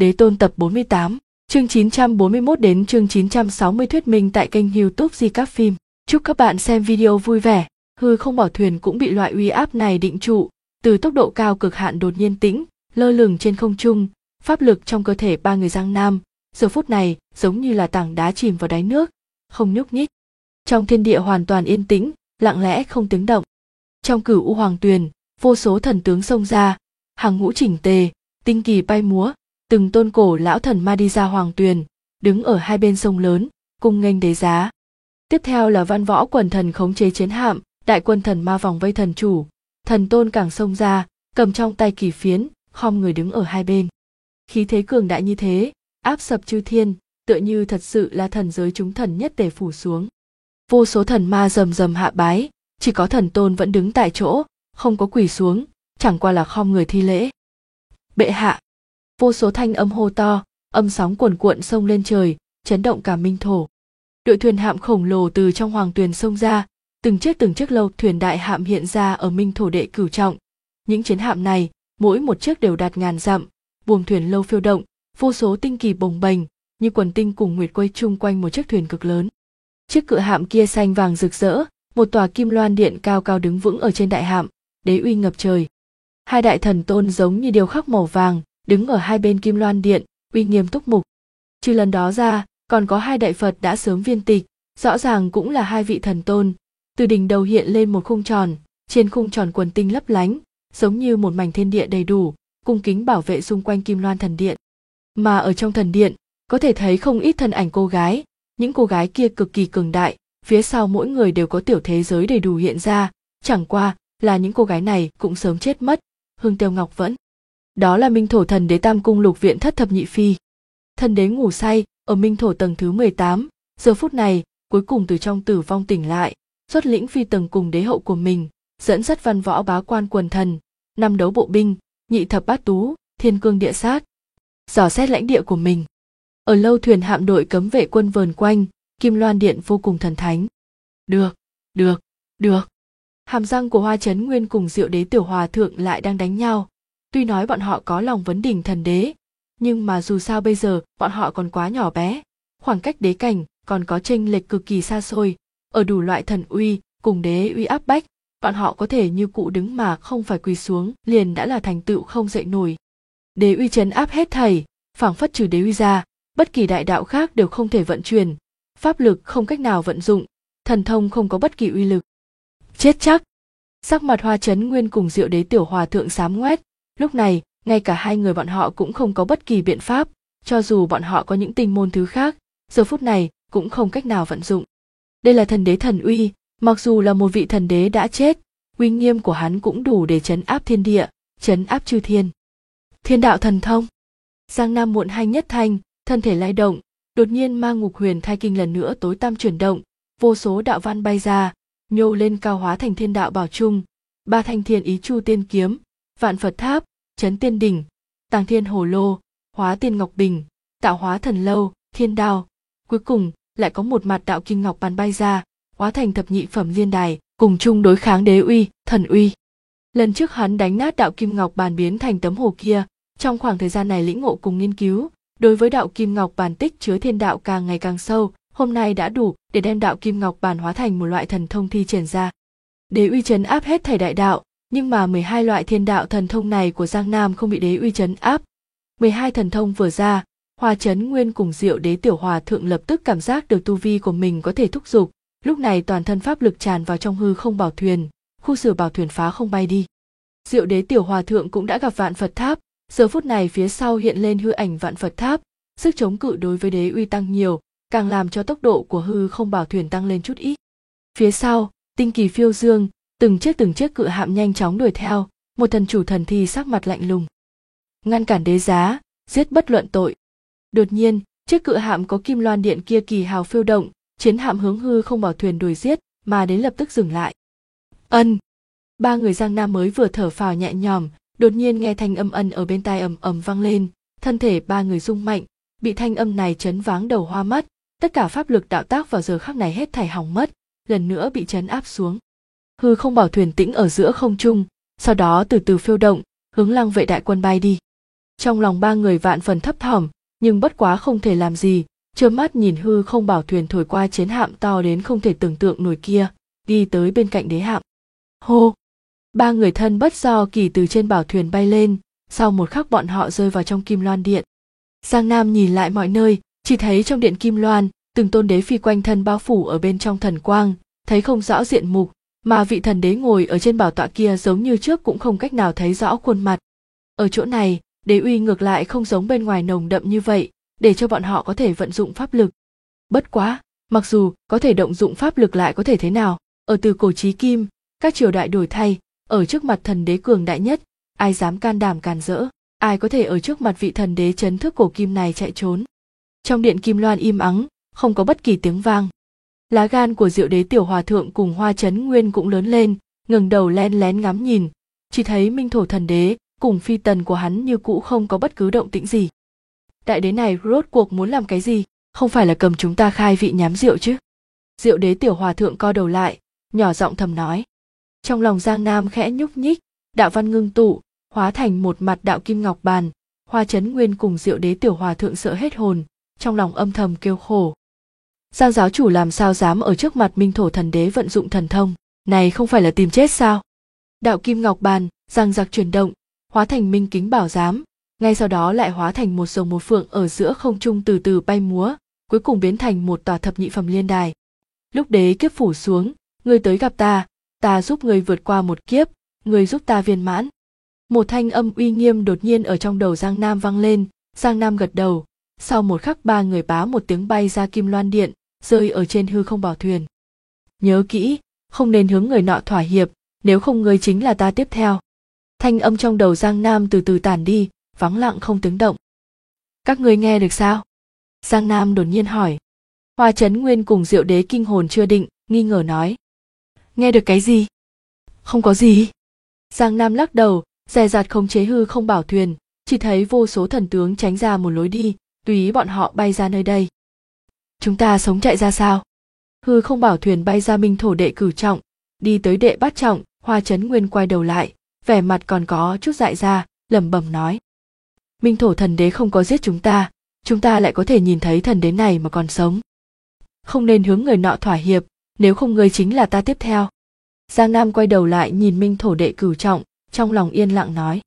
Đế Tôn tập 48, chương 941 đến chương 960 thuyết minh tại kênh YouTube Di Các Phim. Chúc các bạn xem video vui vẻ. Hư không bảo thuyền cũng bị loại uy áp này định trụ, từ tốc độ cao cực hạn đột nhiên tĩnh, lơ lửng trên không trung, pháp lực trong cơ thể ba người Giang Nam, giờ phút này giống như là tảng đá chìm vào đáy nước, không nhúc nhích. Trong thiên địa hoàn toàn yên tĩnh, lặng lẽ không tiếng động. Trong Cửu U Hoàng Tuyền, vô số thần tướng xông ra, hàng ngũ chỉnh tề, tinh kỳ bay múa, từng tôn cổ lão thần ma đi ra Hoàng Tuyền, đứng ở hai bên sông lớn, cung nghênh đế giá. Tiếp theo là văn võ quần thần khống chế chiến hạm, đại quân thần ma vòng vây thần chủ, thần tôn càng xông ra, cầm trong tay kỳ phiến, khom người đứng ở hai bên. Khí thế cường đại như thế, áp sập chư thiên, tựa như thật sự là thần giới chúng thần nhất tề phủ xuống. Vô số thần ma rầm rầm hạ bái, chỉ có thần tôn vẫn đứng tại chỗ, không có quỳ xuống, chẳng qua là khom người thi lễ. Bệ hạ! Vô số thanh âm hô to, âm sóng cuồn cuộn xông lên trời, chấn động cả minh thổ. Đội thuyền hạm khổng lồ từ trong Hoàng Tuyền xông ra, từng chiếc lâu thuyền đại hạm hiện ra ở minh thổ đệ cửu trọng. Những chiến hạm này, mỗi một chiếc đều đạt ngàn dặm, buồm thuyền lâu phiêu động, vô số tinh kỳ bồng bềnh, như quần tinh cùng nguyệt quay chung quanh một chiếc thuyền cực lớn. Chiếc cự hạm kia xanh vàng rực rỡ, một tòa kim loan điện cao cao đứng vững ở trên đại hạm, đế uy ngập trời. Hai đại thần tôn giống như điêu khắc màu vàng, đứng ở hai bên kim loan điện, uy nghiêm túc mục. Trừ lần đó ra, còn có hai đại Phật đã sớm viên tịch, rõ ràng cũng là hai vị thần tôn. Từ đỉnh đầu hiện lên một khung tròn, trên khung tròn quần tinh lấp lánh, giống như một mảnh thiên địa đầy đủ, cung kính bảo vệ xung quanh kim loan thần điện. Mà ở trong thần điện, có thể thấy không ít thân ảnh cô gái, những cô gái kia cực kỳ cường đại, phía sau mỗi người đều có tiểu thế giới đầy đủ hiện ra, chẳng qua là những cô gái này cũng sớm chết mất, hương tiêu ngọc vẫn. Đó là Minh Thổ Thần Đế Tam Cung Lục Viện Thất Thập Nhị Phi. Thần đế ngủ say ở Minh Thổ tầng thứ 18, giờ phút này cuối cùng từ trong tử vong tỉnh lại, xuất lĩnh phi tầng cùng đế hậu của mình, dẫn dắt văn võ bá quan quần thần, năm đấu bộ binh, nhị thập bát tú, thiên cương địa sát, dò xét lãnh địa của mình. Ở lâu thuyền hạm đội cấm vệ quân vờn quanh, kim loan điện vô cùng thần thánh. Được. Hàm răng của Hoa Chấn Nguyên cùng Diệu Đế Tiểu Hòa Thượng lại đang đánh nhau. Tuy nói bọn họ có lòng vấn đỉnh thần đế, nhưng mà dù sao bây giờ bọn họ còn quá nhỏ bé, khoảng cách đế cảnh còn có chênh lệch cực kỳ xa xôi. Ở đủ loại thần uy cùng đế uy áp bách, bọn họ có thể như cụ đứng mà không phải quỳ xuống liền đã là thành tựu không dậy nổi. Đế uy trấn áp hết thảy, phảng phất trừ đế uy ra, bất kỳ đại đạo khác đều không thể vận chuyển, pháp lực không cách nào vận dụng, thần thông không có bất kỳ uy lực. Chết chắc! Sắc mặt Hoa Chấn Nguyên cùng Diệu Đế Tiểu Hòa Thượng xám ngoét, lúc này ngay cả hai người bọn họ cũng không có bất kỳ biện pháp, cho dù bọn họ có những tinh môn thứ khác, giờ phút này cũng không cách nào vận dụng. Đây là thần đế thần uy, mặc dù là một vị thần đế đã chết, uy nghiêm của hắn cũng đủ để trấn áp thiên địa, trấn áp chư thiên. Thiên đạo thần thông. Giang Nam muộn hanh nhất thanh, thân thể lay động, đột nhiên Ma Ngục Huyền Thai Kinh lần nữa tối tăm chuyển động, vô số đạo văn bay ra, nhô lên cao hóa thành thiên đạo bảo trung, ba thanh thiên ý chu tiên kiếm, vạn Phật tháp, trấn tiên đỉnh, tàng thiên hồ lô, hóa tiên ngọc bình, tạo hóa thần lâu, thiên đao. Cuối cùng lại có một mặt đạo kim ngọc bàn bay ra, hóa thành thập nhị phẩm liên đài, cùng chung đối kháng đế uy, thần uy. Lần trước hắn đánh nát đạo kim ngọc bàn biến thành tấm hồ kia, trong khoảng thời gian này lĩnh ngộ cùng nghiên cứu, đối với đạo kim ngọc bàn tích chứa thiên đạo càng ngày càng sâu, hôm nay đã đủ để đem đạo kim ngọc bàn hóa thành một loại thần thông thi triển ra. Đế uy trấn áp hết thảy đại đạo, nhưng mà 12 loại thiên đạo thần thông này của Giang Nam không bị đế uy trấn áp. 12 thần thông vừa ra, Hoa Chấn Nguyên cùng Diệu Đế Tiểu Hòa Thượng lập tức cảm giác được tu vi của mình có thể thúc giục, lúc này toàn thân pháp lực tràn vào trong hư không bảo thuyền, khu xử bảo thuyền phá không bay đi. Diệu Đế Tiểu Hòa Thượng cũng đã gặp vạn Phật tháp, giờ phút này phía sau hiện lên hư ảnh vạn Phật tháp, sức chống cự đối với đế uy tăng nhiều, càng làm cho tốc độ của hư không bảo thuyền tăng lên chút ít. Phía sau, tinh kỳ phiêu dương, từng chiếc cự hạm nhanh chóng đuổi theo, một thần chủ thần thi sắc mặt lạnh lùng. Ngăn cản đế giá, giết bất luận tội. Đột nhiên, chiếc cự hạm có kim loan điện kia kỳ hào phiêu động, chiến hạm hướng hư không bảo thuyền đuổi giết, mà đến lập tức dừng lại. Ba người Giang Nam mới vừa thở phào nhẹ nhõm, đột nhiên nghe thanh âm ân ở bên tai ầm ầm vang lên, thân thể ba người rung mạnh, bị thanh âm này chấn váng đầu hoa mắt, tất cả pháp lực đạo tác vào giờ khắc này hết thảy hỏng mất, lần nữa bị chấn áp xuống. Hư không bảo thuyền tĩnh ở giữa không trung, sau đó từ từ phiêu động, hướng Lăng Vệ đại quân bay đi. Trong lòng ba người vạn phần thấp thỏm, nhưng bất quá không thể làm gì, trơ mắt nhìn hư không bảo thuyền thổi qua chiến hạm to đến không thể tưởng tượng nổi kia, đi tới bên cạnh đế hạm. Hô! Ba người thân bất do kỳ từ trên bảo thuyền bay lên, sau một khắc bọn họ rơi vào trong Kim Loan Điện. Giang Nam nhìn lại mọi nơi, chỉ thấy trong điện Kim Loan, từng tôn đế phi quanh thân bao phủ ở bên trong thần quang, thấy không rõ diện mục, mà vị thần đế ngồi ở trên bảo tọa kia giống như trước cũng không cách nào thấy rõ khuôn mặt. Ở chỗ này, đế uy ngược lại không giống bên ngoài nồng đậm như vậy, để cho bọn họ có thể vận dụng pháp lực. Bất quá, mặc dù có thể động dụng pháp lực lại có thể thế nào, ở từ cổ chí kim, các triều đại đổi thay, ở trước mặt thần đế cường đại nhất, ai dám can đảm càn rỡ, ai có thể ở trước mặt vị thần đế chấn thức cổ kim này chạy trốn. Trong điện Kim Loan im ắng, không có bất kỳ tiếng vang. Lá gan của Diệu Đế tiểu hòa thượng cùng Hoa Chấn Nguyên cũng lớn lên, ngẩng đầu len lén ngắm nhìn, chỉ thấy Minh Thổ thần đế cùng phi tần của hắn như cũ không có bất cứ động tĩnh gì. Đại đế này rốt cuộc muốn làm cái gì? Không phải là cầm chúng ta khai vị nhám rượu chứ? Diệu Đế tiểu hòa thượng co đầu lại, nhỏ giọng thầm nói. Trong lòng Giang Nam khẽ nhúc nhích, đạo văn ngưng tụ, hóa thành một mặt đạo kim ngọc bàn. Hoa Chấn Nguyên cùng Diệu Đế tiểu hòa thượng sợ hết hồn, trong lòng âm thầm kêu khổ. Giang giáo chủ làm sao dám ở trước mặt Minh Thổ thần đế vận dụng thần thông, này không phải là tìm chết sao? Đạo kim ngọc bàn giằng giặc chuyển động, hóa thành minh kính bảo giám, ngay sau đó lại hóa thành một rồng một phượng ở giữa không trung từ từ bay múa, cuối cùng biến thành một tòa thập nhị phẩm liên đài. Lúc đế kiếp phủ xuống, ngươi tới gặp ta giúp ngươi vượt qua một kiếp, ngươi giúp ta viên mãn. Một thanh âm uy nghiêm đột nhiên ở trong đầu Giang Nam vang lên, Giang Nam gật đầu, sau một khắc ba người bá một tiếng bay ra Kim Loan Điện, rơi ở trên hư không bảo thuyền. Nhớ kỹ, không nên hướng người nọ thỏa hiệp, nếu không ngươi chính là ta tiếp theo. Thanh âm trong đầu Giang Nam từ từ tản đi, vắng lặng không tiếng động. Các ngươi nghe được sao? Giang Nam đột nhiên hỏi. Hoa Chấn Nguyên cùng Diệu Đế kinh hồn chưa định, nghi ngờ nói. Nghe được cái gì? Không có gì. Giang Nam lắc đầu, dè dặt khống chế hư không bảo thuyền, chỉ thấy vô số thần tướng tránh ra một lối đi, tùy ý bọn họ bay ra nơi đây. Chúng ta sống chạy ra sao? Hư không bảo thuyền bay ra Minh Thổ đệ cửu trọng, đi tới đệ bát trọng. Hoa Chấn Nguyên quay đầu lại, vẻ mặt còn có chút dại ra, lẩm bẩm nói. Minh Thổ thần đế không có giết chúng ta lại có thể nhìn thấy thần đế này mà còn sống. Không nên hướng người nọ thỏa hiệp, nếu không ngươi chính là ta tiếp theo. Giang Nam quay đầu lại nhìn Minh Thổ đệ cửu trọng, trong lòng yên lặng nói.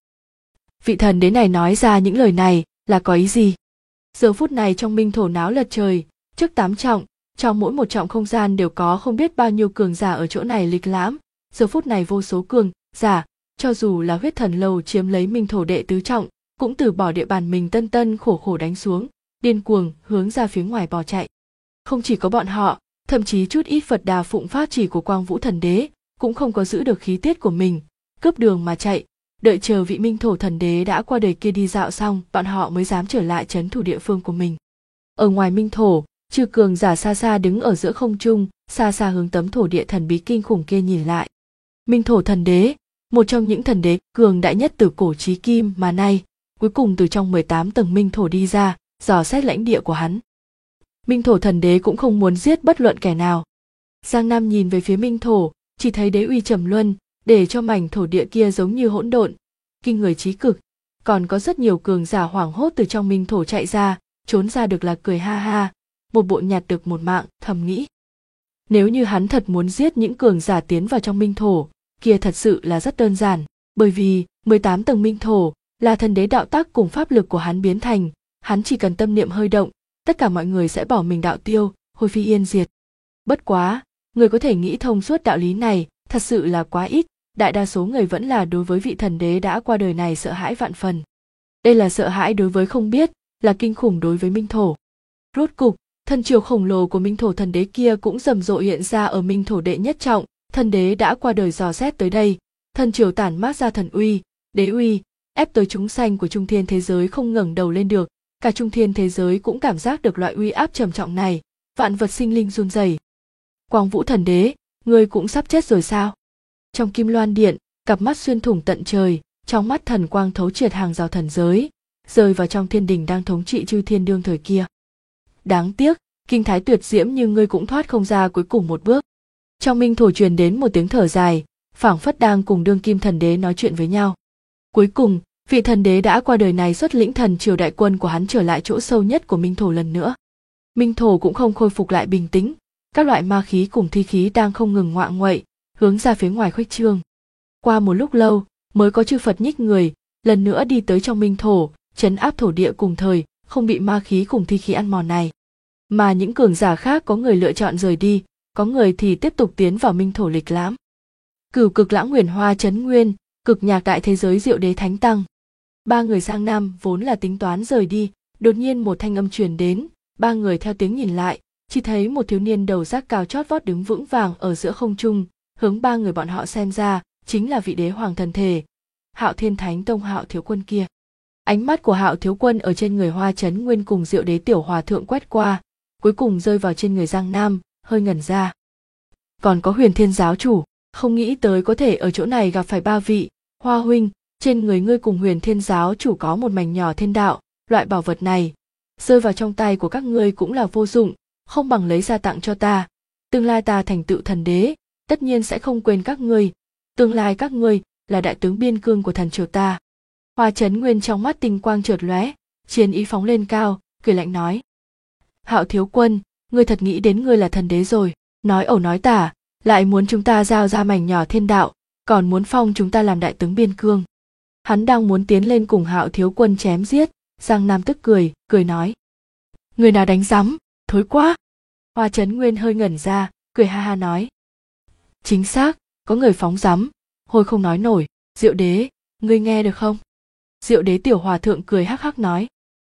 Vị thần đế này nói ra những lời này là có ý gì? Giờ phút này trong Minh Thổ náo lật trời, trước 8 trọng, trong mỗi một trọng không gian đều có không biết bao nhiêu cường giả ở chỗ này lịch lãm. Giờ phút này vô số cường giả, cho dù là huyết thần lầu chiếm lấy Minh Thổ đệ tứ trọng, cũng từ bỏ địa bàn mình tân khổ khổ đánh xuống, điên cuồng hướng ra phía ngoài bỏ chạy. Không chỉ có bọn họ, thậm chí chút ít Phật Đà phụng pháp chỉ của Quang Vũ thần đế cũng không có giữ được khí tiết của mình, cướp đường mà chạy, đợi chờ vị Minh Thổ thần đế đã qua đời kia đi dạo xong, bọn họ mới dám trở lại trấn thủ địa phương của mình. Ở ngoài Minh Thổ, Chư cường giả xa xa đứng ở giữa không trung, xa xa hướng tấm thổ địa thần bí kinh khủng kia nhìn lại. Minh Thổ thần đế, một trong những thần đế cường đại nhất từ cổ chí kim mà nay, cuối cùng từ trong 18 tầng Minh Thổ đi ra, dò xét lãnh địa của hắn. Minh Thổ thần đế cũng không muốn giết bất luận kẻ nào. Giang Nam nhìn về phía Minh Thổ, chỉ thấy đế uy trầm luân, để cho mảnh thổ địa kia giống như hỗn độn, kinh người chí cực, còn có rất nhiều cường giả hoảng hốt từ trong Minh Thổ chạy ra, trốn ra được là cười ha ha, một bộ nhặt được một mạng, thầm nghĩ. Nếu như hắn thật muốn giết những cường giả tiến vào trong Minh Thổ, kia thật sự là rất đơn giản, bởi vì 18 tầng Minh Thổ là thần đế đạo tác cùng pháp lực của hắn biến thành, hắn chỉ cần tâm niệm hơi động, tất cả mọi người sẽ bỏ mình đạo tiêu, hôi phi yên diệt. Bất quá, người có thể nghĩ thông suốt đạo lý này, thật sự là quá ít, đại đa số người vẫn là đối với vị thần đế đã qua đời này sợ hãi vạn phần. Đây là sợ hãi đối với không biết, là kinh khủng đối với Minh Thổ. Rốt cục, thần triều khổng lồ của Minh Thổ thần đế kia cũng rầm rộ hiện ra ở Minh Thổ đệ nhất trọng, thần đế đã qua đời dò xét tới đây, thần triều tản mát ra thần uy, đế uy, ép tới chúng sanh của trung thiên thế giới không ngẩng đầu lên được, cả trung thiên thế giới cũng cảm giác được loại uy áp trầm trọng này, vạn vật sinh linh run rẩy. Quang Vũ thần đế, ngươi cũng sắp chết rồi sao? Trong Kim Loan điện, cặp mắt xuyên thủng tận trời, trong mắt thần quang thấu triệt hàng rào thần giới, rơi vào trong thiên đình đang thống trị chư thiên đương thời kia. Đáng tiếc, kinh thái tuyệt diễm nhưng ngươi cũng thoát không ra cuối cùng một bước. Trong Minh Thổ truyền đến một tiếng thở dài, phảng phất đang cùng đương kim thần đế nói chuyện với nhau. Cuối cùng, Vị thần đế đã qua đời này xuất lĩnh thần triều đại quân của hắn trở lại chỗ sâu nhất của Minh Thổ lần nữa. Minh Thổ cũng không khôi phục lại bình tĩnh, các loại ma khí cùng thi khí đang không ngừng ngoạng nguậy, hướng ra phía ngoài khuếch trương. Qua một lúc lâu, mới có chư Phật nhích người, lần nữa đi tới trong Minh Thổ, trấn áp thổ địa cùng thời, không bị ma khí cùng thi khí ăn mòn này. Mà những cường giả khác có người lựa chọn rời đi, có người thì tiếp tục tiến vào Minh Thổ lịch lãm. Cửu Cực Lãng Huyền Hoa Trấn Nguyên, Cực Nhạc Đại Thế Giới Diệu Đế Thánh Tăng. Ba người Giang Nam vốn là tính toán rời đi, đột nhiên một thanh âm truyền đến, ba người theo tiếng nhìn lại, chỉ thấy một thiếu niên đầu rác cao chót vót đứng vững vàng ở giữa không trung, hướng ba người bọn họ xem ra, chính là vị đế hoàng thần thể, Hạo Thiên Thánh Tông Hạo Thiếu Quân kia. Ánh mắt của Hạo Thiếu Quân ở trên người Hoa Trấn Nguyên cùng Diệu Đế Tiểu Hòa Thượng quét qua, cuối cùng rơi vào trên người Giang Nam, hơi ngẩn ra. Còn có Huyền Thiên giáo chủ, không nghĩ tới có thể ở chỗ này gặp phải ba vị. Hoa huynh, trên người ngươi cùng Huyền Thiên giáo chủ có một mảnh nhỏ thiên đạo, loại bảo vật này rơi vào trong tay của các ngươi cũng là vô dụng, không bằng lấy ra tặng cho ta. Tương lai ta thành tựu thần đế, tất nhiên sẽ không quên các ngươi. Tương lai các ngươi là đại tướng biên cương của thần triều ta. Hoa Trấn Nguyên trong mắt tinh quang chợt lóe, chiến ý phóng lên cao, cười lạnh nói: Hạo Thiếu Quân, ngươi thật nghĩ đến ngươi là thần đế rồi, nói ẩu nói tả, lại muốn chúng ta giao ra mảnh nhỏ thiên đạo, còn muốn phong chúng ta làm đại tướng biên cương. Hắn đang muốn tiến lên cùng Hạo Thiếu Quân chém giết, Giang Nam tức cười nói: Người nào đánh rắm, thối quá. Hoa Trấn Nguyên hơi ngẩn ra, cười ha ha nói: Chính xác, có người phóng rắm, hồi không nói nổi. Diệu đế, ngươi nghe được không? Diệu Đế Tiểu Hòa Thượng cười hắc hắc nói: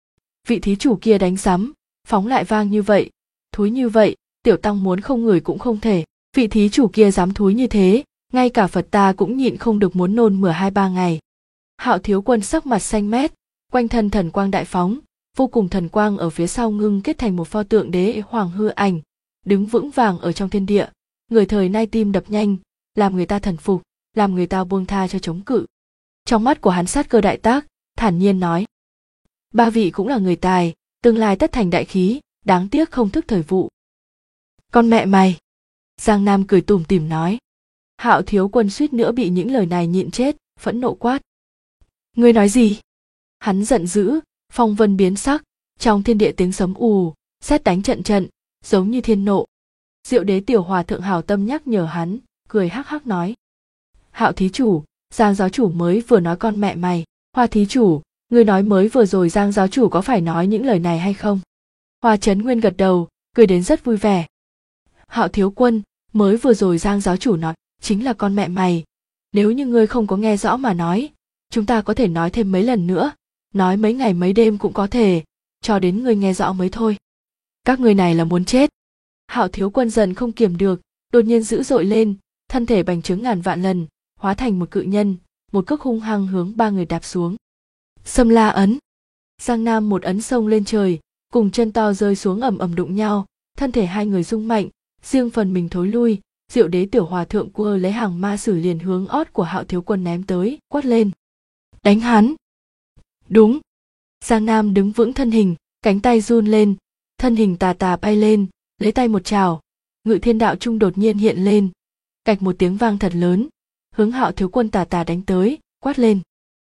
Vị thí chủ kia đánh rắm, phóng lại vang như vậy, thúi như vậy, tiểu tăng muốn không ngửi cũng không thể. Vị thí chủ kia dám thúi như thế, ngay cả Phật ta cũng nhịn không được muốn nôn mửa 2-3 ngày. Hạo Thiếu Quân sắc mặt xanh mét, quanh thân thần quang đại phóng, vô cùng thần quang ở phía sau ngưng kết thành một pho tượng đế hoàng hư ảnh, đứng vững vàng ở trong thiên địa. Người thời nay tim đập nhanh, làm người ta thần phục, làm người ta buông tha cho chống cự. Trong mắt của hắn sát cơ đại tác, thản nhiên nói: Ba vị cũng là người tài, tương lai tất thành đại khí, đáng tiếc không thức thời vụ. Con mẹ mày! Giang Nam cười tủm tỉm nói. Hạo Thiếu Quân suýt nữa bị những lời này nhịn chết, phẫn nộ quát: Ngươi nói gì? Hắn giận dữ, phong vân biến sắc, trong thiên địa tiếng sấm ù, sét đánh trận trận, giống như thiên nộ. Diệu Đế Tiểu Hòa Thượng hảo tâm nhắc nhở hắn, cười hắc hắc nói: Hạo thí chủ, Giang giáo chủ mới vừa nói con mẹ mày. Hoa thí chủ, ngươi nói mới vừa rồi Giang giáo chủ có phải nói những lời này hay không? Hoa Trấn Nguyên gật đầu, cười đến rất vui vẻ. Hạo Thiếu Quân, mới vừa rồi Giang giáo chủ nói chính là con mẹ mày. Nếu như ngươi không có nghe rõ mà nói, chúng ta có thể nói thêm mấy lần nữa, nói mấy ngày mấy đêm cũng có thể, cho đến ngươi nghe rõ mới thôi. Các ngươi này là muốn chết. Hạo Thiếu Quân giận không kiềm được, đột nhiên dữ dội lên, thân thể bành trướng ngàn vạn lần, hóa thành một cự nhân, một cước hung hăng hướng ba người đạp xuống. Sâm La ấn. Giang Nam một ấn xông lên trời, cùng chân to rơi xuống ầm ầm đụng nhau, thân thể hai người rung mạnh, riêng phần mình thối lui. Diệu Đế Tiểu Hòa Thượng quơ lấy hàng ma sử liền hướng ót của Hạo Thiếu Quân ném tới, quát lên: Đánh hắn! Đúng! Giang Nam đứng vững thân hình, cánh tay run lên, thân hình tà tà bay lên, lấy tay một chảo, Ngự Thiên Đạo Trung đột nhiên hiện lên, cạch một tiếng vang thật lớn, hướng Hạo Thiếu Quân tà tà đánh tới, quát lên: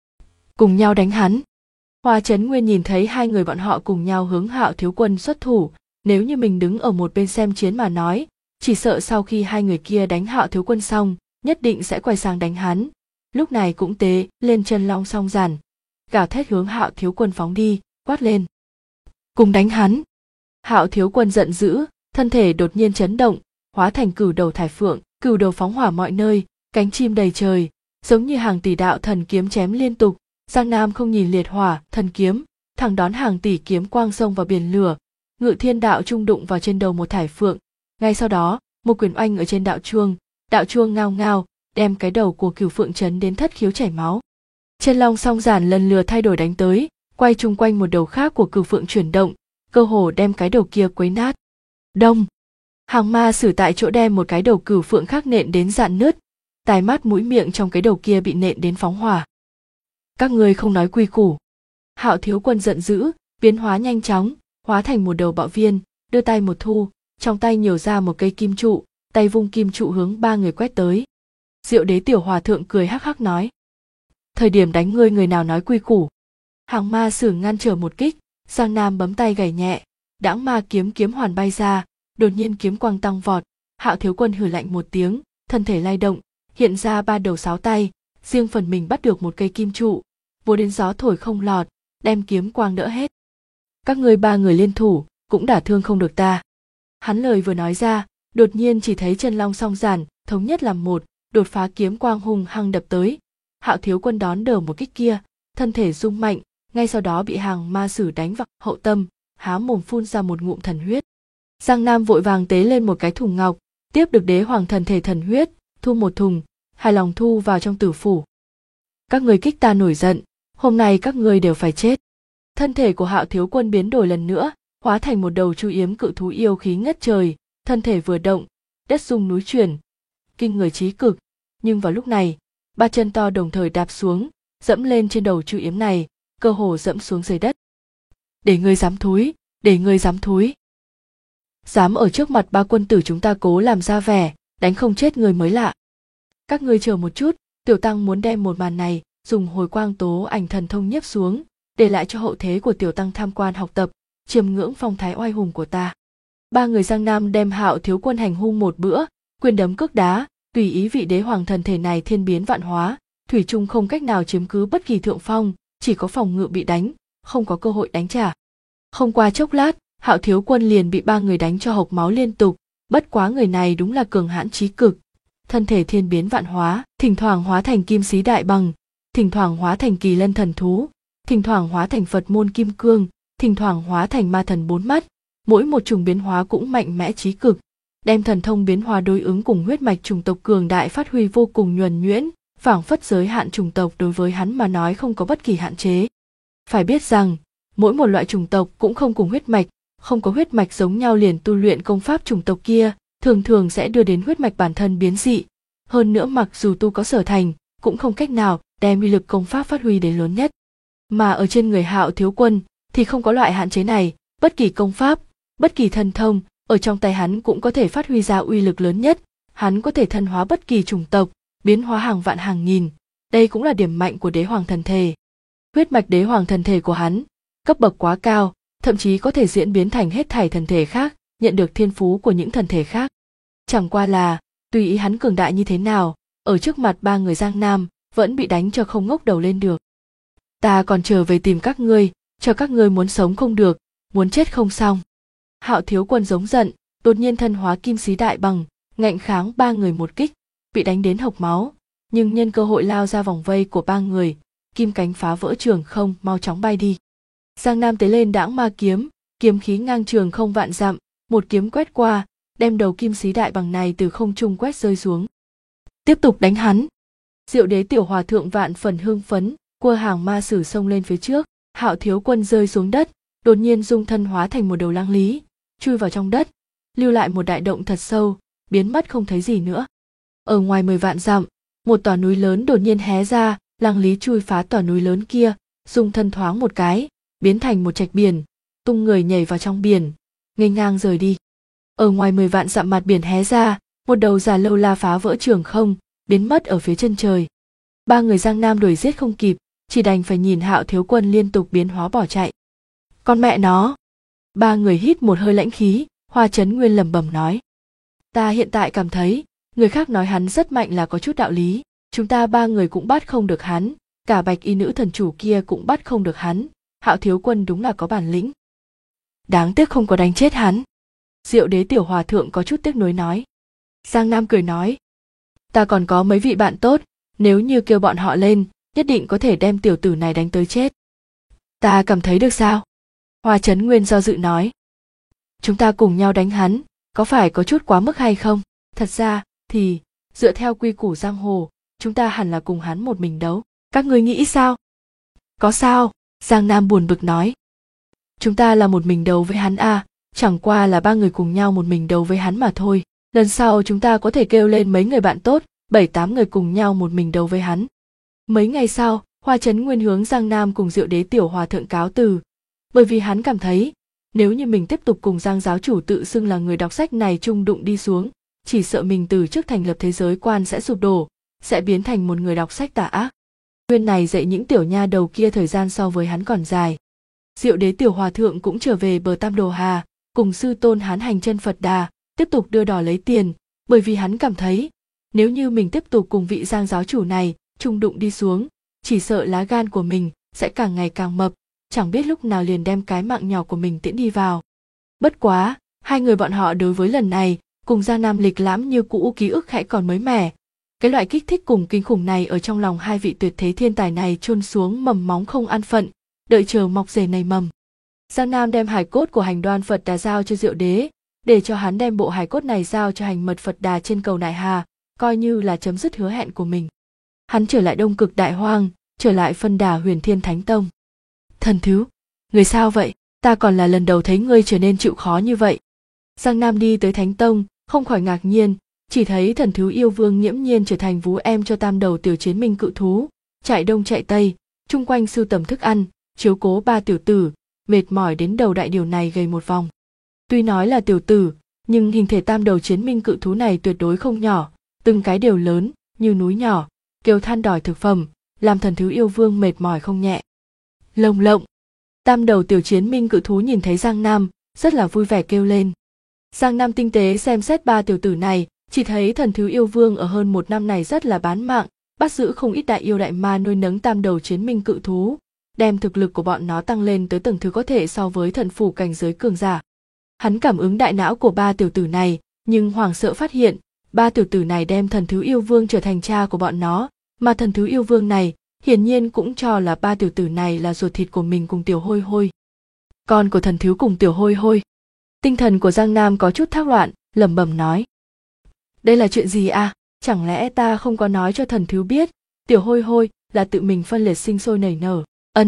Cùng nhau đánh hắn! Hoa Trấn Nguyên nhìn thấy hai người bọn họ cùng nhau hướng Hạo Thiếu Quân xuất thủ, nếu như mình đứng ở một bên xem chiến mà nói, chỉ sợ sau khi hai người kia đánh Hạo Thiếu Quân xong, nhất định sẽ quay sang đánh hắn. Lúc này cũng tế lên chân long song giản, gào thét hướng Hạo Thiếu Quân phóng đi, quát lên: Cùng đánh hắn! Hạo Thiếu Quân giận dữ, thân thể đột nhiên chấn động, hóa thành cửu đầu thải phượng, cửu đầu phóng hỏa mọi nơi, cánh chim đầy trời, giống như hàng tỷ đạo thần kiếm chém liên tục. Giang Nam không nhìn liệt hỏa thần kiếm, thẳng đón hàng tỷ kiếm quang xông vào biển lửa. Ngự Thiên Đạo Trung đụng vào trên đầu một thải phượng, ngay sau đó một quyền oanh ở trên đạo chuông ngao ngao, đem cái đầu của cửu phượng chấn đến thất khiếu chảy máu. Chân long song giản lần lượt thay đổi đánh tới, quay chung quanh một đầu khác của cửu phượng chuyển động, cơ hồ đem cái đầu kia quấy nát. Đông! Hàng ma sử tại chỗ đem một cái đầu cửu phượng khác nện đến rạn nứt, tai mắt mũi miệng trong cái đầu kia bị nện đến phóng hỏa. Các ngươi không nói quy củ! Hạo Thiếu Quân giận dữ, biến hóa nhanh chóng, hóa thành một đầu bạo viên, đưa tay một thu, trong tay nhiều ra một cây kim trụ, tay vung kim trụ hướng ba người quét tới. Diệu Đế Tiểu Hòa Thượng cười hắc hắc nói: thời điểm đánh ngươi người nào nói quy củ. Hàng ma sử ngăn trở một kích, Giang Nam bấm tay gảy nhẹ, đãng ma kiếm kiếm hoàn bay ra, đột nhiên kiếm quang tăng vọt, Hạo Thiếu Quân hừ lạnh một tiếng, thân thể lay động, hiện ra ba đầu sáu tay, riêng phần mình bắt được một cây kim trụ, vồ đến gió thổi không lọt, đem kiếm quang đỡ hết. Các ngươi ba người liên thủ, cũng đả thương không được ta. Hắn lời vừa nói ra, đột nhiên chỉ thấy chân long song giản, thống nhất làm một, đột phá kiếm quang hung hăng đập tới. Hạo Thiếu Quân đón đỡ một kích kia, thân thể rung mạnh, ngay sau đó bị hàng ma sử đánh vào hậu tâm, há mồm phun ra một ngụm thần huyết. Giang Nam vội vàng tế lên một cái thùng ngọc, tiếp được đế hoàng thần thể thần huyết, thu một thùng, hài lòng thu vào trong tử phủ. Các ngươi kích ta nổi giận, hôm nay các ngươi đều phải chết. Thân thể của Hạo Thiếu Quân biến đổi lần nữa, hóa thành một đầu chu yếm cự thú yêu khí ngất trời, thân thể vừa động, đất rung núi chuyển, kinh người chí cực. Nhưng vào lúc này, ba chân to đồng thời đạp xuống, dẫm lên trên đầu chu yếm này, cơ hồ dẫm xuống dưới đất. Để ngươi dám thúi, để ngươi dám thúi. Dám ở trước mặt ba quân tử chúng ta cố làm ra vẻ, đánh không chết người mới lạ. Các ngươi chờ một chút, tiểu tăng muốn đem một màn này dùng hồi quang tố ảnh thần thông nhiếp xuống, để lại cho hậu thế của tiểu tăng tham quan học tập, chiêm ngưỡng phong thái oai hùng của ta. Ba người Giang Nam đem Hạo Thiếu Quân hành hung một bữa, quyền đấm cước đá, tùy ý vị đế hoàng thần thể này thiên biến vạn hóa, thủy chung không cách nào chiếm cứ bất kỳ thượng phong, chỉ có phòng ngự bị đánh, không có cơ hội đánh trả. Không qua chốc lát, Hạo Thiếu Quân liền bị ba người đánh cho hộc máu liên tục, bất quá người này đúng là cường hãn chí cực, thân thể thiên biến vạn hóa, thỉnh thoảng hóa thành kim sĩ đại bằng, thỉnh thoảng hóa thành kỳ lân thần thú, thỉnh thoảng hóa thành Phật môn kim cương, thỉnh thoảng hóa thành ma thần bốn mắt, mỗi một chủng biến hóa cũng mạnh mẽ chí cực, đem thần thông biến hóa đối ứng cùng huyết mạch chủng tộc cường đại phát huy vô cùng nhuần nhuyễn, phảng phất giới hạn chủng tộc đối với hắn mà nói không có bất kỳ hạn chế. Phải biết rằng, mỗi một loại chủng tộc cũng không cùng huyết mạch, không có huyết mạch giống nhau liền tu luyện công pháp chủng tộc kia, thường thường sẽ đưa đến huyết mạch bản thân biến dị. Hơn nữa mặc dù tu có sở thành, cũng không cách nào đem uy lực công pháp phát huy đến lớn nhất. Mà ở trên người Hạo Thiếu Quân thì không có loại hạn chế này, bất kỳ công pháp, bất kỳ thần thông, ở trong tay hắn cũng có thể phát huy ra uy lực lớn nhất, hắn có thể thân hóa bất kỳ chủng tộc, biến hóa hàng vạn hàng nghìn, đây cũng là điểm mạnh của đế hoàng thần thể. Huyết mạch đế hoàng thần thể của hắn, cấp bậc quá cao, thậm chí có thể diễn biến thành hết thảy thần thể khác, nhận được thiên phú của những thần thể khác. Chẳng qua là, tùy ý hắn cường đại như thế nào, ở trước mặt ba người Giang Nam, vẫn bị đánh cho không ngóc đầu lên được. Ta còn trở về tìm các ngươi, cho các ngươi muốn sống không được, muốn chết không xong. Hạo Thiếu Quân giống giận, đột nhiên thân hóa kim sĩ đại bằng, ngạnh kháng ba người một kích, bị đánh đến hộc máu, nhưng nhân cơ hội lao ra vòng vây của ba người, kim cánh phá vỡ trường không, mau chóng bay đi. Giang Nam tế lên đãng ma kiếm, kiếm khí ngang trường không vạn dặm, một kiếm quét qua, đem đầu kim sĩ đại bằng này từ không trung quét rơi xuống. Tiếp tục đánh hắn. Diệu Đế tiểu hòa thượng vạn phần hưng phấn, cua hàng ma sử xông lên phía trước. Hạo Thiếu Quân rơi xuống đất, đột nhiên dung thân hóa thành một đầu lang lý, chui vào trong đất, lưu lại một đại động thật sâu, biến mất không thấy gì nữa. Ở ngoài 10 vạn dặm, một tòa núi lớn đột nhiên hé ra, lang lý chui phá tòa núi lớn kia, dung thân thoáng một cái, biến thành một trạch biển, tung người nhảy vào trong biển, nghênh ngang rời đi. Ở ngoài 10 vạn dặm mặt biển hé ra, một đầu già lâu la phá vỡ trường không, biến mất ở phía chân trời. Ba người Giang Nam đuổi giết không kịp, chỉ đành phải nhìn Hạo Thiếu Quân liên tục biến hóa bỏ chạy. Con mẹ nó! Ba người hít một hơi lãnh khí, Hoa Chấn Nguyên lẩm bẩm nói. Ta hiện tại cảm thấy, người khác nói hắn rất mạnh là có chút đạo lý, chúng ta ba người cũng bắt không được hắn, cả Bạch Y nữ thần chủ kia cũng bắt không được hắn, Hạo Thiếu Quân đúng là có bản lĩnh. Đáng tiếc không có đánh chết hắn. Diệu Đế tiểu hòa thượng có chút tiếc nuối nói. Giang Nam cười nói. Ta còn có mấy vị bạn tốt, nếu như kêu bọn họ lên, nhất định có thể đem tiểu tử này đánh tới chết. Ta cảm thấy được sao? Hoa Chấn Nguyên do dự nói. Chúng ta cùng nhau đánh hắn, có phải có chút quá mức hay không? Thật ra, thì, dựa theo quy củ giang hồ, chúng ta hẳn là cùng hắn một mình đấu. Các ngươi nghĩ sao? Có sao? Giang Nam buồn bực nói. Chúng ta là một mình đấu với hắn à, chẳng qua là ba người cùng nhau một mình đấu với hắn mà thôi. Lần sau chúng ta có thể kêu lên mấy người bạn tốt, 7-8 người cùng nhau một mình đấu với hắn. Mấy ngày sau, Hoa Chấn Nguyên hướng Giang Nam cùng Diệu Đế tiểu hòa thượng cáo từ, bởi vì hắn cảm thấy, nếu như mình tiếp tục cùng Giang giáo chủ tự xưng là người đọc sách này chung đụng đi xuống, chỉ sợ mình từ trước thành lập thế giới quan sẽ sụp đổ, sẽ biến thành một người đọc sách tà ác. Huyên này dạy những tiểu nha đầu kia thời gian so với hắn còn dài. Diệu Đế tiểu hòa thượng cũng trở về bờ Tam Đồ Hà, cùng sư tôn hắn hành chân Phật Đà, tiếp tục đưa đò lấy tiền, bởi vì hắn cảm thấy, nếu như mình tiếp tục cùng vị Giang giáo chủ này chung đụng đi xuống, chỉ sợ lá gan của mình sẽ càng ngày càng mập, chẳng biết lúc nào liền đem cái mạng nhỏ của mình tiễn đi vào. Bất quá, hai người bọn họ đối với lần này, cùng Giang Nam lịch lãm như cũ ký ức hãy còn mới mẻ. Cái loại kích thích cùng kinh khủng này ở trong lòng hai vị tuyệt thế thiên tài này chôn xuống mầm móng không an phận, đợi chờ mọc rể nảy mầm. Giang Nam đem hài cốt của hành đoan Phật Đà giao cho Diệu Đế, để cho hắn đem bộ hài cốt này giao cho hành mật Phật Đà trên cầu Nại Hà, coi như là chấm dứt hứa hẹn của mình. Hắn trở lại Đông Cực Đại Hoang, trở lại Phân Đà Huyền Thiên Thánh Tông. Thần Thứ, người sao vậy? Ta còn là lần đầu thấy ngươi trở nên chịu khó như vậy. Giang Nam đi tới Thánh Tông, không khỏi ngạc nhiên, chỉ thấy Thần Thứ yêu vương nghiễm nhiên trở thành vú em cho tam đầu tiểu chiến minh cự thú, chạy đông chạy tây, chung quanh sưu tầm thức ăn, chiếu cố ba tiểu tử, mệt mỏi đến đầu đại điều này gầy một vòng. Tuy nói là tiểu tử, nhưng hình thể tam đầu chiến minh cự thú này tuyệt đối không nhỏ, từng cái đều lớn, như núi nhỏ, kêu than đòi thực phẩm, làm Thần Thứ yêu vương mệt mỏi không nhẹ. Lồng lộng. Tam đầu tiểu chiến minh cự thú nhìn thấy Giang Nam, rất là vui vẻ kêu lên. Giang Nam tinh tế xem xét ba tiểu tử này, chỉ thấy Thần Thứ yêu vương ở hơn một năm này rất là bán mạng, bắt giữ không ít đại yêu đại ma nuôi nấng tam đầu chiến minh cự thú, đem thực lực của bọn nó tăng lên tới tầng thứ có thể so với thần phủ cảnh giới cường giả. Hắn cảm ứng đại não của ba tiểu tử này, nhưng hoảng sợ phát hiện, ba tiểu tử này đem Thần Thứ yêu vương trở thành cha của bọn nó, mà Thần Thứ yêu vương này hiển nhiên cũng cho là ba tiểu tử này là ruột thịt của mình cùng Tiểu Hôi Hôi. Con của Thần Thứ cùng Tiểu Hôi Hôi. Tinh thần của Giang Nam có chút thác loạn, lẩm bẩm nói. Đây là chuyện gì à? Chẳng lẽ ta không có nói cho Thần Thứ biết, Tiểu Hôi Hôi là tự mình phân liệt sinh sôi nảy nở.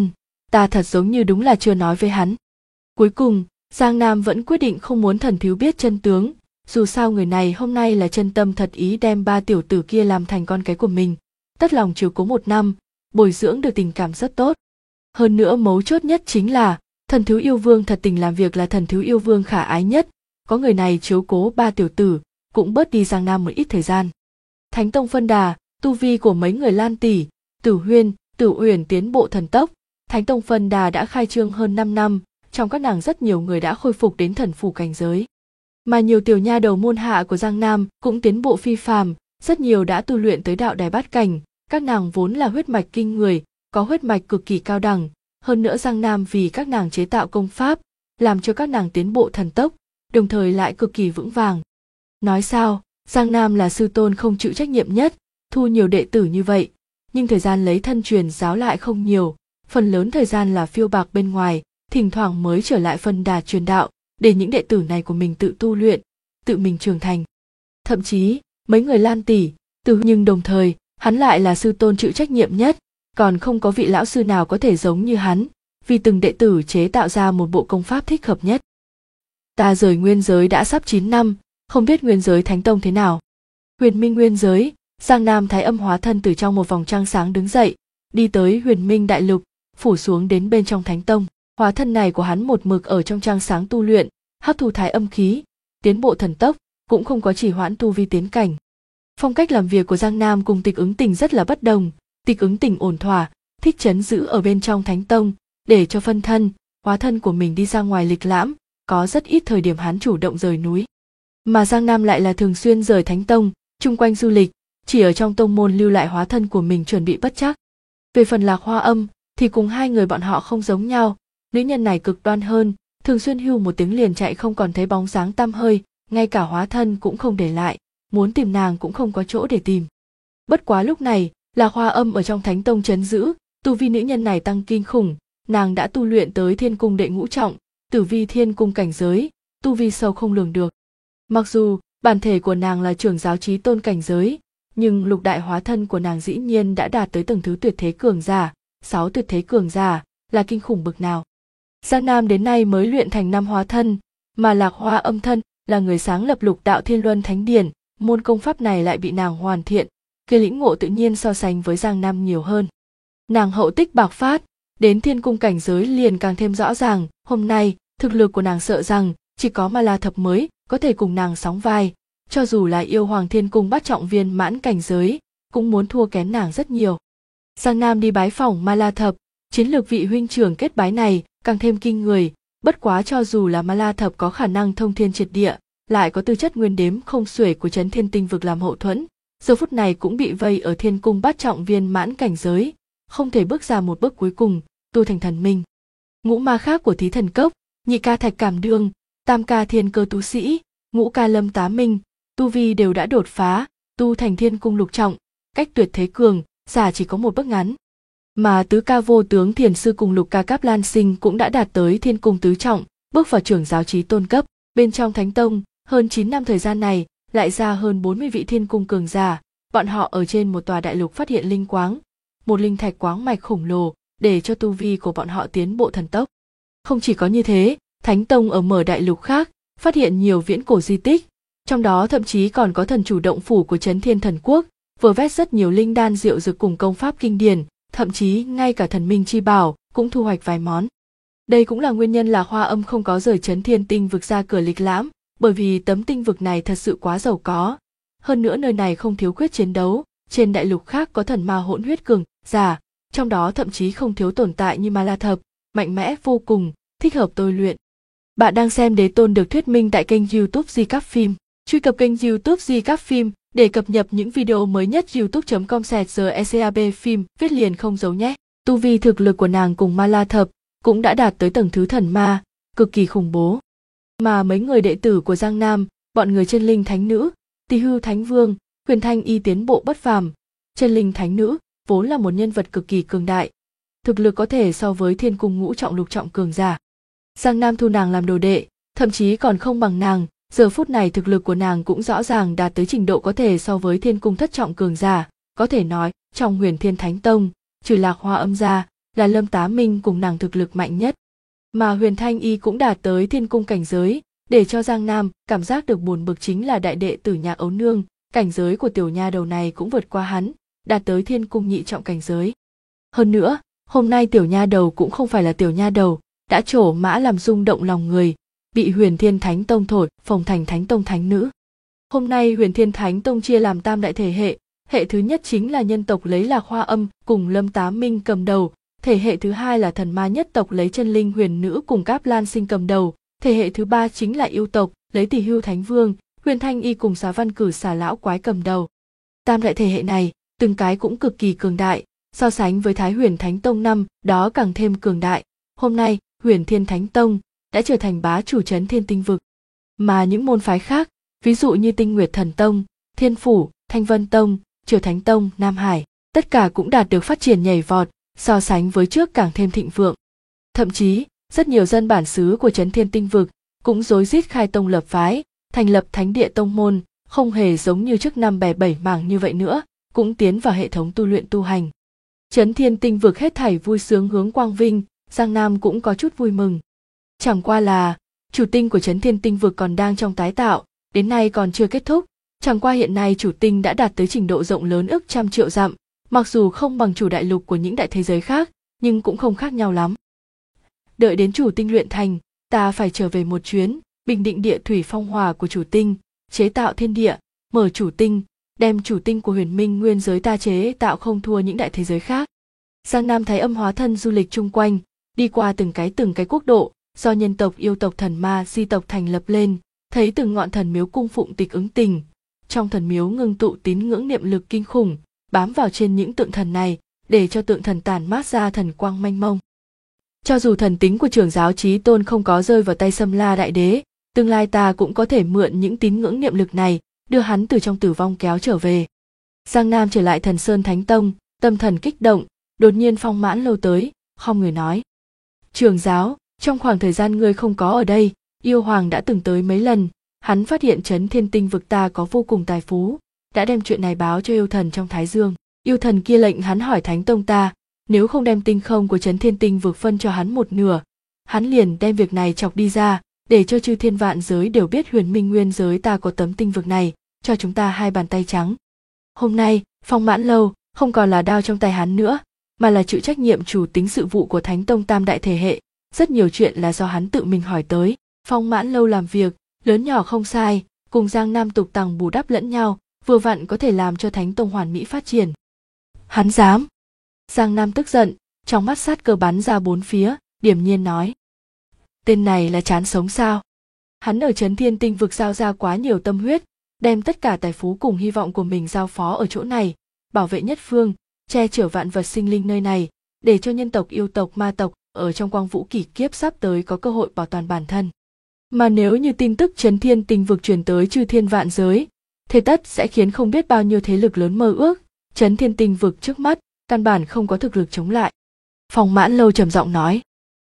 Ta thật giống như đúng là chưa nói với hắn. Cuối cùng, Giang Nam vẫn quyết định không muốn Thần Thứ biết chân tướng, dù sao người này hôm nay là chân tâm thật ý đem ba tiểu tử kia làm thành con cái của mình, tất lòng chiếu cố một năm, bồi dưỡng được tình cảm rất tốt. Hơn nữa mấu chốt nhất chính là, Thần Thứ yêu vương thật tình làm việc là Thần Thứ yêu vương khả ái nhất, có người này chiếu cố ba tiểu tử, cũng bớt đi Giang Nam một ít thời gian. Thánh Tông Phân Đà, tu vi của mấy người Lan Tỷ, Tử Huyên, Tử Uyển tiến bộ thần tốc. Thánh Tông Phân Đà đã khai trương hơn 5 năm, trong các nàng rất nhiều người đã khôi phục đến thần phủ cảnh giới. Mà nhiều tiểu nha đầu môn hạ của Giang Nam cũng tiến bộ phi phàm, rất nhiều đã tu luyện tới đạo đài bát cảnh, các nàng vốn là huyết mạch kinh người, có huyết mạch cực kỳ cao đẳng, hơn nữa Giang Nam vì các nàng chế tạo công pháp, làm cho các nàng tiến bộ thần tốc, đồng thời lại cực kỳ vững vàng. Nói sao, Giang Nam là sư tôn không chịu trách nhiệm nhất, thu nhiều đệ tử như vậy, nhưng thời gian lấy thân truyền giáo lại không nhiều, phần lớn thời gian là phiêu bạc bên ngoài, thỉnh thoảng mới trở lại Phân Đà truyền đạo, để những đệ tử này của mình tự tu luyện, tự mình trưởng thành. Thậm chí, mấy người Lan Tỷ, Tử, nhưng đồng thời, hắn lại là sư tôn chịu trách nhiệm nhất, còn không có vị lão sư nào có thể giống như hắn, vì từng đệ tử chế tạo ra một bộ công pháp thích hợp nhất. Ta rời nguyên giới đã sắp 9 năm, không biết nguyên giới Thánh Tông thế nào. Huyền Minh nguyên giới, Giang Nam Thái Âm hóa thân từ trong một vòng trăng sáng đứng dậy, đi tới Huyền Minh đại lục, phủ xuống đến bên trong Thánh Tông. Hóa thân này của hắn một mực ở trong trăng sáng tu luyện, hấp thu thái âm khí, tiến bộ thần tốc, cũng không có trì hoãn tu vi tiến cảnh. Phong cách làm việc của Giang Nam cùng Tịch Ứng Tình rất là bất đồng, Tịch Ứng Tình ổn thỏa, thích trấn giữ ở bên trong Thánh Tông, để cho phân thân, hóa thân của mình đi ra ngoài lịch lãm, có rất ít thời điểm hắn chủ động rời núi. Mà Giang Nam lại là thường xuyên rời Thánh Tông, chung quanh du lịch, chỉ ở trong tông môn lưu lại hóa thân của mình chuẩn bị bất trắc. Về phần Lạc Hoa Âm, thì cùng hai người bọn họ không giống nhau, nữ nhân này cực đoan hơn, thường xuyên hưu một tiếng liền chạy không còn thấy bóng dáng tăm hơi, ngay cả hóa thân cũng không để lại, muốn tìm nàng cũng không có chỗ để tìm. Bất quá lúc này, Lạc Hoa Âm ở trong Thánh Tông trấn giữ, tu vi nữ nhân này tăng kinh khủng, nàng đã tu luyện tới Thiên Cung đệ ngũ trọng, Tử Vi Thiên Cung cảnh giới, tu vi sâu không lường được. Mặc dù bản thể của nàng là trưởng giáo chí tôn cảnh giới, nhưng lục đại hóa thân của nàng dĩ nhiên đã đạt tới tầng thứ tuyệt thế cường giả, 6 tuyệt thế cường giả, là kinh khủng bực nào. Giang Nam đến nay mới luyện thành 5 hóa thân, mà Lạc Hoa Âm thân là người sáng lập Lục Đạo Thiên Luân Thánh Điển, môn công pháp này lại bị nàng hoàn thiện, kia lĩnh ngộ tự nhiên so sánh với Giang Nam nhiều hơn. Nàng hậu tích bạc phát, đến Thiên Cung cảnh giới liền càng thêm rõ ràng, hôm nay, thực lực của nàng sợ rằng chỉ có Ma La Thập mới có thể cùng nàng sóng vai, cho dù là yêu Hoàng Thiên Cung bát trọng viên mãn cảnh giới, cũng muốn thua kém nàng rất nhiều. Giang Nam đi bái phỏng Ma La Thập, chiến lược vị huynh trưởng kết bái này càng thêm kinh người, bất quá cho dù là Ma La Thập có khả năng thông thiên triệt địa, lại có tư chất nguyên đếm không xuể của Chấn Thiên Tinh Vực làm hậu thuẫn, giờ phút này cũng bị vây ở Thiên Cung bát trọng viên mãn cảnh giới, không thể bước ra một bước cuối cùng, tu thành thần minh. Ngũ ma khác của Thí Thần Cốc, nhị ca Thạch Cảm Đương, tam ca Thiên Cơ Tú Sĩ, ngũ ca Lâm Tá Minh, tu vi đều đã đột phá, tu thành Thiên Cung lục trọng, cách tuyệt thế cường, giả chỉ có một bước ngắn. Mà tứ ca Vô Tướng Thiền Sư cùng lục ca Cáp Lan Sinh cũng đã đạt tới Thiên Cung tứ trọng, bước vào trưởng giáo chí tôn cấp. Bên trong Thánh Tông, hơn 9 năm thời gian này, lại ra hơn 40 vị Thiên Cung cường giả, bọn họ ở trên một tòa đại lục phát hiện linh quáng, một linh thạch quáng mạch khổng lồ, để cho tu vi của bọn họ tiến bộ thần tốc. Không chỉ có như thế, Thánh Tông ở mở đại lục khác, phát hiện nhiều viễn cổ di tích, trong đó thậm chí còn có thần chủ động phủ của Chấn Thiên Thần Quốc, vừa vét rất nhiều linh đan diệu dược cùng công pháp kinh điển, thậm chí ngay cả thần minh chi bảo cũng thu hoạch vài món. Đây cũng là nguyên nhân là Hoa Âm không có rời Chấn Thiên Tinh Vực ra cửa lịch lãm, bởi vì tấm tinh vực này thật sự quá giàu có. Hơn nữa nơi này không thiếu khuyết chiến đấu, trên đại lục khác có thần ma hỗn huyết cường giả, trong đó thậm chí không thiếu tồn tại như Ma La Thập, mạnh mẽ vô cùng, thích hợp tôi luyện. Bạn đang xem Đế Tôn được thuyết minh tại kênh YouTube Di Cáp Phim. Truy cập kênh YouTube Di Cáp Phim để cập nhật những video mới nhất. youtube.com/GECAB phim viết liền không giấu nhé. Tu vi thực lực của nàng cùng Ma La Thập cũng đã đạt tới tầng thứ thần ma, cực kỳ khủng bố. Mà mấy người đệ tử của Giang Nam, bọn người Chân Linh Thánh Nữ, Tỳ Hưu Thánh Vương, Huyền Thanh Y tiến bộ bất phàm. Chân Linh Thánh Nữ vốn là một nhân vật cực kỳ cường đại, thực lực có thể so với Thiên Cung ngũ trọng lục trọng cường giả. Giang Nam thu nàng làm đồ đệ, thậm chí còn không bằng nàng, giờ phút này thực lực của nàng cũng rõ ràng đạt tới trình độ có thể so với Thiên Cung thất trọng cường giả, có thể nói trong Huyền Thiên Thánh Tông, trừ Lạc Hoa Âm ra, là Lâm Tá Minh cùng nàng thực lực mạnh nhất. Mà Huyền Thanh Y cũng đạt tới Thiên Cung cảnh giới, để cho Giang Nam cảm giác được buồn bực chính là đại đệ tử Nhạc Ấu Nương, cảnh giới của tiểu nha đầu này cũng vượt qua hắn, đạt tới Thiên Cung nhị trọng cảnh giới. Hơn nữa, hôm nay tiểu nha đầu cũng không phải là tiểu nha đầu, đã trổ mã làm rung động lòng người, bị Huyền Thiên Thánh Tông thổi phồng thành Thánh Tông Thánh Nữ. Hôm nay Huyền Thiên Thánh Tông chia làm tam đại thể hệ, hệ thứ nhất chính là nhân tộc lấy Lạc Hoa Âm cùng Lâm Tá Minh cầm đầu, thể hệ thứ hai là thần ma nhất tộc lấy Chân Linh Huyền Nữ cùng Cáp Lan Sinh cầm đầu, thể hệ thứ ba chính là yêu tộc lấy Tỳ Hưu Thánh Vương, Huyền Thanh Y cùng Xá Văn Cử Xà Lão Quái cầm đầu. Tam đại thể hệ này, từng cái cũng cực kỳ cường đại, so sánh với Thái Huyền Thánh Tông năm đó càng thêm cường đại. Hôm nay, Huyền Thiên Thánh Tông đã trở thành bá chủ Chấn Thiên Tinh Vực. Mà những môn phái khác, ví dụ như Tinh Nguyệt Thần Tông, Thiên Phủ, Thanh Vân Tông, Triều Thánh Tông, Nam Hải, tất cả cũng đạt được phát triển nhảy vọt, so sánh với trước càng thêm thịnh vượng. Thậm chí, rất nhiều dân bản xứ của Chấn Thiên Tinh Vực cũng rối rít khai tông lập phái, thành lập thánh địa tông môn, không hề giống như trước năm bè bảy mảng như vậy nữa, cũng tiến vào hệ thống tu luyện tu hành. Chấn Thiên Tinh Vực hết thảy vui sướng hướng quang vinh, Giang Nam cũng có chút vui mừng. Chẳng qua là, chủ tinh của Chấn Thiên Tinh Vực còn đang trong tái tạo, đến nay còn chưa kết thúc, chẳng qua hiện nay chủ tinh đã đạt tới trình độ rộng lớn ức trăm triệu dặm, mặc dù không bằng chủ đại lục của những đại thế giới khác, nhưng cũng không khác nhau lắm. Đợi đến chủ tinh luyện thành, ta phải trở về một chuyến, bình định địa thủy phong hòa của chủ tinh, chế tạo thiên địa, mở chủ tinh, đem chủ tinh của Huyền Minh nguyên giới ta chế tạo không thua những đại thế giới khác. Giang Nam Thái Âm hóa thân du lịch chung quanh, đi qua từng cái quốc độ, do nhân tộc yêu tộc thần ma di tộc thành lập lên, thấy từng ngọn thần miếu cung phụng tịch ứng tình. Trong thần miếu ngưng tụ tín ngưỡng niệm lực kinh khủng, bám vào trên những tượng thần này, để cho tượng thần tản mát ra thần quang mênh mông. Cho dù thần tính của trưởng giáo chí tôn không có rơi vào tay Xâm La Đại Đế, tương lai ta cũng có thể mượn những tín ngưỡng niệm lực này, đưa hắn từ trong tử vong kéo trở về. Giang Nam trở lại Thần Sơn Thánh Tông, tâm thần kích động, đột nhiên Phong Mãn Lâu tới, khom người nói: Trưởng giáo, trong khoảng thời gian ngươi không có ở đây, yêu hoàng đã từng tới mấy lần, hắn phát hiện Chấn Thiên Tinh Vực ta có vô cùng tài phú, đã đem chuyện này báo cho yêu thần trong Thái Dương. Yêu thần kia lệnh hắn hỏi Thánh Tông ta, nếu không đem tinh không của Chấn Thiên Tinh Vực phân cho hắn một nửa, hắn liền đem việc này chọc đi ra, để cho chư thiên vạn giới đều biết Huyền Minh nguyên giới ta có tấm tinh vực này, cho chúng ta hai bàn tay trắng. Hôm nay, Phong Mãn Lâu không còn là đao trong tay hắn nữa, mà là chịu trách nhiệm chủ tính sự vụ của Thánh Tông tam đại thể hệ, rất nhiều chuyện là do hắn tự mình hỏi tới. Phong Mãn Lâu làm việc, lớn nhỏ không sai, cùng Giang Nam tục tằng bù đắp lẫn nhau, vừa vặn có thể làm cho Thánh Tông hoàn mỹ phát triển. Hắn dám. Giang Nam tức giận, trong mắt sát cơ bắn ra bốn phía, điềm nhiên nói. Tên này là chán sống sao? Hắn ở Trấn Thiên Tinh vực giao ra quá nhiều tâm huyết, đem tất cả tài phú cùng hy vọng của mình giao phó ở chỗ này, bảo vệ nhất phương, che chở vạn vật sinh linh nơi này, để cho nhân tộc, yêu tộc, ma tộc ở trong quang vũ kỷ kiếp sắp tới có cơ hội bảo toàn bản thân. Mà nếu như tin tức Trấn Thiên Tinh vực truyền tới chư thiên vạn giới, thế tất sẽ khiến không biết bao nhiêu thế lực lớn mơ ước. Trấn Thiên Tinh vực trước mắt căn bản không có thực lực chống lại. Phong Mãn Lâu trầm giọng nói.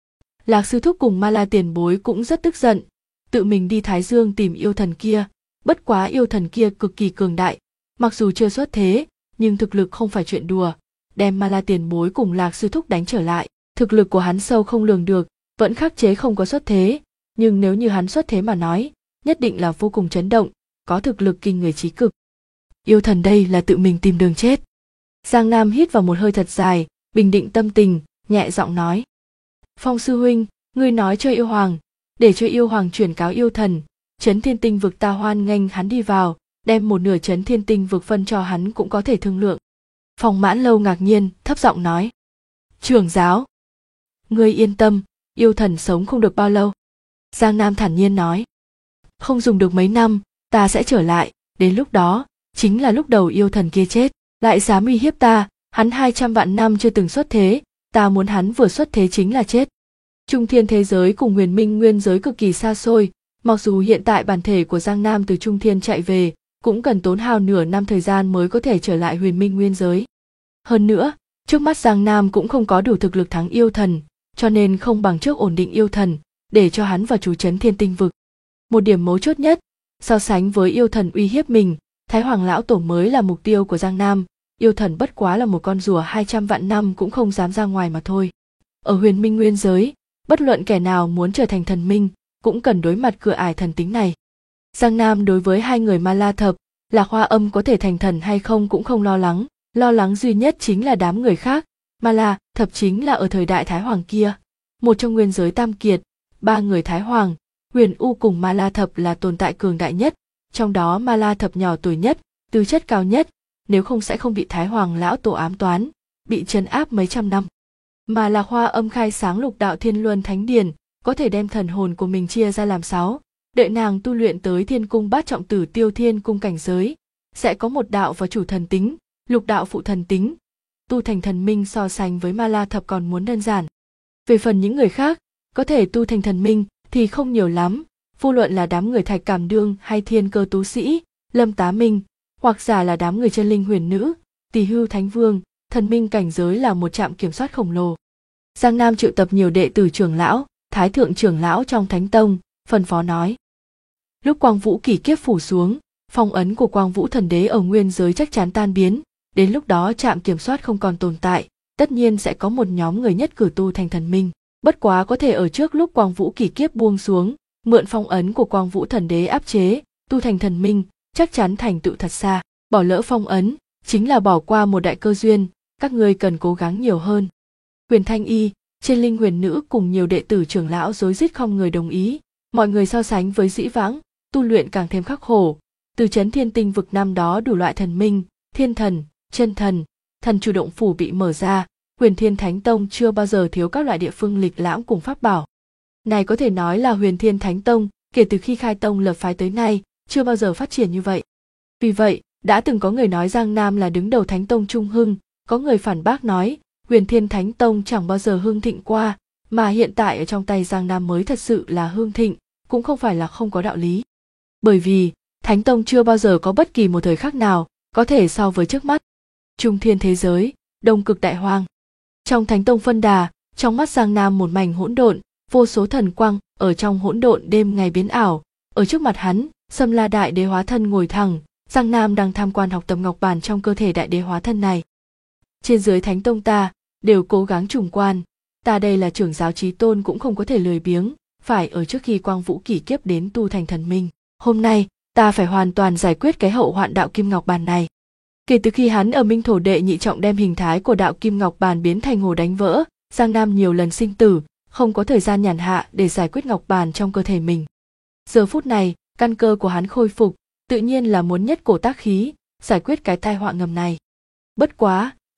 Lạc sư thúc cùng Ma La tiền bối cũng rất tức giận, tự mình đi Thái Dương tìm yêu thần kia, bất quá yêu thần kia cực kỳ cường đại, mặc dù chưa xuất thế, nhưng thực lực không phải chuyện đùa, đem Ma La tiền bối cùng Lạc sư thúc đánh trở lại. Thực lực của hắn sâu không lường được, vẫn khắc chế không có xuất thế, nhưng nếu như hắn xuất thế mà nói, nhất định là vô cùng chấn động, có thực lực kinh người chí cực. Yêu thần đây là tự mình tìm đường chết. Giang Nam hít vào một hơi thật dài, bình định tâm tình, nhẹ giọng nói. Phong sư huynh, ngươi nói cho yêu hoàng, để cho yêu hoàng chuyển cáo yêu thần, Trấn Thiên Tinh vực ta hoan nghênh hắn đi vào, đem một nửa Trấn Thiên Tinh vực phân cho hắn cũng có thể thương lượng. Phong Mãn Lâu ngạc nhiên, thấp giọng nói. Trưởng giáo, ngươi yên tâm, yêu thần sống không được bao lâu. Giang Nam thản nhiên nói. Không dùng được mấy năm, ta sẽ trở lại, đến lúc đó, chính là lúc đầu yêu thần kia chết, lại dám uy hiếp ta, hắn 200 vạn năm chưa từng xuất thế, ta muốn hắn vừa xuất thế chính là chết. Trung thiên thế giới cùng huyền minh nguyên giới cực kỳ xa xôi, mặc dù hiện tại bản thể của Giang Nam từ Trung thiên chạy về, cũng cần tốn hao nửa năm thời gian mới có thể trở lại huyền minh nguyên giới. Hơn nữa, trước mắt Giang Nam cũng không có đủ thực lực thắng yêu thần, cho nên không bằng trước ổn định yêu thần, để cho hắn vào trú Trấn Thiên Tinh vực. Một điểm mấu chốt nhất, so sánh với yêu thần uy hiếp mình, Thái Hoàng lão tổ mới là mục tiêu của Giang Nam, yêu thần bất quá là một con rùa 200 vạn năm cũng không dám ra ngoài mà thôi. Ở huyền minh nguyên giới, bất luận kẻ nào muốn trở thành thần minh, cũng cần đối mặt cửa ải thần tính này. Giang Nam đối với hai người Ma La Thập, Lạc Hoa Âm có thể thành thần hay không cũng không lo lắng duy nhất chính là đám người khác. Ma La Thập chính là ở thời đại Thái Hoàng kia, một trong nguyên giới tam kiệt, ba người Thái Hoàng, Huyền U cùng Ma La Thập là tồn tại cường đại nhất, trong đó Ma La Thập nhỏ tuổi nhất, tư chất cao nhất, nếu không sẽ không bị Thái Hoàng lão tổ ám toán, bị trấn áp mấy trăm năm. Mà Lạc Hoa Âm khai sáng lục đạo thiên luân thánh điển, có thể đem thần hồn của mình chia ra làm 6, đợi nàng tu luyện tới thiên cung bát trọng tử tiêu thiên cung cảnh giới, sẽ có một đạo và chủ thần tính, lục đạo phụ thần tính, tu thành thần minh so sánh với Ma La Thập còn muốn đơn giản. Về phần những người khác, có thể tu thành thần minh thì không nhiều lắm, vô luận là đám người Thạch Cảm Đương hay Thiên Cơ Tú Sĩ, Lâm Tá Minh, hoặc giả là đám người chân linh huyền nữ, Tỳ Hưu Thánh Vương, thần minh cảnh giới là một trạm kiểm soát khổng lồ. Giang Nam triệu tập nhiều đệ tử trưởng lão, thái thượng trưởng lão trong Thánh Tông, phân phó nói. Lúc quang vũ kỷ kiếp phủ xuống, phong ấn của quang vũ thần đế ở nguyên giới chắc chắn tan biến, đến lúc đó trạm kiểm soát không còn tồn tại, tất nhiên sẽ có một nhóm người nhất cử tu thành thần minh. Bất quá có thể ở trước lúc quang vũ kỷ kiếp buông xuống, mượn phong ấn của quang vũ thần đế áp chế, tu thành thần minh, chắc chắn thành tựu thật xa. Bỏ lỡ phong ấn, chính là bỏ qua một đại cơ duyên, các ngươi cần cố gắng nhiều hơn. Huyền Thanh Y, trên linh huyền nữ cùng nhiều đệ tử trưởng lão rối rít không người đồng ý, mọi người so sánh với dĩ vãng, tu luyện càng thêm khắc khổ. Từ Trấn Thiên Tinh vực năm đó đủ loại thần minh, thiên thần, chân thần, thần chủ động phủ bị mở ra, Huyền Thiên Thánh Tông chưa bao giờ thiếu các loại địa phương lịch lãm cùng pháp bảo. Này có thể nói là Huyền Thiên Thánh Tông, kể từ khi khai tông lập phái tới nay, chưa bao giờ phát triển như vậy. Vì vậy, đã từng có người nói Giang Nam là đứng đầu Thánh Tông trung hưng, có người phản bác nói, Huyền Thiên Thánh Tông chẳng bao giờ hưng thịnh qua, mà hiện tại ở trong tay Giang Nam mới thật sự là hưng thịnh, cũng không phải là không có đạo lý. Bởi vì, Thánh Tông chưa bao giờ có bất kỳ một thời khắc nào có thể so với trước mắt. Trung thiên thế giới, đông cực đại hoang. Trong Thánh Tông phân đà, trong mắt Giang Nam một mảnh hỗn độn, vô số thần quang ở trong hỗn độn đêm ngày biến ảo, ở trước mặt hắn, Sâm La Đại Đế hóa thân ngồi thẳng, Giang Nam đang tham quan học tập ngọc bản trong cơ thể Đại Đế hóa thân này. Trên dưới Thánh Tông ta đều cố gắng trùng quan, ta đây là trưởng giáo chí tôn cũng không có thể lười biếng, phải ở trước khi quang vũ kỷ kiếp đến tu thành thần minh. Hôm nay, ta phải hoàn toàn giải quyết cái hậu hoạn đạo kim ngọc bàn này. Kể từ khi hắn ở Minh Thổ Đệ Nhị Trọng đem hình thái của đạo kim ngọc bàn biến thành hồ đánh vỡ, Giang Nam nhiều lần sinh tử, không có thời gian nhàn hạ để giải quyết ngọc bàn trong cơ thể mình. Giờ phút này, căn cơ của hắn khôi phục, tự nhiên là muốn nhất cổ tác khí, giải quyết cái tai họa ngầm này. Bất quá,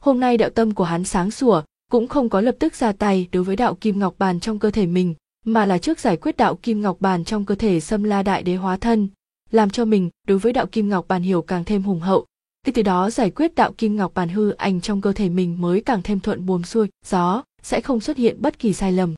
Hôm nay đạo tâm của hắn sáng sủa, cũng không có lập tức ra tay đối với đạo kim ngọc bàn trong cơ thể mình, mà là trước giải quyết đạo kim ngọc bàn trong cơ thể Sâm La Đại Đế hóa thân, làm cho mình đối với đạo kim ngọc bàn hiểu càng thêm hùng hậu. Từ đó giải quyết đạo kim ngọc bàn hư ảnh trong cơ thể mình mới càng thêm thuận buồm xuôi gió, sẽ không xuất hiện bất kỳ sai lầm.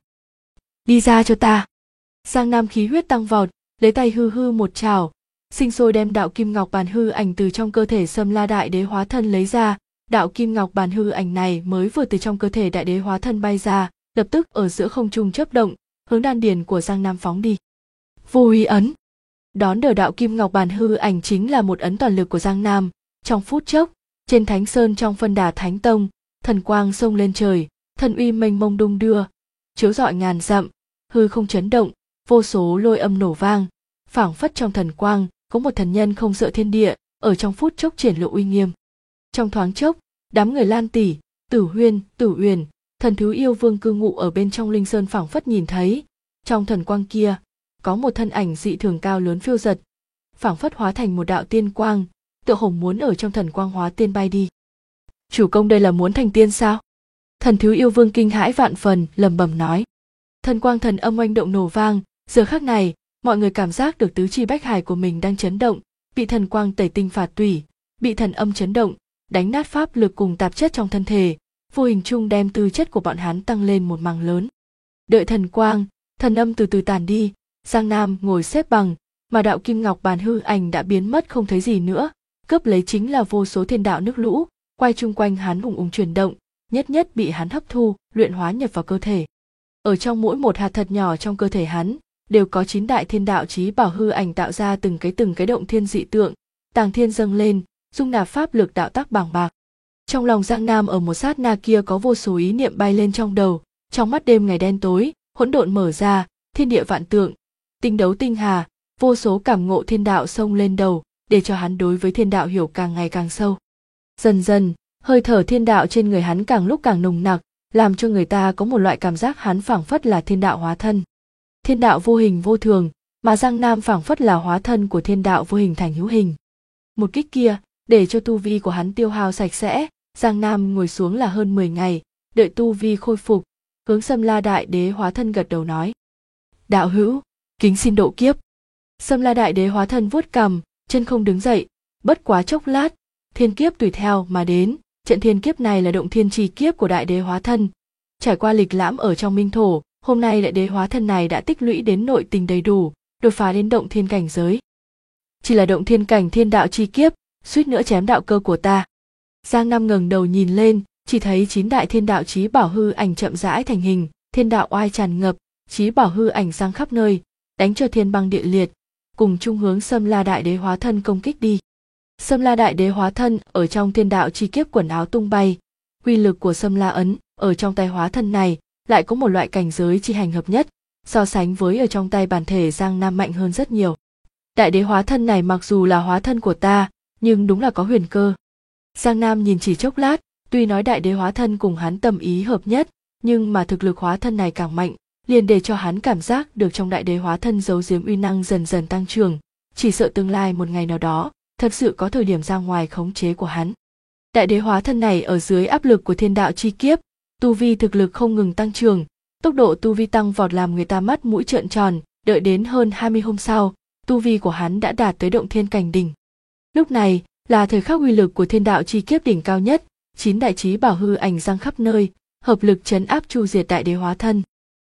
Đi ra cho ta! Giang Nam khí huyết tăng vọt, lấy tay hư một chảo, sinh sôi đem đạo kim ngọc bàn hư ảnh từ trong cơ thể Sâm La Đại Đế hóa thân lấy ra. Đạo kim ngọc bàn hư ảnh này mới vừa từ trong cơ thể Đại Đế hóa thân bay ra, lập tức ở giữa không trung chớp động, hướng đan điền của Giang Nam phóng đi. Vô Uy ấn. Đón đỡ đạo kim ngọc bàn hư ảnh chính là một ấn toàn lực của Giang Nam. Trong phút chốc, trên Thánh Sơn trong Phân Đà Thánh Tông, thần quang xông lên trời, thần uy mênh mông đung đưa, chiếu rọi ngàn dặm, hư không chấn động, vô số lôi âm nổ vang, phảng phất trong thần quang có một thần nhân không sợ thiên địa, ở trong phút chốc triển lộ uy nghiêm. Trong thoáng chốc, đám người Lan Tỷ, Tử Huyên, Tử Uyển, thần thú yêu vương cư ngụ ở bên trong linh sơn phảng phất nhìn thấy, trong thần quang kia có một thân ảnh dị thường cao lớn phiêu giật, phảng phất hóa thành một đạo tiên quang, tựa hồ muốn ở trong thần quang hóa tiên bay đi. Chủ công đây là muốn thành tiên sao? Thần thú yêu vương kinh hãi vạn phần, lẩm bẩm nói. Thần quang thần âm oanh động nổ vang, giờ khắc này, mọi người cảm giác được tứ chi bách hải của mình đang chấn động, bị thần quang tẩy tinh phạt tủy, bị thần âm chấn động, đánh nát pháp lực cùng tạp chất trong thân thể, vô hình chung đem tư chất của bọn hắn tăng lên một mảng lớn. Đợi thần quang, thần âm từ từ tàn đi, Giang Nam ngồi xếp bằng, mà đạo kim ngọc bàn hư ảnh đã biến mất không thấy gì nữa, cướp lấy chính là vô số thiên đạo nước lũ, quay chung quanh hắn ùng ùng chuyển động, nhất nhất bị hắn hấp thu, luyện hóa nhập vào cơ thể. Ở trong mỗi một hạt thật nhỏ trong cơ thể hắn, đều có 9 đại thiên đạo chí bảo hư ảnh tạo ra từng cái động thiên dị tượng, tàng thiên dâng lên, dung nạp pháp lực đạo tác bàng bạc. Trong lòng Giang Nam ở một sát na kia có vô số ý niệm bay lên trong đầu, trong mắt đêm ngày đen tối, hỗn độn mở ra, thiên địa vạn tượng, tinh đấu tinh hà, vô số cảm ngộ thiên đạo xông lên đầu, để cho hắn đối với thiên đạo hiểu càng ngày càng sâu. Dần dần, hơi thở thiên đạo trên người hắn càng lúc càng nồng nặc, làm cho người ta có một loại cảm giác hắn phảng phất là thiên đạo hóa thân. Thiên đạo vô hình vô thường, mà Giang Nam phảng phất là hóa thân của thiên đạo vô hình thành hữu hình. Một kích kia, để cho tu vi của hắn tiêu hao sạch sẽ, Giang Nam ngồi xuống là hơn 10 ngày, đợi tu vi khôi phục, hướng Sâm La Đại Đế hóa thân gật đầu nói. Đạo hữu, kính xin độ kiếp. Sâm La Đại Đế hóa thân vuốt cằm, chân không đứng dậy, bất quá chốc lát, thiên kiếp tùy theo mà đến, trận thiên kiếp này là động thiên trì kiếp của Đại Đế hóa thân. Trải qua lịch lãm ở trong minh thổ, hôm nay Đại Đế hóa thân này đã tích lũy đến nội tình đầy đủ, đột phá đến động thiên cảnh giới. Chỉ là động thiên cảnh thiên đạo chi kiếp, suýt nữa chém đạo cơ của ta. Giang Nam ngẩng đầu nhìn lên, chỉ thấy 9 đại thiên đạo chí bảo hư ảnh chậm rãi thành hình, thiên đạo oai tràn ngập, chí bảo hư ảnh sang khắp nơi, đánh cho thiên băng địa liệt, cùng chung hướng Sâm La Đại Đế hóa thân công kích đi. Sâm La Đại Đế hóa thân ở trong thiên đạo chi kiếp quần áo tung bay, uy lực của Sâm La ấn ở trong tay hóa thân này lại có một loại cảnh giới chi hành hợp nhất, so sánh với ở trong tay bản thể Giang Nam mạnh hơn rất nhiều. Đại Đế hóa thân này mặc dù là hóa thân của ta, nhưng đúng là có huyền cơ. Giang Nam nhìn chỉ chốc lát, tuy nói Đại Đế hóa thân cùng hắn tâm ý hợp nhất, nhưng mà thực lực hóa thân này càng mạnh, liền để cho hắn cảm giác được trong Đại Đế hóa thân giấu giếm uy năng dần dần tăng trưởng, chỉ sợ tương lai một ngày nào đó, thật sự có thời điểm ra ngoài khống chế của hắn. Đại Đế hóa thân này ở dưới áp lực của thiên đạo chi kiếp, tu vi thực lực không ngừng tăng trưởng, tốc độ tu vi tăng vọt làm người ta mắt mũi trợn tròn, đợi đến hơn 20 hôm sau, tu vi của hắn đã đạt tới động thiên cảnh đỉnh. Lúc này là thời khắc uy lực của thiên đạo chi kiếp đỉnh cao nhất, 9 đại chí bảo hư ảnh giăng khắp nơi, hợp lực trấn áp chu diệt Đại Đế hóa thân.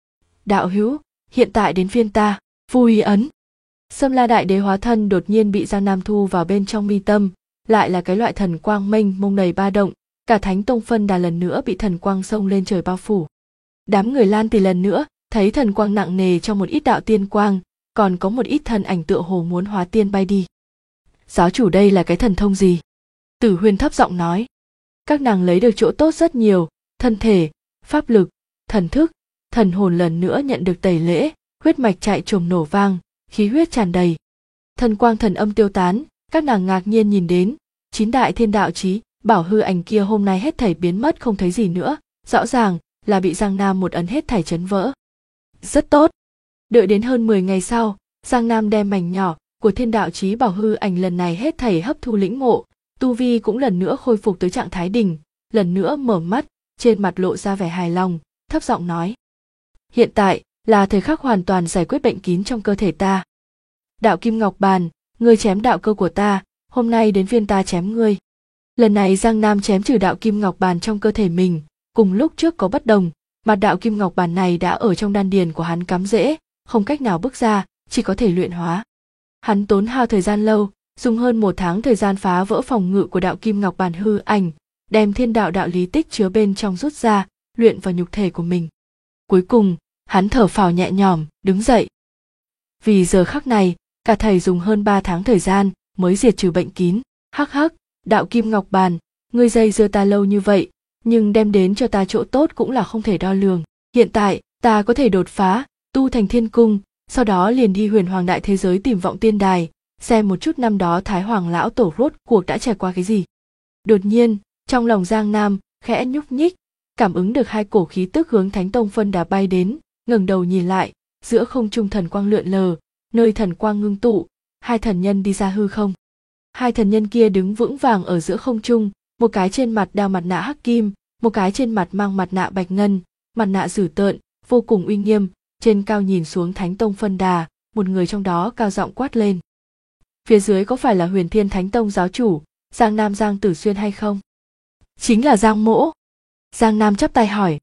Đạo hữu, hiện tại đến phiên ta, Vô Uy ấn. Sâm La Đại Đế hóa thân đột nhiên bị Giang Nam thu vào bên trong mi tâm, lại là cái loại thần quang mênh mông đầy ba động, cả Thánh Tông Phân Đà lần nữa bị thần quang xông lên trời bao phủ. Đám người Lan Tỷ lần nữa thấy thần quang nặng nề trong một ít đạo tiên quang, còn có một ít thần ảnh tựa hồ muốn hóa tiên bay đi. Giáo chủ đây là cái thần thông gì? Tử Huyên thấp giọng nói. Các nàng lấy được chỗ tốt rất nhiều, thân thể, pháp lực, thần thức, thần hồn lần nữa nhận được tẩy lễ, huyết mạch chạy trồm nổ vang, khí huyết tràn đầy. Thần quang thần âm tiêu tán, các nàng ngạc nhiên nhìn đến, 9 đại thiên đạo chí bảo hư ảnh kia hôm nay hết thảy biến mất không thấy gì nữa, rõ ràng là bị Giang Nam một ấn hết thảy chấn vỡ. Rất tốt. Đợi đến hơn 10 ngày sau, Giang Nam đem mảnh nhỏ của thiên đạo chí bảo hư ảnh lần này hết thảy hấp thu lĩnh ngộ, tu vi cũng lần nữa khôi phục tới trạng thái đỉnh, lần nữa mở mắt, trên mặt lộ ra vẻ hài lòng, thấp giọng nói. Hiện tại là thời khắc hoàn toàn giải quyết bệnh kín trong cơ thể ta. Đạo Kim Ngọc Bàn, ngươi chém đạo cơ của ta, hôm nay đến phiên ta chém ngươi. Lần này Giang Nam chém trừ đạo Kim Ngọc Bàn trong cơ thể mình, cùng lúc trước có bất đồng, mà đạo Kim Ngọc Bàn này đã ở trong đan điền của hắn cắm rễ, không cách nào bước ra, chỉ có thể luyện hóa. Hắn tốn hao thời gian lâu, dùng hơn 1 tháng thời gian phá vỡ phòng ngự của đạo Kim Ngọc Bàn hư ảnh, đem thiên đạo đạo lý tích chứa bên trong rút ra, luyện vào nhục thể của mình. Cuối cùng, hắn thở phào nhẹ nhõm, đứng dậy. Vì giờ khắc này, cả thầy dùng hơn 3 tháng thời gian mới diệt trừ bệnh kín. Hắc hắc, đạo Kim Ngọc Bàn, ngươi dây dưa ta lâu như vậy, nhưng đem đến cho ta chỗ tốt cũng là không thể đo lường. Hiện tại, ta có thể đột phá, tu thành thiên cung, sau đó liền đi Huyền Hoàng đại thế giới tìm Vọng Tiên Đài, xem một chút năm đó Thái Hoàng lão tổ rốt cuộc đã trải qua cái gì. Đột nhiên, trong lòng Giang Nam khẽ nhúc nhích, cảm ứng được 2 cổ khí tức hướng Thánh Tông phân đà bay đến, ngẩng đầu nhìn lại, giữa không trung thần quang lượn lờ, nơi thần quang ngưng tụ, 2 thần nhân đi ra hư không. 2 thần nhân kia đứng vững vàng ở giữa không trung, một cái trên mặt đeo mặt nạ hắc kim, một cái trên mặt mang mặt nạ bạch ngân, mặt nạ dữ tợn, vô cùng uy nghiêm, trên cao nhìn xuống Thánh Tông phân đà, một người trong đó cao giọng quát lên. Phía dưới có phải là Huyền Thiên Thánh Tông giáo chủ, Giang Nam Giang Tử Xuyên hay không? Chính là Giang Mỗ. Giang Nam chắp tay hỏi.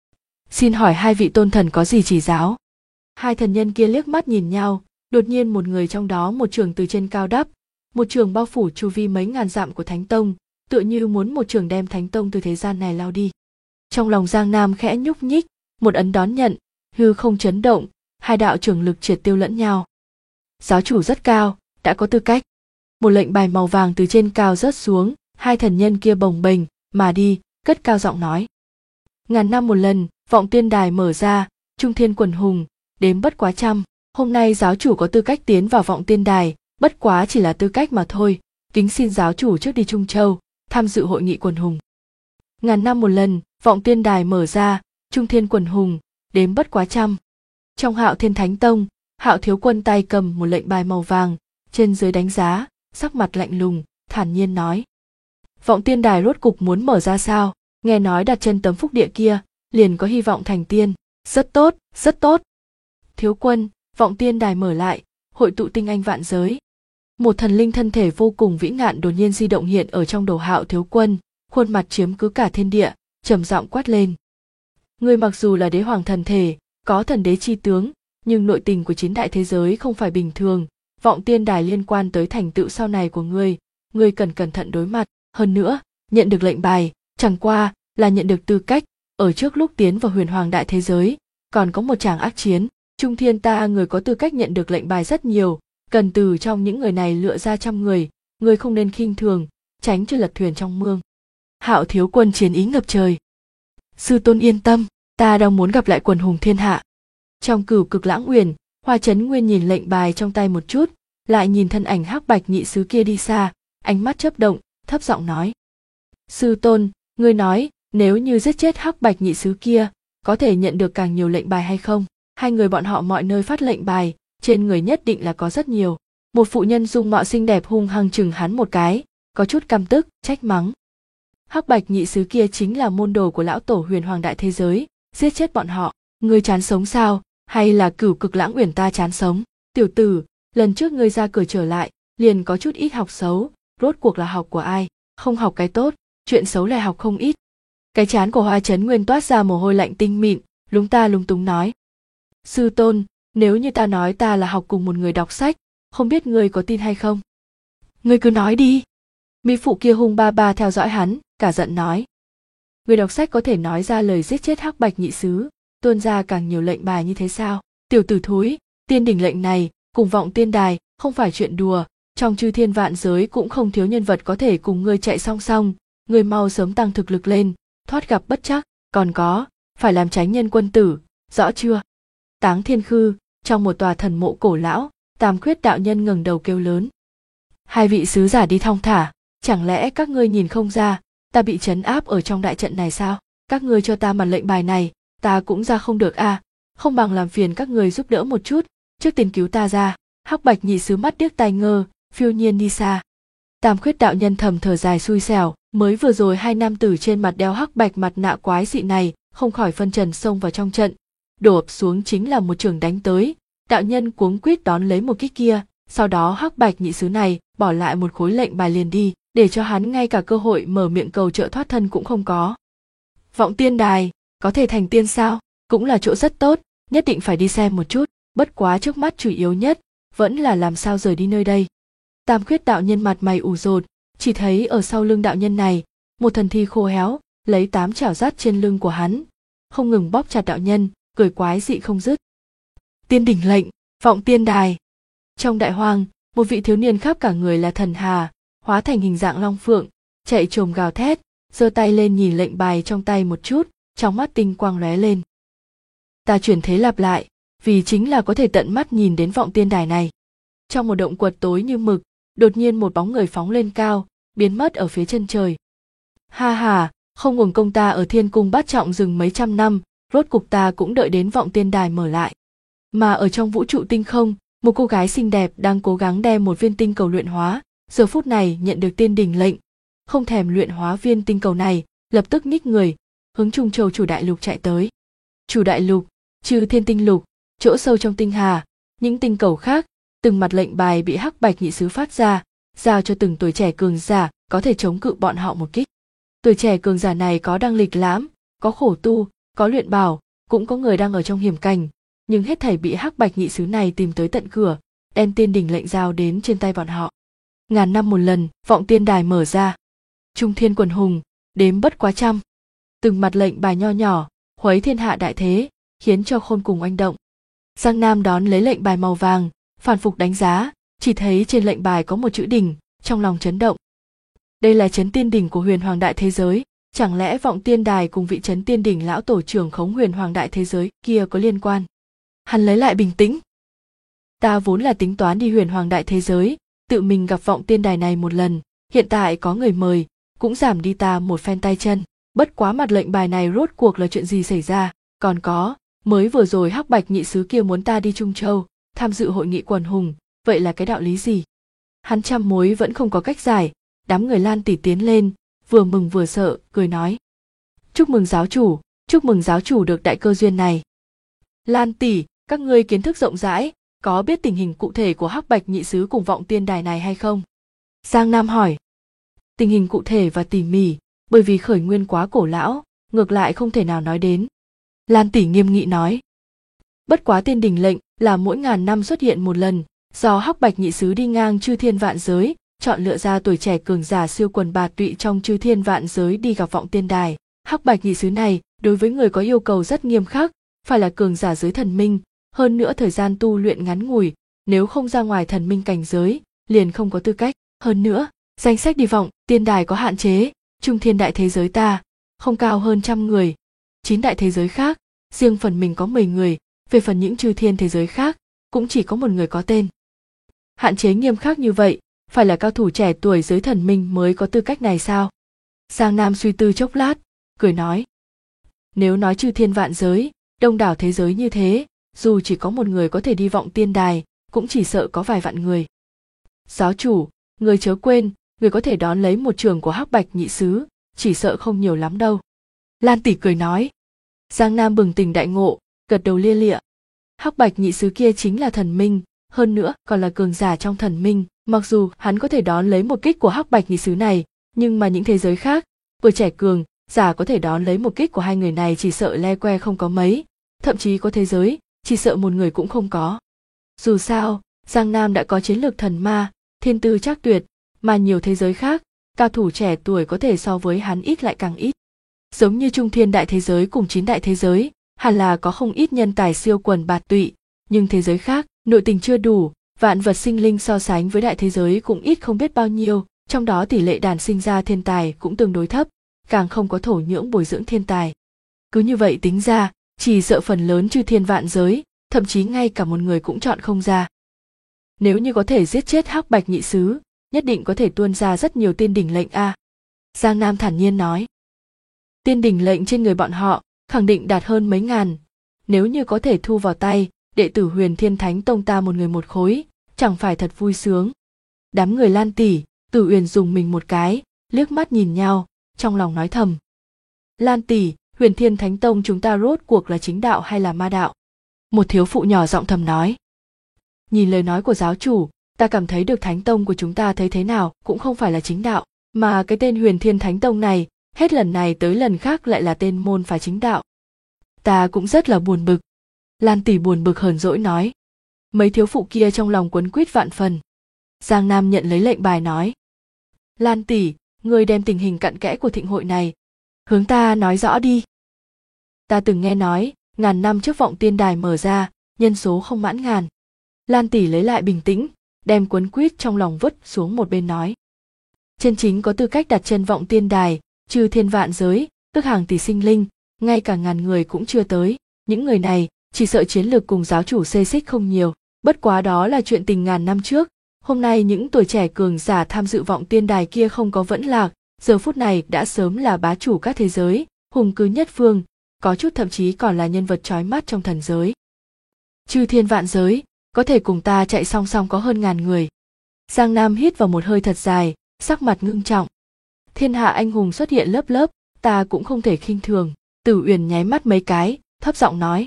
Xin hỏi 2 vị tôn thần có gì chỉ giáo? 2 thần nhân kia liếc mắt nhìn nhau, đột nhiên một người trong đó một trường từ trên cao đắp, một trường bao phủ chu vi mấy ngàn dặm của Thánh Tông, tựa như muốn một trường đem Thánh Tông từ thế gian này lao đi. Trong lòng Giang Nam khẽ nhúc nhích, một ấn đón nhận, hư không chấn động, 2 đạo trường lực triệt tiêu lẫn nhau. Giáo chủ rất cao, đã có tư cách. Một lệnh bài màu vàng từ trên cao rớt xuống, 2 thần nhân kia bồng bềnh mà đi, cất cao giọng nói. Ngàn năm một lần, Vọng Tiên Đài mở ra, trung thiên quần hùng, đếm bất quá trăm. Hôm nay giáo chủ có tư cách tiến vào Vọng Tiên Đài, bất quá chỉ là tư cách mà thôi. Kính xin giáo chủ trước đi Trung Châu, tham dự hội nghị quần hùng. Ngàn năm một lần, Vọng Tiên Đài mở ra, trung thiên quần hùng, đếm bất quá trăm. Trong Hạo Thiên Thánh Tông, Hạo Thiếu Quân tay cầm một lệnh bài màu vàng, trên dưới đánh giá, sắc mặt lạnh lùng, thản nhiên nói. Vọng Tiên Đài rốt cục muốn mở ra sao? Nghe nói đặt chân tấm phúc địa kia, liền có hy vọng thành tiên. Rất tốt, rất tốt. Thiếu Quân, Vọng Tiên Đài mở lại, hội tụ tinh anh vạn giới. Một thần linh thân thể vô cùng vĩ ngạn đột nhiên di động hiện ở trong đầu Hạo Thiếu Quân, khuôn mặt chiếm cứ cả thiên địa, trầm giọng quát lên. Ngươi mặc dù là đế hoàng thần thể, có thần đế chi tướng, nhưng nội tình của 9 đại thế giới không phải bình thường. Vọng Tiên Đài liên quan tới thành tựu sau này của ngươi cần cẩn thận đối mặt. Hơn nữa, nhận được lệnh bài, chẳng qua là nhận được tư cách, ở trước lúc tiến vào Huyền Hoàng đại thế giới, còn có một tràng ác chiến. Trung thiên ta người có tư cách nhận được lệnh bài rất nhiều, cần từ trong những người này lựa ra 100 người, ngươi không nên khinh thường, tránh cho lật thuyền trong mương. Hạo Thiếu Quân chiến ý ngập trời. Sư tôn yên tâm, ta đang muốn gặp lại quần hùng thiên hạ. Trong Cửu Cực Lãng Uyển, Hoa Chấn Nguyên nhìn lệnh bài trong tay một chút, lại nhìn thân ảnh hắc bạch nhị sứ kia đi xa, ánh mắt chớp động, thấp giọng nói. Sư tôn, ngươi nói, nếu như giết chết hắc bạch nhị sứ kia, có thể nhận được càng nhiều lệnh bài hay không? 2 người bọn họ mọi nơi phát lệnh bài, trên người nhất định là có rất nhiều. Một phụ nhân dung mạo xinh đẹp hung hăng chừng hắn một cái, có chút căm tức, trách mắng. Hắc bạch nhị sứ kia chính là môn đồ của lão tổ Huyền Hoàng đại thế giới, giết chết bọn họ, ngươi chán sống sao, hay là Cửu Cực Lãng Uyển ta chán sống? Tiểu tử, lần trước ngươi ra cửa trở lại, liền có chút ít học xấu, rốt cuộc là học của ai? Không học cái tốt, chuyện xấu lại học không ít. Cái trán của Hoa Chấn Nguyên toát ra mồ hôi lạnh tinh mịn, lúng ta lúng túng nói. Sư tôn, nếu như ta nói ta là học cùng một người đọc sách, không biết ngươi có tin hay không? Ngươi cứ nói đi. Mỹ phụ kia hung ba ba theo dõi hắn, cả giận nói. Người đọc sách có thể nói ra lời giết chết hắc bạch nhị sứ, tuôn ra càng nhiều lệnh bài như thế sao? Tiểu tử thúi, tiên đỉnh lệnh này, cùng Vọng Tiên Đài, không phải chuyện đùa, trong chư thiên vạn giới cũng không thiếu nhân vật có thể cùng ngươi chạy song song, ngươi mau sớm tăng thực lực lên, thoát gặp bất trắc, còn có, phải làm chánh nhân quân tử, rõ chưa? Táng Thiên Khư, trong một tòa thần mộ cổ lão, Tam Khuyết đạo nhân ngẩng đầu kêu lớn. 2 vị sứ giả đi thong thả, chẳng lẽ các ngươi nhìn không ra, ta bị trấn áp ở trong đại trận này sao? Các ngươi cho ta mặt lệnh bài này, ta cũng ra không được à, không bằng làm phiền các ngươi giúp đỡ một chút, trước tiên cứu ta ra. Hắc bạch nhị sứ mắt điếc tai ngơ, phiêu nhiên đi xa. Tam Khuyết đạo nhân thầm thở dài xui xẻo, Mới vừa rồi hai nam tử trên mặt đeo hắc bạch mặt nạ quái dị này không khỏi phân trần xông vào trong trận, đổ ập xuống chính là một chưởng đánh tới. Đạo nhân cuống quýt đón lấy một kích kia, sau đó hắc bạch nhị sứ này bỏ lại một khối lệnh bài liền đi, để cho hắn ngay cả cơ hội mở miệng cầu trợ thoát thân cũng không có. Vọng Tiên Đài, có thể thành tiên sao? Cũng là chỗ rất tốt, nhất định phải đi xem một chút, bất quá trước mắt chủ yếu nhất vẫn là làm sao rời đi nơi đây. Tam Khuyết đạo nhân mặt mày ủ rột, chỉ thấy ở sau lưng đạo nhân này, một thần thi khô héo, lấy 8 chảo dắt trên lưng của hắn, không ngừng bóp chặt đạo nhân, cười quái dị không dứt. Tiên đỉnh lệnh, Vọng Tiên Đài. Trong đại hoang, một vị thiếu niên khắp cả người là thần hà, hóa thành hình dạng long phượng, chạy trồm gào thét, giơ tay lên nhìn lệnh bài trong tay một chút, trong mắt tinh quang lóe lên. Ta chuyển thế lặp lại, vì chính là có thể tận mắt nhìn đến Vọng Tiên Đài này. Trong một động quật tối như mực, đột nhiên một bóng người phóng lên cao, biến mất ở phía chân trời. Ha ha, không uổng công ta ở Thiên Cung Bát Trọng dừng mấy trăm năm, rốt cục ta cũng đợi đến Vọng Tiên Đài mở lại. Mà ở trong vũ trụ tinh không, một cô gái xinh đẹp đang cố gắng đem một viên tinh cầu luyện hóa, giờ phút này nhận được tiên đỉnh lệnh, không thèm luyện hóa viên tinh cầu này, lập tức nhích người, hướng Trung Châu Chủ Đại Lục chạy tới. Chủ Đại Lục, Chư Thiên Tinh Lục, chỗ sâu trong tinh hà, những tinh cầu khác, từng mặt lệnh bài bị hắc bạch nhị sứ phát ra, giao cho từng tuổi trẻ cường giả có thể chống cự bọn họ một kích. Tuổi trẻ cường giả này có đang lịch lãm, có khổ tu, có luyện bảo, cũng có người đang ở trong hiểm cảnh, nhưng hết thảy bị hắc bạch nhị sứ này tìm tới tận cửa, đem tiên đỉnh lệnh giao đến trên tay bọn họ. Ngàn năm một lần, Vọng Tiên Đài mở ra. Trung thiên quần hùng, đếm bất quá trăm. Từng mặt lệnh bài nho nhỏ, khuấy thiên hạ đại thế, khiến cho khôn cùng oanh động. Giang Nam đón lấy lệnh bài màu vàng, phản phục đánh giá, chỉ thấy trên lệnh bài có một chữ đỉnh, trong lòng chấn động. Đây là trấn tiên đỉnh của Huyền Hoàng Đại Thế Giới, chẳng lẽ Vọng Tiên Đài cùng vị trấn tiên đỉnh lão tổ trưởng khống Huyền Hoàng Đại Thế Giới kia có liên quan? Hắn lấy lại bình tĩnh. Ta vốn là tính toán đi Huyền Hoàng Đại Thế Giới, tự mình gặp Vọng Tiên Đài này một lần, hiện tại có người mời, cũng giảm đi ta một phen tay chân. Bất quá mặt lệnh bài này rốt cuộc là chuyện gì xảy ra? Còn có, mới vừa rồi hắc bạch nhị sứ kia muốn ta đi Trung Châu, tham dự hội nghị quần hùng, vậy là cái đạo lý gì? Hắn trăm mối vẫn không có cách giải, đám người Lan tỷ tiến lên, vừa mừng vừa sợ, cười nói. Chúc mừng giáo chủ được đại cơ duyên này. Lan tỷ, các ngươi kiến thức rộng rãi, có biết tình hình cụ thể của hắc bạch nhị sứ cùng Vọng Tiên Đài này hay không? Giang Nam hỏi. Tình hình cụ thể và tỉ mỉ, bởi vì khởi nguyên quá cổ lão, ngược lại không thể nào nói đến. Lan tỷ nghiêm nghị nói. Bất quá tiên đỉnh lệnh là mỗi ngàn năm xuất hiện một lần, do hắc bạch nhị sứ đi ngang chư thiên vạn giới, chọn lựa ra tuổi trẻ cường giả siêu quần bạt tụy trong chư thiên vạn giới đi gặp Vọng Tiên Đài. Hắc bạch nhị sứ này đối với người có yêu cầu rất nghiêm khắc, phải là cường giả giới thần minh, hơn nữa thời gian tu luyện ngắn ngủi, nếu không ra ngoài thần minh cảnh giới, liền không có tư cách. Hơn nữa, danh sách đi Vọng Tiên Đài có hạn chế, Trung Thiên Đại Thế Giới ta không cao hơn 100 người, 9 đại thế giới khác, riêng phần mình có 10 người, về phần những chư thiên thế giới khác, cũng chỉ có một người có tên. Hạn chế nghiêm khắc như vậy, phải là cao thủ trẻ tuổi giới thần minh mới có tư cách này sao? Giang Nam suy tư chốc lát, cười nói. Nếu nói chư thiên vạn giới, đông đảo thế giới như thế, dù chỉ có một người có thể đi Vọng Tiên Đài, cũng chỉ sợ có vài vạn người. Giáo chủ, người chớ quên, người có thể đón lấy một trường của hắc bạch nhị sứ, chỉ sợ không nhiều lắm đâu. Lan tỷ cười nói. Giang Nam bừng tỉnh đại ngộ, gật đầu lia lịa. Hắc bạch nhị sứ kia chính là thần minh, hơn nữa còn là cường giả trong thần minh, mặc dù hắn có thể đón lấy một kích của hắc bạch nhị sứ này, nhưng mà những thế giới khác, vừa trẻ cường giả có thể đón lấy một kích của hai người này chỉ sợ le que không có mấy, thậm chí có thế giới, chỉ sợ một người cũng không có. Dù sao, Giang Nam đã có chiến lược thần ma, thiên tư chắc tuyệt, mà nhiều thế giới khác, cao thủ trẻ tuổi có thể so với hắn ít lại càng ít. Giống như Trung Thiên Đại Thế Giới cùng 9 đại thế giới, hẳn là có không ít nhân tài siêu quần bạt tụy, nhưng thế giới khác, nội tình chưa đủ, vạn vật sinh linh so sánh với đại thế giới cũng ít không biết bao nhiêu, trong đó tỷ lệ đàn sinh ra thiên tài cũng tương đối thấp, càng không có thổ nhưỡng bồi dưỡng thiên tài. Cứ như vậy tính ra, chỉ sợ phần lớn chư thiên vạn giới, thậm chí ngay cả một người cũng chọn không ra. Nếu như có thể giết chết hắc bạch nhị sứ, nhất định có thể tuôn ra rất nhiều tiên đỉnh lệnh a. Giang Nam thản nhiên nói. Tiên đỉnh lệnh trên người bọn họ khẳng định đạt hơn mấy ngàn, nếu như có thể thu vào tay, đệ tử Huyền Thiên Thánh Tông ta một người một khối, chẳng phải thật vui sướng. Đám người Lan tỷ, Tử Uyển dùng mình một cái, liếc mắt nhìn nhau, trong lòng nói thầm. Lan tỷ, Huyền Thiên Thánh Tông chúng ta rốt cuộc là chính đạo hay là ma đạo? Một thiếu phụ nhỏ giọng thầm nói. Nhìn lời nói của giáo chủ, ta cảm thấy được Thánh Tông của chúng ta thấy thế nào cũng không phải là chính đạo, mà cái tên Huyền Thiên Thánh Tông này, hết lần này tới lần khác lại là tên môn phái chính đạo. Ta cũng rất là buồn bực. Lan tỷ buồn bực hờn dỗi nói. Mấy thiếu phụ kia trong lòng quấn quýt vạn phần. Giang Nam nhận lấy lệnh bài nói. Lan tỷ, ngươi đem tình hình cặn kẽ của thịnh hội này hướng ta nói rõ đi. Ta từng nghe nói, ngàn năm trước vọng tiên đài mở ra, nhân số không mãn ngàn. Lan tỷ lấy lại bình tĩnh, đem quấn quýt trong lòng vứt xuống một bên nói. Chân chính có tư cách đặt chân vọng tiên đài, trừ thiên vạn giới, tức hàng tỷ sinh linh, ngay cả ngàn người cũng chưa tới. Những người này, chỉ sợ chiến lược cùng giáo chủ xê xích không nhiều. Bất quá đó là chuyện tình ngàn năm trước. Hôm nay những tuổi trẻ cường giả tham dự vọng tiên đài kia không có vẫn lạc, giờ phút này đã sớm là bá chủ các thế giới, hùng cứ nhất phương, có chút thậm chí còn là nhân vật chói mắt trong thần giới. Chư thiên vạn giới, có thể cùng ta chạy song song có hơn ngàn người. Giang Nam hít vào một hơi thật dài, sắc mặt ngưng trọng. Thiên hạ anh hùng xuất hiện lớp lớp, ta cũng không thể khinh thường. Tử Uyển nháy mắt mấy cái, thấp giọng nói.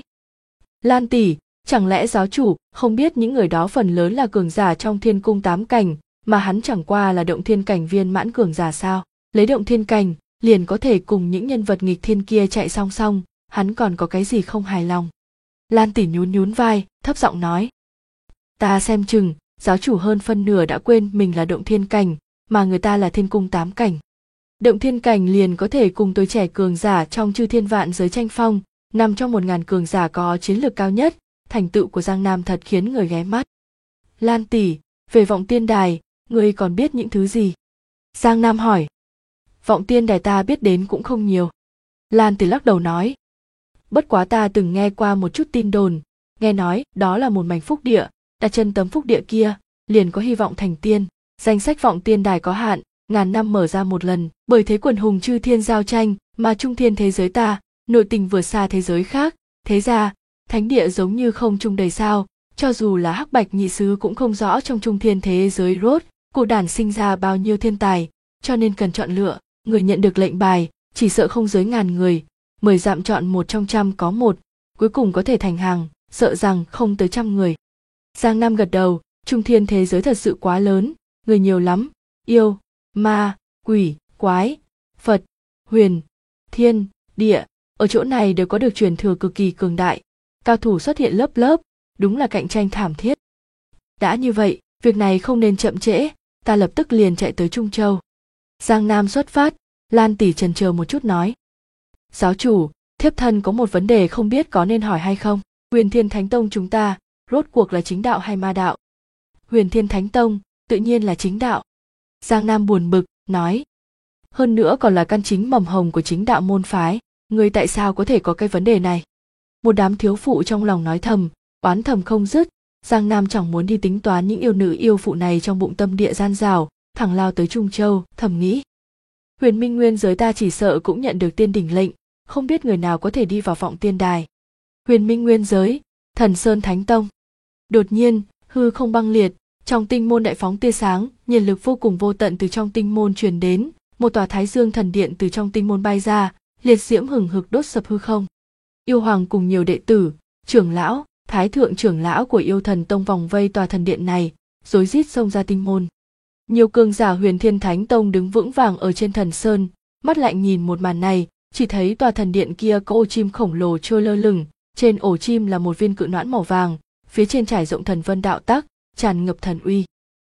Lan tỷ, chẳng lẽ giáo chủ không biết những người đó phần lớn là cường giả trong thiên cung 8 cảnh, mà hắn chẳng qua là động thiên cảnh viên mãn cường giả sao? Lấy động thiên cảnh, liền có thể cùng những nhân vật nghịch thiên kia chạy song song, hắn còn có cái gì không hài lòng? Lan tỷ nhún nhún vai, thấp giọng nói. Ta xem chừng, giáo chủ hơn phân nửa đã quên mình là động thiên cảnh, mà người ta là thiên cung 8 cảnh. Động thiên cảnh liền có thể cùng tuổi trẻ cường giả trong chư thiên vạn giới tranh phong, nằm trong 1000 cường giả có chiến lược cao nhất, thành tựu của Giang Nam thật khiến người ghé mắt. Lan tỷ, về vọng tiên đài, ngươi còn biết những thứ gì? Giang Nam hỏi. Vọng tiên đài ta biết đến cũng không nhiều. Lan tỷ lắc đầu nói. Bất quá ta từng nghe qua một chút tin đồn, nghe nói đó là một mảnh phúc địa, đặt chân tấm phúc địa kia, liền có hy vọng thành tiên. Danh sách vọng tiên đài có hạn, ngàn năm mở ra một lần, bởi thế quần hùng chư thiên giao tranh, mà trung thiên thế giới ta, nội tình vượt xa thế giới khác, thế ra, thánh địa giống như không trung đầy sao, cho dù là Hắc Bạch nhị sứ cũng không rõ trong trung thiên thế giới rốt, cụ đản sinh ra bao nhiêu thiên tài, cho nên cần chọn lựa, người nhận được lệnh bài, chỉ sợ không dưới ngàn người, 10 dặm chọn một trong trăm có một, cuối cùng có thể thành hàng, sợ rằng không tới 100 người. Giang Nam gật đầu, trung thiên thế giới thật sự quá lớn, người nhiều lắm, yêu, ma, quỷ, quái, Phật, huyền, thiên, địa, ở chỗ này đều có được truyền thừa cực kỳ cường đại, cao thủ xuất hiện lớp lớp, đúng là cạnh tranh thảm thiết. Đã như vậy, việc này không nên chậm trễ, ta lập tức liền chạy tới Trung Châu. Giang Nam xuất phát, Lan tỷ chần chờ một chút nói. Giáo chủ, thiếp thân có một vấn đề không biết có nên hỏi hay không. Huyền Thiên Thánh Tông chúng ta, rốt cuộc là chính đạo hay ma đạo? Huyền Thiên Thánh Tông, tự nhiên là chính đạo. Giang Nam buồn bực, nói. Hơn nữa còn là căn chính mầm hồng của chính đạo môn phái, ngươi tại sao có thể có cái vấn đề này? Một đám thiếu phụ trong lòng nói thầm, oán thầm không dứt. Giang Nam chẳng muốn đi tính toán những yêu nữ yêu phụ này trong bụng tâm địa gian dảo, thẳng lao tới Trung Châu, thầm nghĩ. Huyền Minh Nguyên giới ta chỉ sợ cũng nhận được tiên đỉnh lệnh, không biết người nào có thể đi vào vọng tiên đài. Huyền Minh Nguyên giới, Thần Sơn Thánh Tông. Đột nhiên, hư không băng liệt, trong tinh môn đại phóng tia sáng, nhiệt lực vô cùng vô tận từ trong tinh môn truyền đến, một tòa Thái Dương thần điện từ trong tinh môn bay ra, liệt diễm hừng hực đốt sập hư không. Yêu hoàng cùng nhiều đệ tử, trưởng lão, thái thượng trưởng lão của Yêu Thần Tông vòng vây tòa thần điện này, rối rít xông ra tinh môn. Nhiều cường giả Huyền Thiên Thánh Tông đứng vững vàng ở trên thần sơn, mắt lạnh nhìn một màn này, chỉ thấy tòa thần điện kia có ổ chim khổng lồ trôi lơ lửng, trên ổ chim là một viên cự noãn màu vàng, phía trên trải rộng thần vân đạo tắc, tràn ngập thần uy.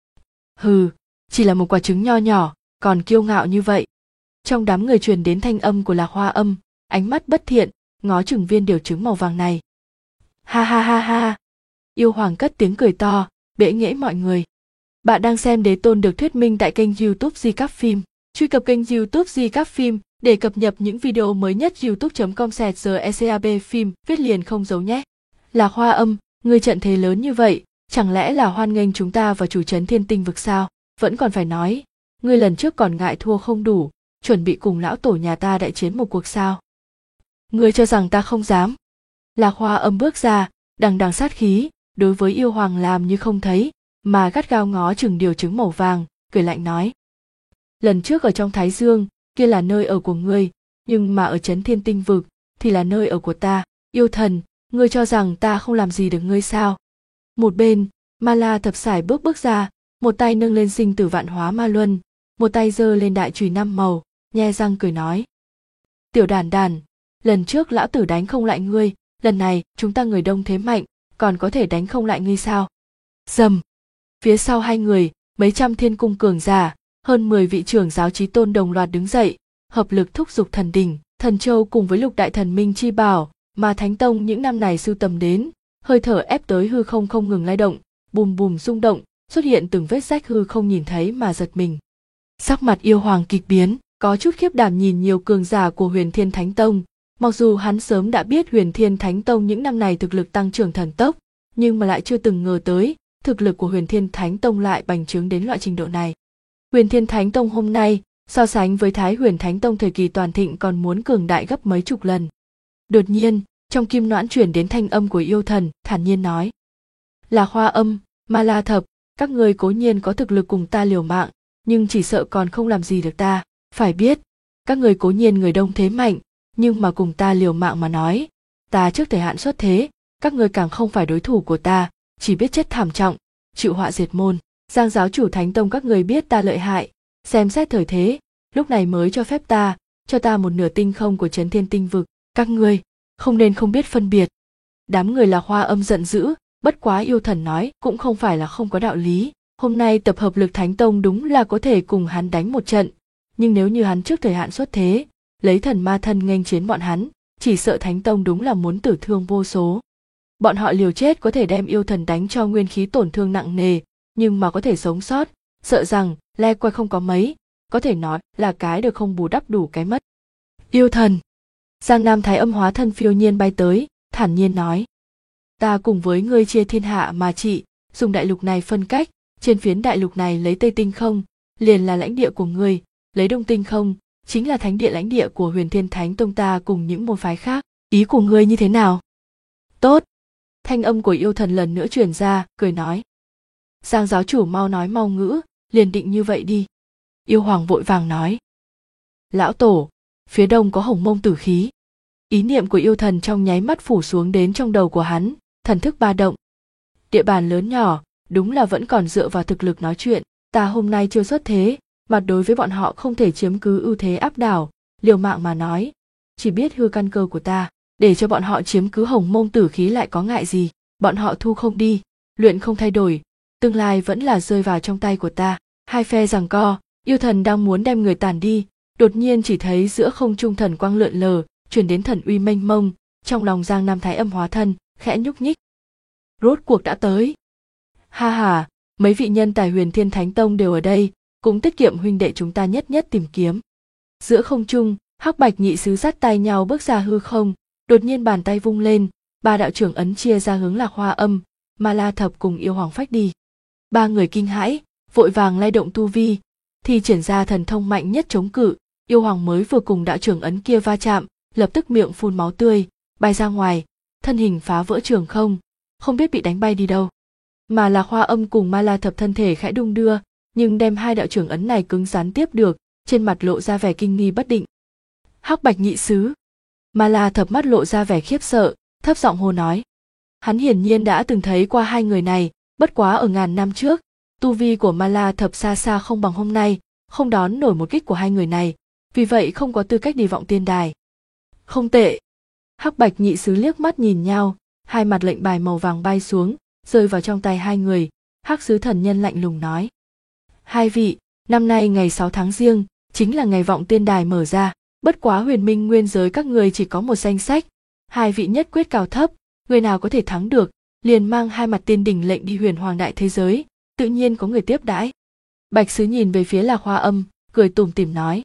Hừ, chỉ là một quả trứng nho nhỏ, còn kiêu ngạo như vậy. Trong đám người truyền đến thanh âm của Lạc Hoa Âm, ánh mắt bất thiện, ngó chừng viên điều trứng màu vàng này. Ha ha ha ha. Yêu hoàng cất tiếng cười to, bẽ nghễ mọi người. Bạn đang xem Đế Tôn được thuyết minh tại kênh YouTube Di Cáp Phim. Truy cập kênh YouTube Di Cáp Phim để cập nhật những video mới nhất. youtube.com/secab phim viết liền không giấu nhé. Lạc Hoa Âm, ngươi trận thế lớn như vậy, chẳng lẽ là hoan nghênh chúng ta vào chủ trấn Thiên Tinh vực sao? Vẫn còn phải nói, ngươi lần trước còn ngại thua không đủ, chuẩn bị cùng lão tổ nhà ta đại chiến một cuộc sao? Ngươi cho rằng ta không dám? Lạc Hoa Âm bước ra, đằng đằng sát khí, đối với yêu hoàng làm như không thấy, mà gắt gao ngó chừng điều trứng màu vàng, cười lạnh nói. lần trước ở trong Thái Dương, kia là nơi ở của ngươi, nhưng mà ở Trấn Thiên Tinh Vực thì là nơi ở của ta. Yêu thần, ngươi cho rằng ta không làm gì được ngươi sao? Một bên, Ma La Thập sải bước ra, một tay nâng lên sinh tử vạn hóa ma luân, một tay giơ lên đại chùy 5 màu, nhe răng cười nói. Tiểu đàn đàn, lần trước lão tử đánh không lại ngươi, lần này chúng ta người đông thế mạnh, còn có thể đánh không lại ngươi sao? Rầm. Phía sau hai người, mấy trăm thiên cung cường giả, hơn 10 vị trưởng giáo chí tôn đồng loạt đứng dậy, hợp lực thúc giục thần đỉnh, thần châu cùng với lục đại thần minh chi bảo mà Thánh Tông những năm này sưu tầm đến, hơi thở ép tới hư không không ngừng lay động, bùm bùm rung động, xuất hiện từng vết rách hư không nhìn thấy mà giật mình. Sắc mặt yêu hoàng kịch biến, có chút khiếp đảm nhìn nhiều cường giả của Huyền Thiên Thánh Tông, mặc dù hắn sớm đã biết Huyền Thiên Thánh Tông những năm này thực lực tăng trưởng thần tốc, nhưng mà lại chưa từng ngờ tới, thực lực của Huyền Thiên Thánh Tông lại bành trướng đến loại trình độ này. Huyền Thiên Thánh Tông hôm nay, so sánh với Thái Huyền Thánh Tông thời kỳ toàn thịnh còn muốn cường đại gấp mấy chục lần. Đột nhiên, trong kim noãn chuyển đến thanh âm của yêu thần, thản nhiên nói. Là Hoa Âm, Ma La Thập, các ngươi cố nhiên có thực lực cùng ta liều mạng, nhưng chỉ sợ còn không làm gì được ta. Phải biết, các ngươi cố nhiên người đông thế mạnh, nhưng mà cùng ta liều mạng mà nói, ta trước thời hạn xuất thế, các ngươi càng không phải đối thủ của ta, chỉ biết chết thảm trọng, chịu họa diệt môn. Giang giáo chủ Thánh Tông các ngươi biết ta lợi hại, xem xét thời thế, lúc này mới cho phép ta, cho ta một nửa tinh không của Trấn Thiên Tinh Vực, các ngươi không nên không biết phân biệt. Đám người là Hoa Âm giận dữ, bất quá yêu thần nói cũng không phải là không có đạo lý, hôm nay tập hợp lực Thánh Tông đúng là có thể cùng hắn đánh một trận, nhưng nếu như hắn trước thời hạn xuất thế, lấy thần ma thân nghênh chiến bọn hắn, chỉ sợ Thánh Tông đúng là muốn tử thương vô số. Bọn họ liều chết có thể đem yêu thần đánh cho nguyên khí tổn thương nặng nề, nhưng mà có thể sống sót, sợ rằng le quay không có mấy, có thể nói là cái được không bù đắp đủ cái mất. Yêu thần. Giang Nam Thái Âm hóa thân phiêu nhiên bay tới, thản nhiên nói. Ta cùng với ngươi chia thiên hạ mà trị, dùng đại lục này phân cách, trên phiến đại lục này lấy Tây Tinh không, liền là lãnh địa của ngươi, lấy Đông Tinh không, chính là thánh địa lãnh địa của Huyền Thiên Thánh Tông ta cùng những môn phái khác. Ý của ngươi như thế nào? Tốt. Thanh âm của yêu thần lần nữa truyền ra, cười nói. Giang giáo chủ mau nói mau ngữ, liền định như vậy đi. Yêu hoàng vội vàng nói. Lão tổ, phía đông có hồng mông tử khí. Ý niệm của yêu thần trong nháy mắt phủ xuống đến trong đầu của hắn, thần thức ba động. Địa bàn lớn nhỏ, đúng là vẫn còn dựa vào thực lực nói chuyện. Ta hôm nay chưa xuất thế, mà đối với bọn họ không thể chiếm cứ ưu thế áp đảo, liều mạng mà nói. Chỉ biết hư căn cơ của ta, để cho bọn họ chiếm cứ hồng mông tử khí lại có ngại gì. Bọn họ thu không đi, luyện không thay đổi, tương lai vẫn là rơi vào trong tay của ta. Hai phe giằng co, yêu thần đang muốn đem người tàn đi, đột nhiên chỉ thấy giữa không trung thần quang lượn lờ, truyền đến thần uy mênh mông, trong lòng Giang Nam Thái Âm hóa thân khẽ nhúc nhích. Rốt cuộc đã tới. Ha ha, mấy vị nhân tài Huyền Thiên Thánh Tông đều ở đây, cũng tiết kiệm huynh đệ chúng ta nhất nhất tìm kiếm. Giữa không trung, Hắc Bạch nhị sứ dắt tay nhau bước ra hư không, đột nhiên bàn tay vung lên, ba đạo trưởng ấn chia ra hướng Lạc Hoa Âm, Ma La Thập cùng yêu hoàng phách đi. Ba người kinh hãi, vội vàng lay động tu vi, thì triển ra thần thông mạnh nhất chống cự. Yêu hoàng mới vừa cùng đạo trưởng ấn kia va chạm, lập tức miệng phun máu tươi, bay ra ngoài, thân hình phá vỡ trường không biết bị đánh bay đi đâu. Mà Lạc Hoa Âm cùng Ma La Thập thân thể khẽ đung đưa, nhưng đem hai đạo trưởng ấn này cứng rắn tiếp được, trên mặt lộ ra vẻ kinh nghi bất định. Hắc Bạch nhị sứ. Ma La Thập mắt lộ ra vẻ khiếp sợ, thấp giọng hô nói. Hắn hiển nhiên đã từng thấy qua hai người này, bất quá ở ngàn năm trước, tu vi của Ma La Thập xa xa không bằng hôm nay, không đón nổi một kích của hai người này, vì vậy không có tư cách đi vọng tiên đài. Không tệ. Hắc Bạch nhị sứ liếc mắt nhìn nhau, hai mặt lệnh bài màu vàng bay xuống, rơi vào trong tay hai người. Hắc sứ thần nhân lạnh lùng nói. Hai vị, năm nay ngày 6 tháng Giêng, chính là ngày vọng tiên đài mở ra, bất quá huyền minh nguyên giới các người chỉ có một danh sách, hai vị nhất quyết cao thấp, người nào có thể thắng được, liền mang hai mặt tiên đỉnh lệnh đi huyền hoàng đại thế giới, tự nhiên có người tiếp đãi. Bạch sứ nhìn về phía Lạc Hoa Âm, cười tủm tỉm nói.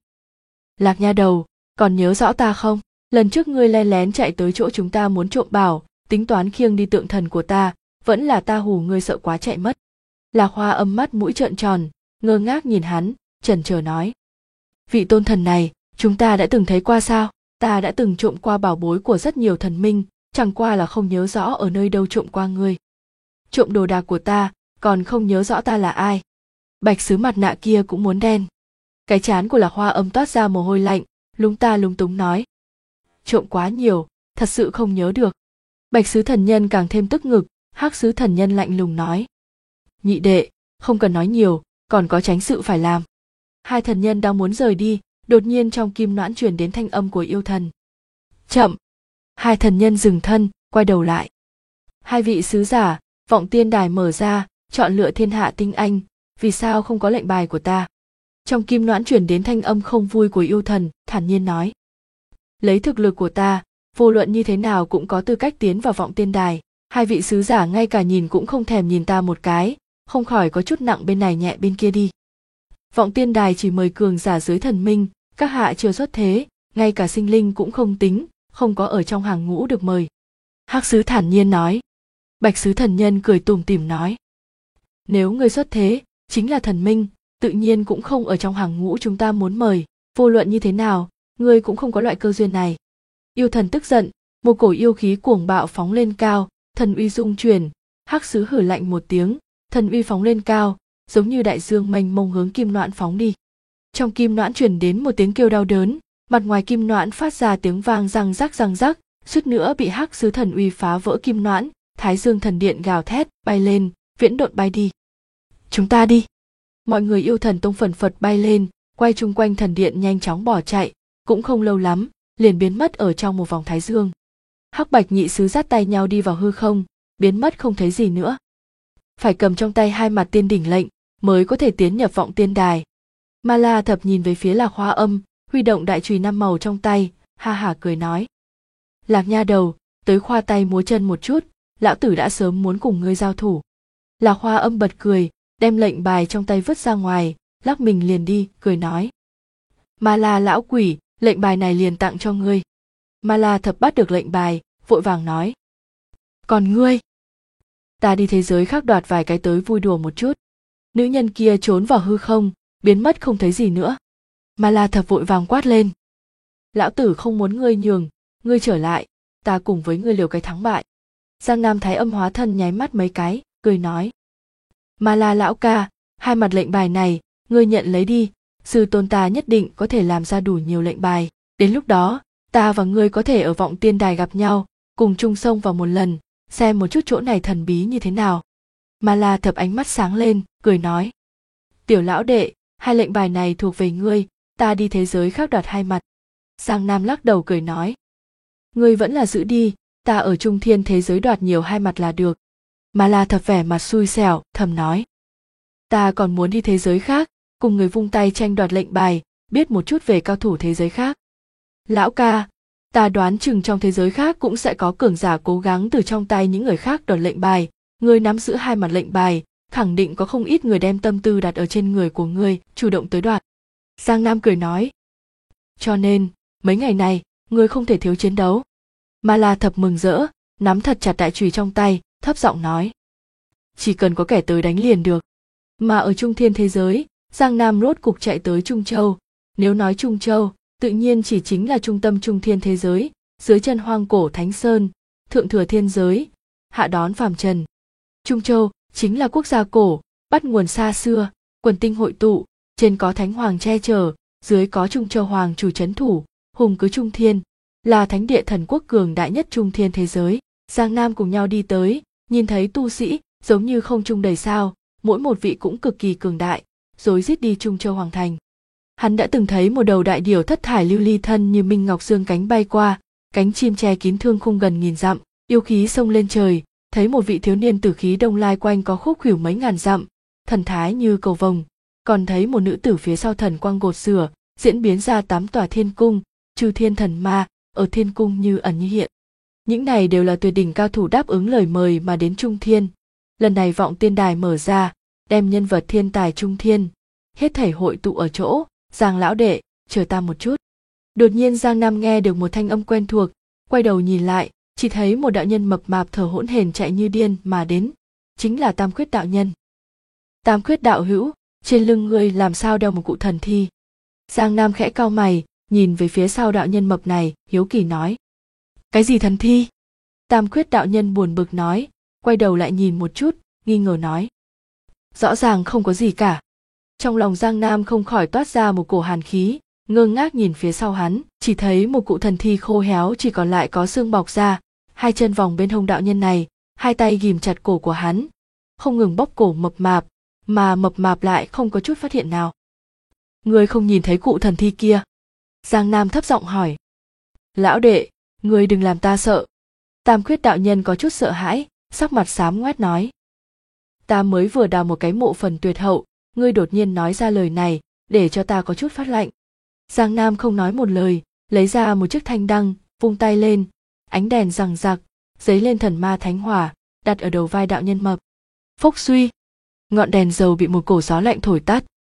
Lạc nha đầu, còn nhớ rõ ta không? Lần trước ngươi len lén chạy tới chỗ chúng ta muốn trộm bảo, tính toán khiêng đi tượng thần của ta, vẫn là ta hù ngươi sợ quá chạy mất. Lạc Hoa Âm mắt mũi trợn tròn, ngơ ngác nhìn hắn, chần chờ nói. Vị tôn thần này, chúng ta đã từng thấy qua sao? Ta đã từng trộm qua bảo bối của rất nhiều thần minh, chẳng qua là không nhớ rõ ở nơi đâu trộm qua ngươi. Trộm đồ đạc của ta, còn không nhớ rõ ta là ai. Bạch sứ mặt nạ kia cũng muốn đen. Cái trán của Lạc Hoa Âm toát ra mồ hôi lạnh, lúng ta lúng túng nói. Trộm quá nhiều, thật sự không nhớ được. Bạch sứ thần nhân càng thêm tức ngực, Hắc sứ thần nhân lạnh lùng nói. Nhị đệ, không cần nói nhiều, còn có tránh sự phải làm. Hai thần nhân đang muốn rời đi, đột nhiên trong kim noãn truyền đến thanh âm của yêu thần. Chậm! Hai thần nhân dừng thân, quay đầu lại. Hai vị sứ giả, vọng tiên đài mở ra, chọn lựa thiên hạ tinh anh, vì sao không có lệnh bài của ta? Trong kim noãn truyền đến thanh âm không vui của yêu thần, thản nhiên nói. Lấy thực lực của ta, vô luận như thế nào cũng có tư cách tiến vào vọng tiên đài. Hai vị sứ giả ngay cả nhìn cũng không thèm nhìn ta một cái, không khỏi có chút nặng bên này nhẹ bên kia đi. Vọng tiên đài chỉ mời cường giả dưới thần minh, các hạ chưa xuất thế, ngay cả sinh linh cũng không tính, không có ở trong hàng ngũ được mời. Hắc sứ thản nhiên nói. Bạch sứ thần nhân cười tủm tỉm nói. Nếu ngươi xuất thế, chính là thần minh, tự nhiên cũng không ở trong hàng ngũ chúng ta muốn mời, vô luận như thế nào, ngươi cũng không có loại cơ duyên này. Yêu thần tức giận, một cổ yêu khí cuồng bạo phóng lên cao, thần uy rung chuyển. Hắc sứ hử lạnh một tiếng, thần uy phóng lên cao, giống như đại dương mênh mông hướng kim noãn phóng đi. Trong kim noãn truyền đến một tiếng kêu đau đớn, mặt ngoài kim noãn phát ra tiếng vang răng rắc, suýt nữa bị Hắc sứ thần uy phá vỡ kim noãn. Thái dương thần điện gào thét, bay lên, viễn độn bay đi. Chúng ta đi. Mọi người yêu thần tông phần phật bay lên, quay chung quanh thần điện nhanh chóng bỏ chạy, cũng không lâu lắm, liền biến mất ở trong một vòng thái dương. Hắc bạch nhị sứ dắt tay nhau đi vào hư không, biến mất không thấy gì nữa. Phải cầm trong tay hai mặt tiên đỉnh lệnh, mới có thể tiến nhập vọng tiên đài. Ma La Thập nhìn về phía Lạc Hoa Âm, huy động đại chùy 5 màu trong tay, ha hả cười nói. Lạc nha đầu, tới khoa tay múa chân một chút, lão tử đã sớm muốn cùng ngươi giao thủ. Lạc Hoa Âm bật cười, đem lệnh bài trong tay vứt ra ngoài, lắc mình liền đi, cười nói. Ma La lão quỷ, lệnh bài này liền tặng cho ngươi. Ma La Thập bắt được lệnh bài, vội vàng nói. Còn ngươi? Ta đi thế giới khác đoạt vài cái tới vui đùa một chút. Nữ nhân kia trốn vào hư không, biến mất không thấy gì nữa. Ma La Thập vội vàng quát lên. Lão tử không muốn ngươi nhường, ngươi trở lại, ta cùng với ngươi liều cái thắng bại. Giang Nam Thái Âm hóa thân nháy mắt mấy cái, cười nói. Ma La lão ca, hai mặt lệnh bài này, ngươi nhận lấy đi, sư tôn ta nhất định có thể làm ra đủ nhiều lệnh bài. Đến lúc đó, ta và ngươi có thể ở vọng tiên đài gặp nhau, cùng chung sông vào một lần, xem một chút chỗ này thần bí như thế nào. Ma La Thập ánh mắt sáng lên, cười nói. Tiểu lão đệ, hai lệnh bài này thuộc về ngươi, ta đi thế giới khác đoạt hai mặt. Giang Nam lắc đầu cười nói. Ngươi vẫn là giữ đi, ta ở trung thiên thế giới đoạt nhiều hai mặt là được. Ma La Thập vẻ mặt xui xẻo, thầm nói. Ta còn muốn đi thế giới khác, cùng người vung tay tranh đoạt lệnh bài, biết một chút về cao thủ thế giới khác. Lão ca, ta đoán chừng trong thế giới khác cũng sẽ có cường giả cố gắng từ trong tay những người khác đoạt lệnh bài. Ngươi nắm giữ hai mặt lệnh bài, khẳng định có không ít người đem tâm tư đặt ở trên người của ngươi, chủ động tới đoạt. Giang Nam cười nói. Cho nên, mấy ngày này, ngươi không thể thiếu chiến đấu. Ma La Thập mừng rỡ, nắm thật chặt đại chùy trong tay, thấp giọng nói. Chỉ cần có kẻ tới đánh liền được. Mà ở Trung Thiên thế giới, Giang Nam rốt cục chạy tới Trung Châu. Nếu nói Trung Châu, tự nhiên chỉ chính là trung tâm Trung Thiên thế giới, dưới chân hoang cổ Thánh Sơn, thượng thừa thiên giới, hạ đón phàm trần. Trung Châu chính là quốc gia cổ, bắt nguồn xa xưa, quần tinh hội tụ, trên có Thánh Hoàng che chở, dưới có Trung Châu Hoàng chủ trấn thủ, hùng cứ Trung Thiên, là thánh địa thần quốc cường đại nhất Trung Thiên thế giới. Giang Nam cùng nhau đi tới, nhìn thấy tu sĩ giống như không trung đầy sao, mỗi một vị cũng cực kỳ cường đại, rối rít đi Trung Châu Hoàng thành. Hắn đã từng thấy một đầu đại điểu thất thải lưu ly thân như minh ngọc dương cánh bay qua, cánh chim che kín thương khung gần nghìn dặm, yêu khí xông lên trời, thấy một vị thiếu niên tử khí đông lai quanh có khúc khuỷu mấy ngàn dặm, thần thái như cầu vồng, còn thấy một nữ tử phía sau thần quang gột rửa, diễn biến ra 8 tòa thiên cung, chư thiên thần ma, ở thiên cung như ẩn như hiện. Những này đều là tuyệt đỉnh cao thủ đáp ứng lời mời mà đến Trung Thiên. Lần này vọng tiên đài mở ra, đem nhân vật thiên tài Trung Thiên, hết thảy hội tụ ở chỗ. Giang lão đệ, chờ ta một chút. Đột nhiên Giang Nam nghe được một thanh âm quen thuộc, quay đầu nhìn lại, chỉ thấy một đạo nhân mập mạp thở hổn hển chạy như điên mà đến, chính là Tam Khuyết đạo nhân. Tam Khuyết đạo hữu, trên lưng ngươi làm sao đeo một cụ thần thi? Giang Nam khẽ cau mày, nhìn về phía sau đạo nhân mập này, hiếu kỳ nói. Cái gì thần thi? Tam Khuyết đạo nhân buồn bực nói, quay đầu lại nhìn một chút, nghi ngờ nói. Rõ ràng không có gì cả. Trong lòng Giang Nam không khỏi toát ra một cổ hàn khí, ngơ ngác nhìn phía sau hắn, chỉ thấy một cụ thần thi khô héo chỉ còn lại có xương bọc ra, hai chân vòng bên hông đạo nhân này, hai tay ghìm chặt cổ của hắn, không ngừng bóp cổ mập mạp, mà mập mạp lại không có chút phát hiện nào. Ngươi không nhìn thấy cụ thần thi kia? Giang Nam thấp giọng hỏi. Lão đệ, ngươi đừng làm ta sợ. Tam Khuyết đạo nhân có chút sợ hãi, sắc mặt xám ngoét nói. Ta mới vừa đào một cái mộ phần tuyệt hậu, ngươi đột nhiên nói ra lời này, để cho ta có chút phát lạnh. Giang Nam không nói một lời, lấy ra một chiếc thanh đăng, vung tay lên, ánh đèn giằng giặc, dấy lên thần ma thánh hỏa, đặt ở đầu vai đạo nhân mập. Phốc suy, ngọn đèn dầu bị một cổ gió lạnh thổi tắt.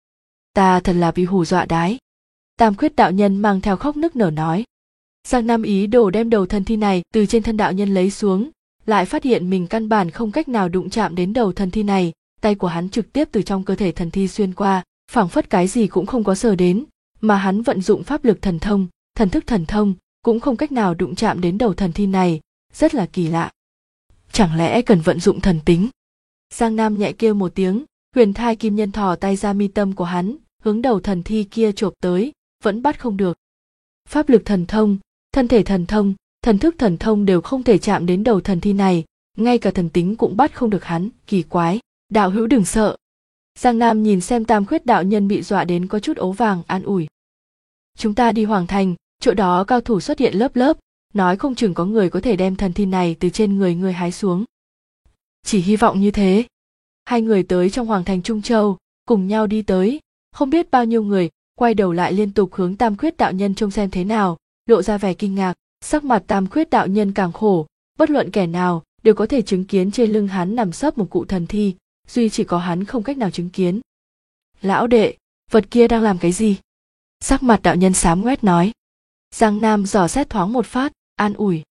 Ta thật là bị hù dọa đái. Tam Khuyết đạo nhân mang theo khóc nức nở nói. Giang Nam ý đồ đem đầu thần thi này từ trên thân đạo nhân lấy xuống, lại phát hiện mình căn bản không cách nào đụng chạm đến đầu thần thi này, tay của hắn trực tiếp từ trong cơ thể thần thi xuyên qua, phảng phất cái gì cũng không có sờ đến, mà hắn vận dụng pháp lực thần thông, thần thức thần thông, cũng không cách nào đụng chạm đến đầu thần thi này, rất là kỳ lạ. Chẳng lẽ cần vận dụng thần tính? Giang Nam nhẹ kêu một tiếng, huyền thai kim nhân thò tay ra mi tâm của hắn, hướng đầu thần thi kia chộp tới, vẫn bắt không được. Pháp lực thần thông, thân thể thần thông, thần thức thần thông đều không thể chạm đến đầu thần thi này, ngay cả thần tính cũng bắt không được hắn, kỳ quái. Đạo hữu đừng sợ. Giang Nam nhìn xem Tam Khuyết đạo nhân bị dọa đến có chút ố vàng, an ủi. Chúng ta đi Hoàng Thành, chỗ đó cao thủ xuất hiện lớp lớp, nói không chừng có người có thể đem thần thi này từ trên người ngươi hái xuống. Chỉ hy vọng như thế. Hai người tới trong Hoàng Thành Trung Châu, cùng nhau đi tới, không biết bao nhiêu người, quay đầu lại liên tục hướng Tam Khuyết đạo nhân trông xem thế nào, lộ ra vẻ kinh ngạc, sắc mặt Tam Khuyết đạo nhân càng khổ, bất luận kẻ nào đều có thể chứng kiến trên lưng hắn nằm sấp một cụ thần thi, duy chỉ có hắn không cách nào chứng kiến. Lão đệ, vật kia đang làm cái gì? Sắc mặt đạo nhân xám ngoét nói. Giang Nam dò xét thoáng một phát, an ủi.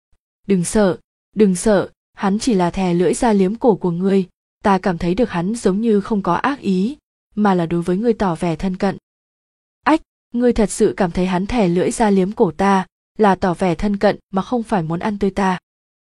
Đừng sợ, hắn chỉ là thè lưỡi ra liếm cổ của ngươi, ta cảm thấy được hắn giống như không có ác ý, mà là đối với ngươi tỏ vẻ thân cận. Ách, ngươi thật sự cảm thấy hắn thè lưỡi ra liếm cổ ta, là tỏ vẻ thân cận mà không phải muốn ăn tươi ta.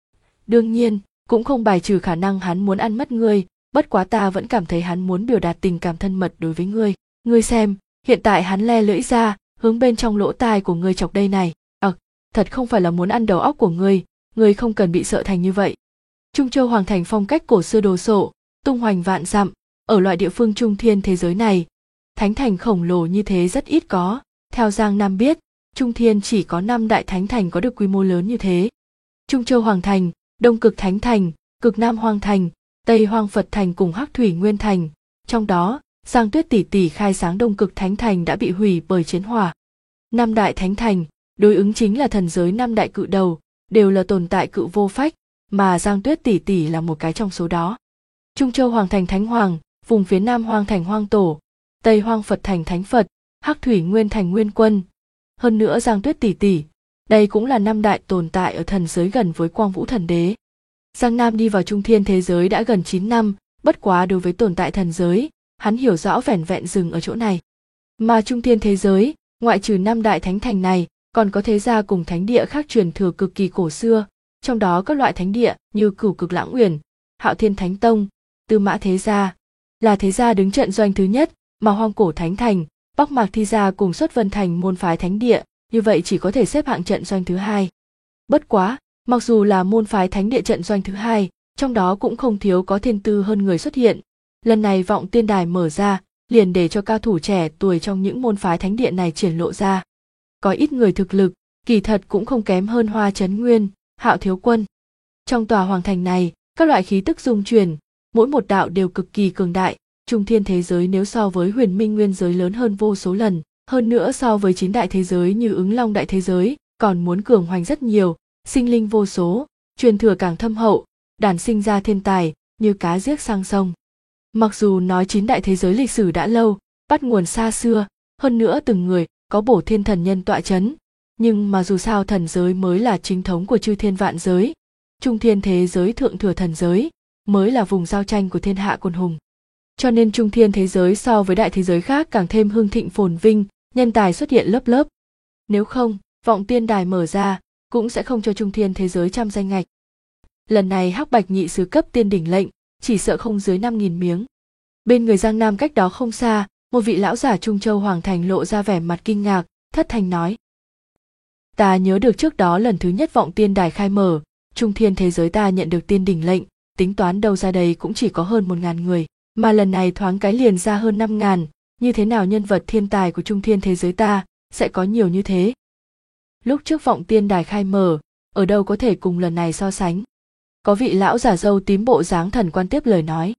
Đương nhiên, cũng không bài trừ khả năng hắn muốn ăn mất ngươi, bất quá ta vẫn cảm thấy hắn muốn biểu đạt tình cảm thân mật đối với ngươi. Ngươi xem, hiện tại hắn le lưỡi ra, hướng bên trong lỗ tai của ngươi chọc đây này. Thật không phải là muốn ăn đầu óc của ngươi không cần bị sợ thành như vậy. Trung Châu Hoàng Thành phong cách cổ xưa đồ sộ, tung hoành vạn dặm, ở loại địa phương trung thiên thế giới này, thánh thành khổng lồ như thế rất ít có. Theo Giang Nam biết, Trung Thiên chỉ có 5 đại thánh thành có được quy mô lớn như thế. Trung Châu Hoàng Thành, Đông Cực Thánh Thành, Cực Nam Hoang Thành, Tây Hoang Phật Thành cùng Hắc Thủy Nguyên Thành. Trong đó, Giang Tuyết tỷ tỷ khai sáng Đông Cực Thánh Thành đã bị hủy bởi chiến hỏa. 5 đại thánh thành, đối ứng chính là thần giới 5 đại cự đầu, đều là tồn tại cự vô phách, mà Giang Tuyết tỷ tỷ là một cái trong số đó. Trung Châu Hoàng Thành Thánh Hoàng, vùng phía Nam Hoang Thành Hoang Tổ, Tây Hoang Phật Thành Thánh Phật, Hắc Thủy Nguyên Thành Nguyên Quân. Hơn nữa Giang Tuyết tỷ tỷ, đây cũng là 5 đại tồn tại ở thần giới gần với Quang Vũ Thần Đế. Giang Nam đi vào Trung Thiên thế giới đã gần 9 năm, bất quá đối với tồn tại thần giới, hắn hiểu rõ vẻn vẹn dừng ở chỗ này. Mà Trung Thiên thế giới, ngoại trừ 5 đại thánh thành này, còn có thế gia cùng thánh địa khác truyền thừa cực kỳ cổ xưa, trong đó các loại thánh địa như Cửu Cực Lãng Uyển, Hạo Thiên Thánh Tông, Tư Mã thế gia, là thế gia đứng trận doanh thứ nhất, mà Hoang Cổ Thánh Thành, Bắc Mạc Thi gia cùng Xuất Vân Thành môn phái thánh địa, như vậy chỉ có thể xếp hạng trận doanh thứ hai. Bất quá, mặc dù là môn phái thánh địa trận doanh thứ hai, trong đó cũng không thiếu có thiên tư hơn người xuất hiện. Lần này Vọng Tiên Đài mở ra, liền để cho cao thủ trẻ tuổi trong những môn phái thánh địa này triển lộ ra. Có ít người thực lực, kỳ thật cũng không kém hơn Hoa Chấn Nguyên, Hạo Thiếu Quân. Trong tòa hoàng thành này, các loại khí tức dung chuyển, mỗi một đạo đều cực kỳ cường đại. Trung Thiên thế giới nếu so với Huyền Minh Nguyên giới lớn hơn vô số lần, hơn nữa so với 9 đại thế giới như Ứng Long đại thế giới, còn muốn cường hoành rất nhiều, sinh linh vô số, truyền thừa càng thâm hậu, đản sinh ra thiên tài như cá giết sang sông. Mặc dù nói 9 đại thế giới lịch sử đã lâu, bắt nguồn xa xưa, hơn nữa từng người có bổ thiên thần nhân tọa chấn, nhưng mà dù sao thần giới mới là chính thống của chư thiên vạn giới, Trung Thiên thế giới thượng thừa thần giới mới là vùng giao tranh của thiên hạ quần hùng. Cho nên Trung Thiên thế giới so với đại thế giới khác càng thêm hưng thịnh phồn vinh, nhân tài xuất hiện lớp lớp. Nếu không, Vọng Tiên Đài mở ra, cũng sẽ không cho Trung Thiên thế giới trăm danh ngạch. Lần này Hắc Bạch nhị sứ cấp tiên đỉnh lệnh, chỉ sợ không dưới 5.000 miếng. Bên người Giang Nam cách đó không xa, một vị lão giả Trung Châu Hoàng Thành lộ ra vẻ mặt kinh ngạc, thất thanh nói. Ta nhớ được trước đó lần thứ nhất vọng tiên đài khai mở, trung thiên thế giới ta nhận được tiên đỉnh lệnh, tính toán đâu ra đây cũng chỉ có hơn 1.000 người, mà lần này thoáng cái liền ra hơn 5.000, như thế nào nhân vật thiên tài của trung thiên thế giới ta sẽ có nhiều như thế? Lúc trước vọng tiên đài khai mở, ở đâu có thể cùng lần này so sánh? Có vị lão giả râu tím bộ dáng thần quan tiếp lời nói.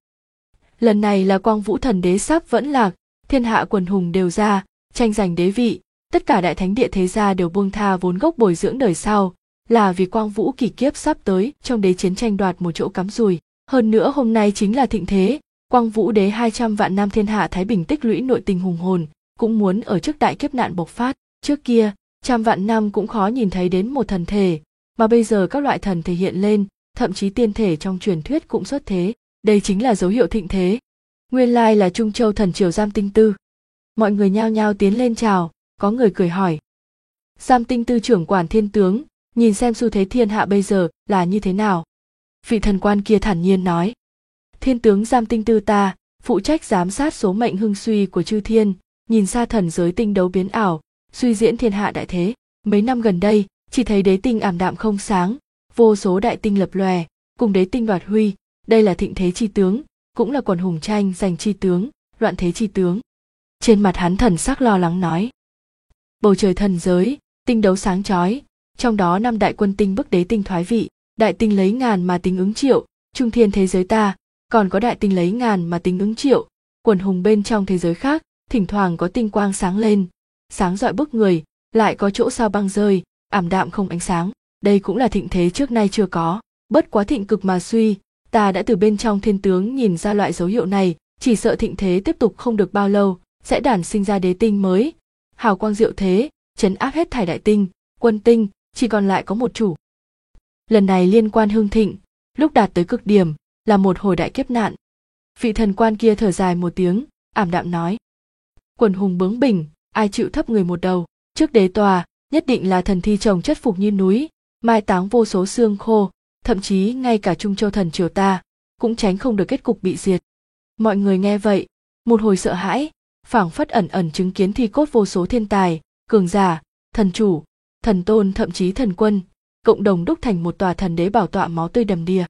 Lần này là Quang Vũ thần đế sắp vẫn lạc, thiên hạ quần hùng đều ra, tranh giành đế vị, tất cả đại thánh địa thế gia đều buông tha vốn gốc bồi dưỡng đời sau, là vì Quang Vũ kỷ kiếp sắp tới trong đế chiến tranh đoạt một chỗ cắm rùi. Hơn nữa hôm nay chính là thịnh thế, Quang Vũ đế 200 vạn năm thiên hạ thái bình tích lũy nội tình hùng hồn, cũng muốn ở trước đại kiếp nạn bộc phát. Trước kia, trăm vạn năm cũng khó nhìn thấy đến một thần thể, mà bây giờ các loại thần thể hiện lên, thậm chí tiên thể trong truyền thuyết cũng xuất thế. Đây chính là dấu hiệu thịnh thế. Nguyên lai là Trung Châu thần triều Giam Tinh Tư. Mọi người nhao nhao tiến lên chào, có người cười hỏi. Giam Tinh Tư trưởng quản thiên tướng, nhìn xem xu thế thiên hạ bây giờ là như thế nào? Vị thần quan kia thản nhiên nói. Thiên tướng Giam Tinh Tư ta, phụ trách giám sát số mệnh hưng suy của chư thiên, nhìn xa thần giới tinh đấu biến ảo, suy diễn thiên hạ đại thế. Mấy năm gần đây, chỉ thấy đế tinh ảm đạm không sáng, vô số đại tinh lập lòe, cùng đế tinh đoạt huy. Đây là thịnh thế chi tướng, cũng là quần hùng tranh giành chi tướng, loạn thế chi tướng. Trên mặt hắn thần sắc lo lắng nói. Bầu trời thần giới, tinh đấu sáng chói, trong đó 5 đại quân tinh bức đế tinh thoái vị, đại tinh lấy ngàn mà tính ứng triệu, trung thiên thế giới ta, còn có đại tinh lấy ngàn mà tính ứng triệu, quần hùng bên trong thế giới khác, thỉnh thoảng có tinh quang sáng lên, sáng rọi bức người, lại có chỗ sao băng rơi, ảm đạm không ánh sáng. Đây cũng là thịnh thế trước nay chưa có, bất quá thịnh cực mà suy. Ta đã từ bên trong thiên tướng nhìn ra loại dấu hiệu này, chỉ sợ thịnh thế tiếp tục không được bao lâu, sẽ đản sinh ra đế tinh mới. Hào quang diệu thế, trấn áp hết thảy đại tinh, quân tinh, chỉ còn lại có một chủ. Lần này liên quan hưng thịnh, lúc đạt tới cực điểm, là một hồi đại kiếp nạn. Vị thần quan kia thở dài một tiếng, ảm đạm nói. Quần hùng bướng bỉnh, ai chịu thấp người một đầu, trước đế tòa, nhất định là thần thi chồng chất phục như núi, mai táng vô số xương khô. Thậm chí ngay cả Trung Châu thần triều ta cũng tránh không được kết cục bị diệt. Mọi người nghe vậy, một hồi sợ hãi, phảng phất ẩn ẩn chứng kiến thi cốt vô số thiên tài, cường giả, thần chủ, thần tôn thậm chí thần quân, cộng đồng đúc thành một tòa thần đế bảo tọa máu tươi đầm đìa.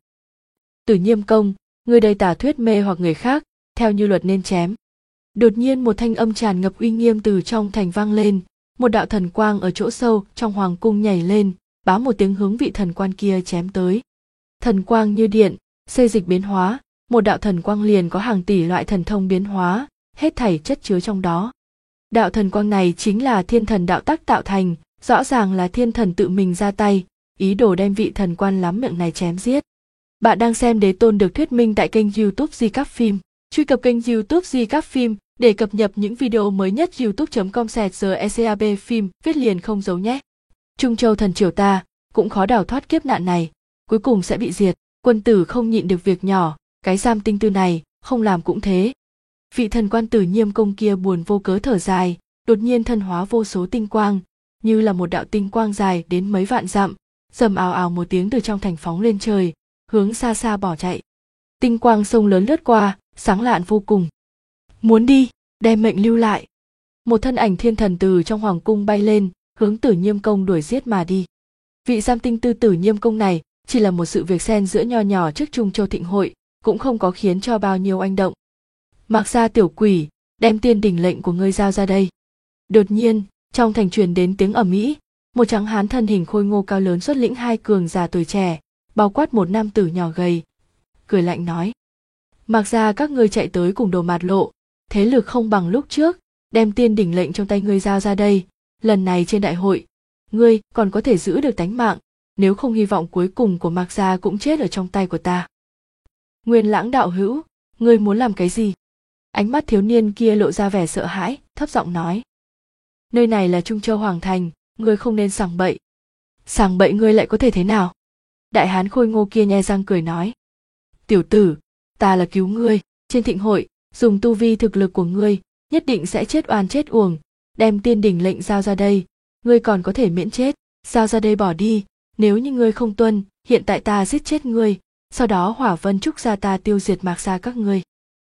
Tử Nhiêm Công, người đầy tà thuyết mê hoặc người khác, theo như luật nên chém. Đột nhiên một thanh âm tràn ngập uy nghiêm từ trong thành vang lên, một đạo thần quang ở chỗ sâu trong hoàng cung nhảy lên, bá một tiếng hướng vị thần quan kia chém tới. Thần quang như điện, xê dịch biến hóa, một đạo thần quang liền có hàng tỷ loại thần thông biến hóa, hết thảy chất chứa trong đó. Đạo thần quang này chính là thiên thần đạo tác tạo thành, rõ ràng là thiên thần tự mình ra tay, ý đồ đem vị thần quan lắm miệng này chém giết. Bạn đang xem Đế Tôn được thuyết minh tại kênh YouTube Di Cáp Phim. Truy cập kênh YouTube Di Cáp Phim để cập nhật những video mới nhất. youtube.com/GECAB phim viết liền không giấu nhé. Trung Châu thần triều ta cũng khó đào thoát kiếp nạn này, cuối cùng sẽ bị diệt. Quân tử không nhịn được việc nhỏ, cái Giam Tinh Tư này không làm cũng thế. Vị thần quan Tử Nhiêm Công kia buồn vô cớ thở dài, đột nhiên thân hóa vô số tinh quang, như là một đạo tinh quang dài đến mấy vạn dặm, rầm ào ào một tiếng từ trong thành phóng lên trời, hướng xa xa bỏ chạy. Tinh quang sông lớn lướt qua, sáng lạn vô cùng. Muốn đi, đem mệnh lưu lại. Một thân ảnh thiên thần từ trong hoàng cung bay lên, hướng Tử Nhiêm Công đuổi giết mà đi. Vị Giam Tinh Tư Tử Nhiêm Công này chỉ là một sự việc xen giữa nho nhỏ trước Trung Châu thịnh hội, cũng không có khiến cho bao nhiêu oanh động. Mạc gia tiểu quỷ, đem tiên đỉnh lệnh của ngươi giao ra đây. Đột nhiên, trong thành truyền đến tiếng ầm ĩ, một tráng hán thân hình khôi ngô cao lớn xuất lĩnh hai cường già tuổi trẻ, bao quát một nam tử nhỏ gầy, cười lạnh nói: Mạc gia các ngươi chạy tới cùng Đồ Mạt Lộ, thế lực không bằng lúc trước, đem tiên đỉnh lệnh trong tay ngươi giao ra đây. Lần này trên đại hội, ngươi còn có thể giữ được tánh mạng, nếu không hy vọng cuối cùng của Mạc gia cũng chết ở trong tay của ta. Nguyên Lãng đạo hữu, ngươi muốn làm cái gì? Ánh mắt thiếu niên kia lộ ra vẻ sợ hãi, thấp giọng nói: Nơi này là Trung Châu Hoàng Thành, ngươi không nên sảng bậy. Sảng bậy ngươi lại có thể thế nào? Đại hán khôi ngô kia nhe răng cười nói: Tiểu tử, ta là cứu ngươi, trên thịnh hội, dùng tu vi thực lực của ngươi, nhất định sẽ chết oan chết uổng, đem tiên đỉnh lệnh giao ra đây, ngươi còn có thể miễn chết, giao ra đây bỏ đi, nếu như ngươi không tuân, hiện tại ta giết chết ngươi, sau đó hỏa vân trúc gia ta tiêu diệt Mạc gia các ngươi.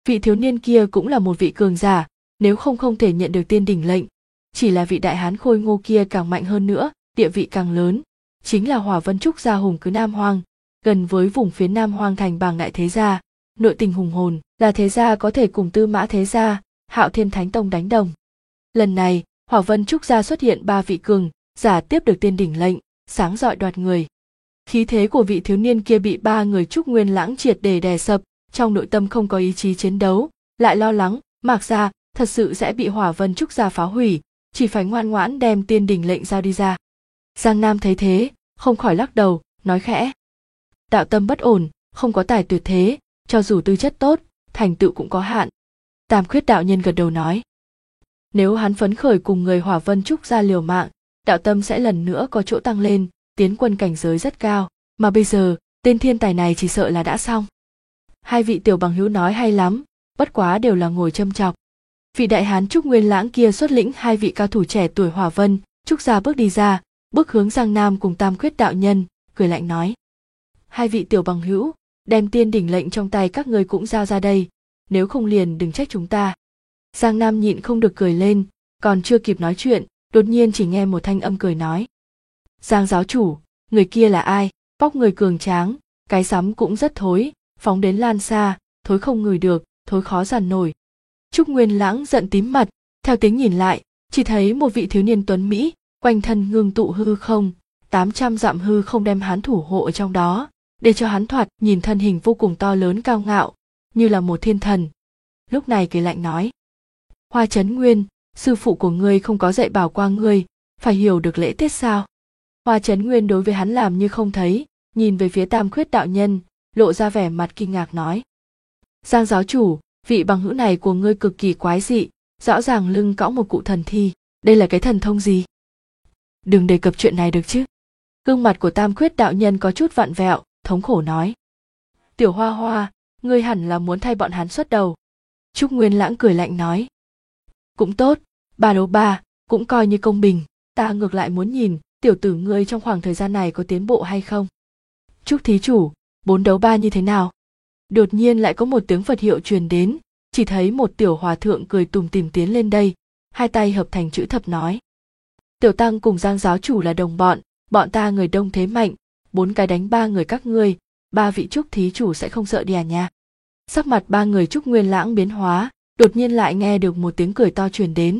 Vị thiếu niên kia cũng là một vị cường giả, nếu không thể nhận được tiên đỉnh lệnh. Chỉ là vị đại hán khôi ngô kia càng mạnh hơn nữa, địa vị càng lớn, chính là Hỏa Vân Trúc gia hùng cứ Nam Hoang, gần với vùng phía Nam Hoang thành bảng đại thế gia, nội tình hùng hồn, là thế gia có thể cùng Tư Mã thế gia, Hạo Thiên Thánh Tông đánh đồng. Lần này, Hỏa Vân Trúc gia xuất hiện 3 vị cường giả tiếp được tiên đỉnh lệnh, sáng rọi đoạt người. Khí thế của vị thiếu niên kia bị 3 người Trúc Nguyên Lãng triệt để đè sập, trong nội tâm không có ý chí chiến đấu, lại lo lắng, Mạc gia thật sự sẽ bị Hỏa Vân Trúc gia phá hủy, chỉ phải ngoan ngoãn đem tiên đỉnh lệnh giao đi ra. Giang Nam thấy thế, không khỏi lắc đầu, nói khẽ: đạo tâm bất ổn, không có tài tuyệt thế, cho dù tư chất tốt, thành tựu cũng có hạn. Tam Khuyết đạo nhân gật đầu nói: nếu hắn phấn khởi cùng người Hỏa Vân Trúc gia liều mạng, đạo tâm sẽ lần nữa có chỗ tăng lên, tiến quân cảnh giới rất cao, mà bây giờ, tên thiên tài này chỉ sợ là đã xong. Hai vị tiểu bằng hữu nói hay lắm, bất quá đều là ngồi châm chọc. Vị đại hán Trúc Nguyên Lãng kia xuất lĩnh 2 vị cao thủ trẻ tuổi Hỏa Vân Trúc gia bước đi ra, bước hướng Giang Nam cùng Tam Khuyết đạo nhân, cười lạnh nói: hai vị tiểu bằng hữu, đem tiên đỉnh lệnh trong tay các ngươi cũng giao ra đây, nếu không liền đừng trách chúng ta. Giang Nam nhịn không được cười lên, còn chưa kịp nói chuyện, đột nhiên chỉ nghe một thanh âm cười nói: Giang giáo chủ, người kia là ai? Vóc người cường tráng, cái sắm cũng rất thối, phóng đến lan xa, thối không ngửi được, thối khó giàn nổi. Trúc Nguyên Lãng giận tím mặt, theo tiếng nhìn lại, chỉ thấy một vị thiếu niên tuấn mỹ, quanh thân ngưng tụ hư không, 800 dặm hư không đem hắn thủ hộ ở trong đó, để cho hắn thoạt nhìn thân hình vô cùng to lớn cao ngạo, như là một thiên thần. Lúc này cười lạnh nói: Hoa Chấn Nguyên, sư phụ của ngươi không có dạy bảo qua ngươi, phải hiểu được lễ tiết sao? Hoa Chấn Nguyên đối với hắn làm như không thấy, nhìn về phía Tam Khuyết đạo nhân, lộ ra vẻ mặt kinh ngạc nói: Giang giáo chủ, vị bằng hữu này của ngươi cực kỳ quái dị, rõ ràng lưng cõng một cụ thần thi, đây là cái thần thông gì? Đừng đề cập chuyện này được chứ? Gương mặt của Tam Khuyết đạo nhân có chút vặn vẹo, thống khổ nói: Tiểu Hoa Hoa, ngươi hẳn là muốn thay bọn hắn xuất đầu. Trúc Nguyên Lãng cười lạnh nói: cũng tốt, 3 đấu 3, cũng coi như công bình, ta ngược lại muốn nhìn tiểu tử ngươi trong khoảng thời gian này có tiến bộ hay không. Trúc thí chủ, 4 đấu 3 như thế nào? Đột nhiên lại có một tiếng Phật hiệu truyền đến, chỉ thấy một tiểu hòa thượng cười tủm tỉm tiến lên đây, hai tay hợp thành chữ thập nói: Tiểu tăng cùng Giang giáo chủ là đồng bọn ta người đông thế mạnh, 4 cái đánh 3 người các ngươi, 3 vị Trúc thí chủ sẽ không sợ đi à nha. Sắc mặt 3 người Trúc Nguyên Lãng biến hóa, đột nhiên lại nghe được một tiếng cười to truyền đến.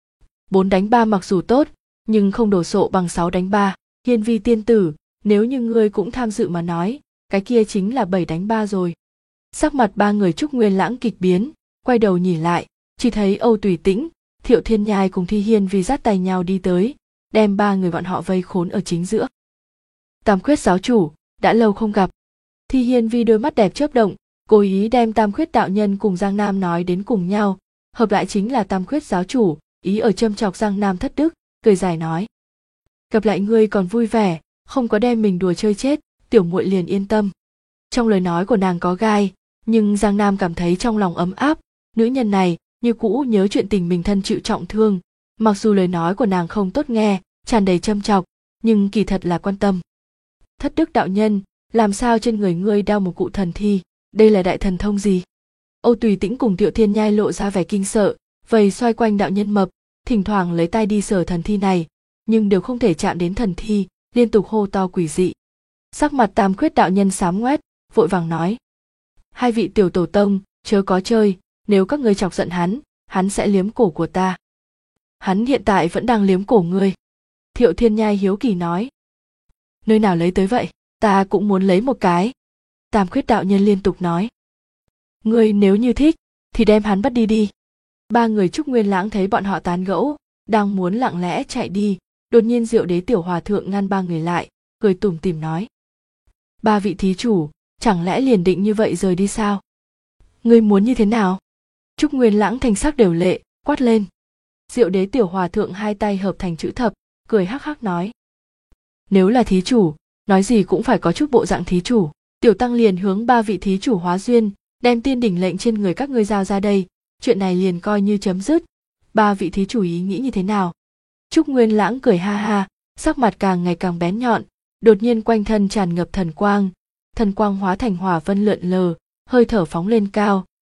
4 đánh 3 mặc dù tốt, nhưng không đồ sộ bằng 6 đánh 3. Hiên vi tiên tử, nếu như ngươi cũng tham dự mà nói, cái kia chính là 7 đánh 3 rồi. Sắc mặt 3 người Trúc Nguyên Lãng kịch biến, quay đầu nhìn lại, chỉ thấy Âu Tùy Tĩnh, Thiệu Thiên Nhai cùng Thi Hiên Vi dắt tay nhau đi tới, đem 3 người bọn họ vây khốn ở chính giữa. Tam Khuyết giáo chủ, đã lâu không gặp. Thi Hiên Vi đôi mắt đẹp chớp động, cố ý đem Tam Khuyết đạo nhân cùng Giang Nam nói đến cùng nhau, hợp lại chính là Tam Khuyết giáo chủ, ý ở châm chọc Giang Nam thất đức, cười dài nói: gặp lại ngươi còn vui vẻ, không có đem mình đùa chơi chết, tiểu muội liền yên tâm. Trong lời nói của nàng có gai, nhưng Giang Nam cảm thấy trong lòng ấm áp, nữ nhân này như cũ nhớ chuyện tình mình thân chịu trọng thương, mặc dù lời nói của nàng không tốt nghe, tràn đầy châm chọc, nhưng kỳ thật là quan tâm. Thất đức đạo nhân, làm sao trên người ngươi đeo một cụ thần thi, đây là đại thần thông gì? Âu Tùy Tĩnh cùng Thiệu Thiên Nhai lộ ra vẻ kinh sợ, vây xoay quanh đạo nhân mập, thỉnh thoảng lấy tay đi sờ thần thi này, nhưng đều không thể chạm đến thần thi, liên tục hô to quỷ dị. Sắc mặt Tam Khuyết đạo nhân xám ngoét, vội vàng nói: hai vị tiểu tổ tông, chớ có chơi, nếu các ngươi chọc giận hắn sẽ liếm cổ của ta. Hắn hiện tại vẫn đang liếm cổ ngươi. Thiệu Thiên Nhai hiếu kỳ nói: nơi nào lấy tới vậy, ta cũng muốn lấy một cái. Tam Khuyết đạo nhân liên tục nói: ngươi nếu như thích, thì đem hắn bắt đi đi. 3 người Trúc Nguyên Lãng thấy bọn họ tán gẫu, đang muốn lặng lẽ chạy đi, đột nhiên Diệu Đế tiểu hòa thượng ngăn 3 người lại, cười tủm tỉm nói: 3 vị thí chủ, chẳng lẽ liền định như vậy rời đi sao? Ngươi muốn như thế nào? Trúc Nguyên Lãng thành sắc đều lệ, quát lên. Diệu Đế tiểu hòa thượng hai tay hợp thành chữ thập, cười hắc hắc nói: nếu là thí chủ, nói gì cũng phải có chút bộ dạng thí chủ. Tiểu tăng liền hướng 3 vị thí chủ hóa duyên, đem tiên đỉnh lệnh trên người các ngươi giao ra đây, chuyện này liền coi như chấm dứt. 3 vị thí chủ ý nghĩ như thế nào? Trúc Nguyên Lãng cười ha ha, sắc mặt càng ngày càng bén nhọn, đột nhiên quanh thân tràn ngập thần quang hóa thành hỏa vân lượn lờ, hơi thở phóng lên cao,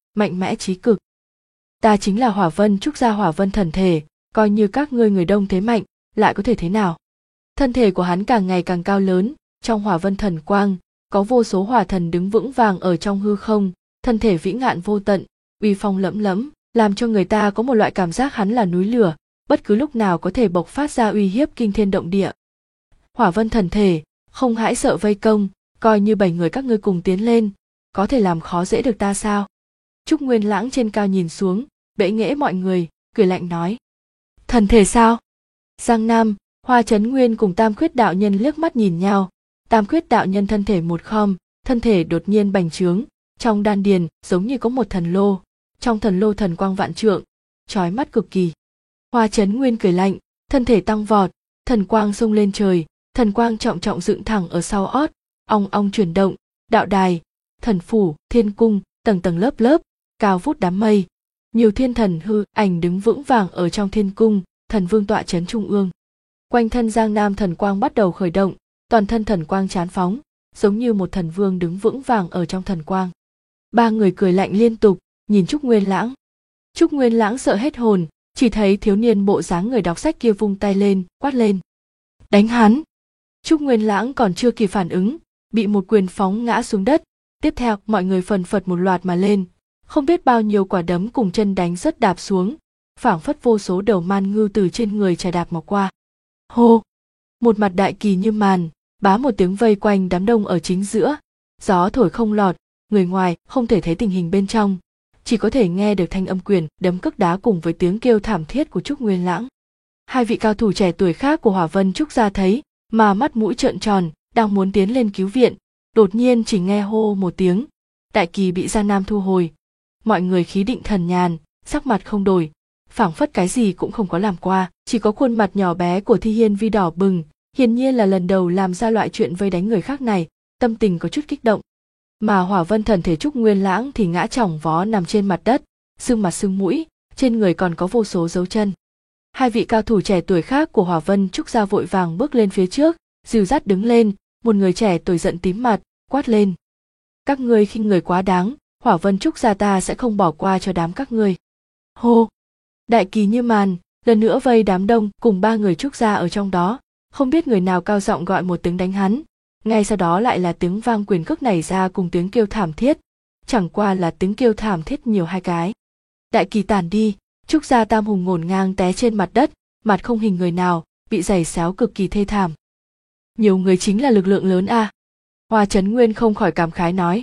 mạnh mẽ chí cực. Ta chính là Hỏa Vân Trúc gia Hỏa Vân thần thể, coi như các ngươi người đông thế mạnh, lại có thể thế nào? Thân thể của hắn càng ngày càng cao lớn, trong Hỏa Vân thần quang, có vô số hỏa thần đứng vững vàng ở trong hư không, thân thể vĩ ngạn vô tận, uy phong lẫm lẫm, làm cho người ta có một loại cảm giác hắn là núi lửa, bất cứ lúc nào có thể bộc phát ra uy hiếp kinh thiên động địa. Hỏa Vân thần thể, không hãi sợ vây công, coi như 7 người các ngươi cùng tiến lên, có thể làm khó dễ được ta sao? Trúc Nguyên Lãng trên cao nhìn xuống, bẽ nghễ mọi người, cười lạnh nói. Thần thể sao? Giang Nam, Hoa Chấn Nguyên cùng Tam Khuyết đạo nhân liếc mắt nhìn nhau, Tam Khuyết đạo nhân thân thể một khom, thân thể đột nhiên bành trướng, trong đan điền giống như có một thần lô, trong thần lô thần quang vạn trượng, chói mắt cực kỳ. Hoa Chấn Nguyên cười lạnh, thân thể tăng vọt, thần quang xông lên trời, thần quang trọng trọng dựng thẳng ở sau ót, ong ong chuyển động, đạo đài, thần phủ, thiên cung, tầng tầng lớp lớp, cao vút đám mây. Nhiều thiên thần hư ảnh đứng vững vàng ở trong thiên cung, thần vương tọa trấn trung ương. Quanh thân Giang Nam thần quang bắt đầu khởi động, toàn thân thần quang chán phóng, giống như một thần vương đứng vững vàng ở trong thần quang. 3 người cười lạnh liên tục, nhìn Trúc Nguyên Lãng. Trúc Nguyên Lãng sợ hết hồn, chỉ thấy thiếu niên bộ dáng người đọc sách kia vung tay lên, quát lên. Đánh hắn! Trúc Nguyên Lãng còn chưa kịp phản ứng, bị một quyền phóng ngã xuống đất. Tiếp theo mọi người phần phật một loạt mà lên, không biết bao nhiêu quả đấm cùng chân đánh rất đạp xuống, phảng phất vô số đầu man ngư từ trên người chà đạp mọc qua. Hô! Một mặt đại kỳ như màn, bá một tiếng vây quanh đám đông ở chính giữa, gió thổi không lọt, người ngoài không thể thấy tình hình bên trong, chỉ có thể nghe được thanh âm quyền đấm cước đá cùng với tiếng kêu thảm thiết của Trúc Nguyên Lãng. 2 vị cao thủ trẻ tuổi khác của Hỏa Vân Trúc gia thấy, mà mắt mũi trợn tròn, đang muốn tiến lên cứu viện, đột nhiên chỉ nghe hô một tiếng, đại kỳ bị Giang Nam thu hồi. Mọi người khí định thần nhàn, sắc mặt không đổi, phảng phất cái gì cũng không có làm qua, chỉ có khuôn mặt nhỏ bé của Thi Hiên Vi đỏ bừng, hiển nhiên là lần đầu làm ra loại chuyện vây đánh người khác này, tâm tình có chút kích động. Mà Hỏa Vân thần thể Trúc Nguyên Lãng thì ngã chỏng vó nằm trên mặt đất, sưng mặt sưng mũi, trên người còn có vô số dấu chân. 2 vị cao thủ trẻ tuổi khác của Hỏa Vân Trúc gia vội vàng bước lên phía trước, dìu dắt đứng lên, một người trẻ tuổi giận tím mặt, quát lên. Các ngươi khinh người quá đáng, Hỏa Vân Trúc gia ta sẽ không bỏ qua cho đám các ngươi. Hô! Đại kỳ như màn, lần nữa vây đám đông cùng 3 người Trúc gia ở trong đó, không biết người nào cao giọng gọi một tiếng đánh hắn, ngay sau đó lại là tiếng vang quyền cước nảy ra cùng tiếng kêu thảm thiết, chẳng qua là tiếng kêu thảm thiết nhiều 2 cái. Đại kỳ tản đi, Trúc gia tam hùng ngổn ngang té trên mặt đất, mặt không hình người nào, bị giày xéo cực kỳ thê thảm. Nhiều người chính là lực lượng lớn a. Hoa Chấn Nguyên không khỏi cảm khái nói.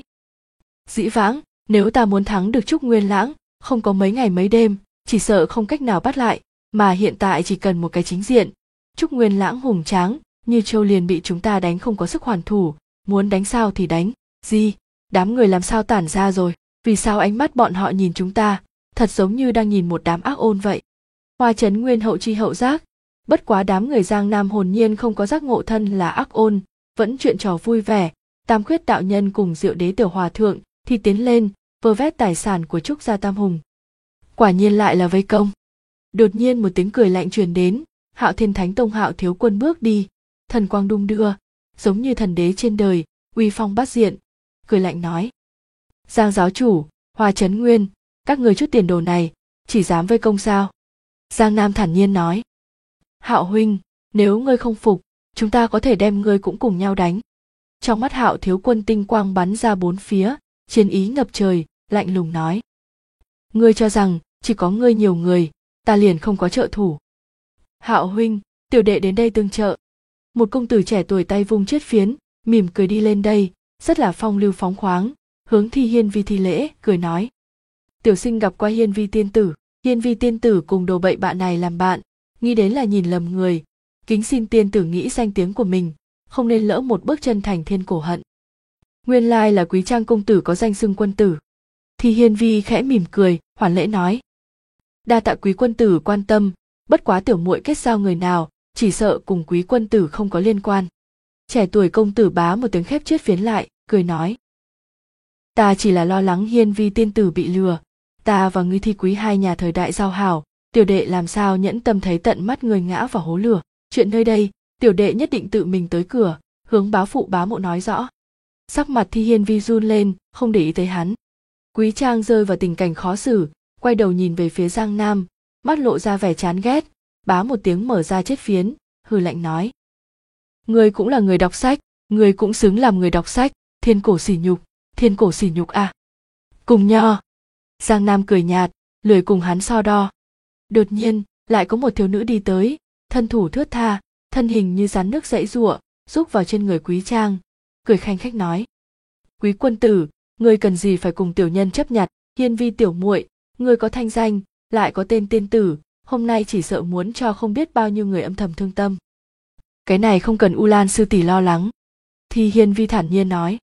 Dĩ vãng, nếu ta muốn thắng được Trúc Nguyên Lãng, không có mấy ngày mấy đêm, chỉ sợ không cách nào bắt lại, mà hiện tại chỉ cần một cái chính diện. Trúc Nguyên Lãng hùng tráng, như trâu liền bị chúng ta đánh không có sức hoàn thủ, muốn đánh sao thì đánh. Gì? Đám người làm sao tản ra rồi? Vì sao ánh mắt bọn họ nhìn chúng ta, thật giống như đang nhìn một đám ác ôn vậy? Hoa Chấn Nguyên hậu chi hậu giác, bất quá đám người Giang Nam hồn nhiên không có giác ngộ thân là ác ôn, vẫn chuyện trò vui vẻ. Tam Khuyết đạo nhân cùng Diệu Đế tiểu hòa thượng thì tiến lên, vơ vét tài sản của Trúc gia tam hùng. Quả nhiên lại là vây công. Đột nhiên một tiếng cười lạnh truyền đến, Hạo Thiên Thánh Tông Hạo Thiếu Quân bước đi, thần quang đung đưa, giống như thần đế trên đời, uy phong bát diện, cười lạnh nói: Giang giáo chủ, Hoa Chấn Nguyên, các người chút tiền đồ này, chỉ dám vây công sao? Giang Nam thản nhiên nói: Hạo huynh, nếu ngươi không phục, chúng ta có thể đem ngươi cũng cùng nhau đánh. Trong mắt Hạo Thiếu Quân tinh quang bắn ra 4 phía, chiến ý ngập trời, lạnh lùng nói: Ngươi cho rằng chỉ có ngươi nhiều người, ta liền không có trợ thủ. Hạo huynh, tiểu đệ đến đây tương trợ. Một công tử trẻ tuổi tay vung chiết phiến, mỉm cười đi lên đây, rất là phong lưu phóng khoáng, hướng Thi Hiên Vi thi lễ, cười nói: Tiểu sinh gặp qua Hiên Vi tiên tử. Hiên Vi tiên tử cùng đồ bậy bạn này làm bạn, nghĩ đến là nhìn lầm người, kính xin tiên tử nghĩ danh tiếng của mình, không nên lỡ một bước chân thành thiên cổ hận. Nguyên lai là Quý Trang công tử có danh xưng quân tử. Thi Hiên Vi khẽ mỉm cười, hoàn lễ nói: Đa tạ quý quân tử quan tâm, bất quá tiểu muội kết giao người nào, chỉ sợ cùng quý quân tử không có liên quan. Trẻ tuổi công tử bá một tiếng khép chiết phiến lại, cười nói: Ta chỉ là lo lắng Hiên Vi tiên tử bị lừa, ta và ngươi Thi quý 2 nhà thời đại giao hảo, tiểu đệ làm sao nhẫn tâm thấy tận mắt người ngã vào hố lửa. Chuyện nơi đây, tiểu đệ nhất định tự mình tới cửa, hướng bá phụ bá mộ nói rõ. Sắc mặt Thi Hiên Vi run lên, không để ý tới hắn. Quý Trang rơi vào tình cảnh khó xử, quay đầu nhìn về phía Giang Nam, mắt lộ ra vẻ chán ghét, bá một tiếng mở ra chiếc phiến, hừ lạnh nói: Ngươi cũng là người đọc sách, ngươi cũng xứng làm người đọc sách, thiên cổ sỉ nhục à. Cùng nho. Giang Nam cười nhạt, lười cùng hắn so đo. Đột nhiên, lại có một thiếu nữ đi tới, thân thủ thướt tha, thân hình như rắn nước giãy giụa, rúc vào trên người Quý Trang, cười khanh khách nói: Quý quân tử, ngươi cần gì phải cùng tiểu nhân chấp nhặt, Hiên vi tiểu muội, ngươi có thanh danh, lại có tên tiên tử, hôm nay chỉ sợ muốn cho không biết bao nhiêu người âm thầm thương tâm. Cái này không cần U Lan sư tỷ lo lắng. Thì Hiên vi thản nhiên nói: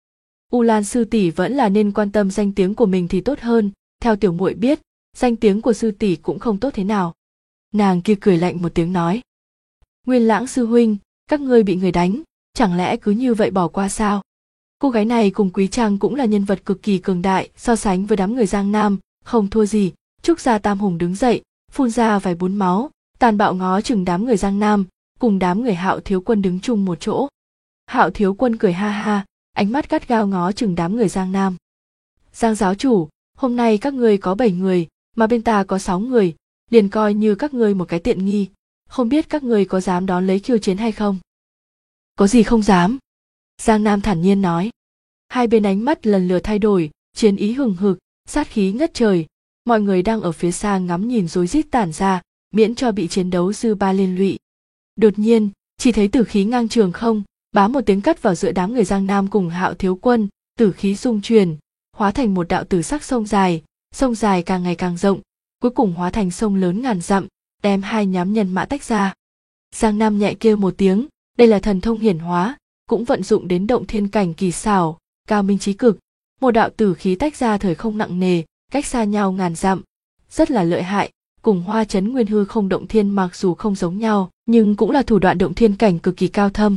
U Lan sư tỷ vẫn là nên quan tâm danh tiếng của mình thì tốt hơn, theo tiểu muội biết, danh tiếng của sư tỷ cũng không tốt thế nào. Nàng kia cười lạnh một tiếng nói: Nguyên Lãng sư huynh, các ngươi bị người đánh, chẳng lẽ cứ như vậy bỏ qua sao? Cô gái này cùng Quý Trang cũng là nhân vật cực kỳ cường đại, so sánh với đám người Giang Nam, không thua gì. Trúc Gia Tam Hùng đứng dậy, phun ra vài bún máu, tàn bạo ngó chừng đám người Giang Nam, cùng đám người Hạo Thiếu Quân đứng chung một chỗ. Hạo Thiếu Quân cười ha ha, ánh mắt gắt gao ngó chừng đám người Giang Nam. Giang giáo chủ, hôm nay các ngươi có 7 người, mà bên ta có 6 người, liền coi như các ngươi một cái tiện nghi, không biết các ngươi có dám đón lấy khiêu chiến hay không? Có gì không dám? Giang Nam thản nhiên nói. Hai bên ánh mắt lần lượt thay đổi, chiến ý hừng hực, sát khí ngất trời, mọi người đang ở phía xa ngắm nhìn rối rít tản ra, miễn cho bị chiến đấu dư ba liên lụy. Đột nhiên, chỉ thấy tử khí ngang trường không, bá một tiếng cắt vào giữa đám người Giang Nam cùng Hạo Thiếu Quân, tử khí rung truyền, hóa thành một đạo tử sắc sông dài càng ngày càng rộng, cuối cùng hóa thành sông lớn ngàn dặm, đem hai nhóm nhân mã tách ra. Giang Nam nhẹ kêu một tiếng, đây là thần thông hiển hóa, cũng vận dụng đến động thiên cảnh kỳ xảo, cao minh trí cực, một đạo tử khí tách ra thời không nặng nề, cách xa nhau ngàn dặm, rất là lợi hại, cùng Hoa Chấn Nguyên Hư Không động thiên mặc dù không giống nhau, nhưng cũng là thủ đoạn động thiên cảnh cực kỳ cao thâm.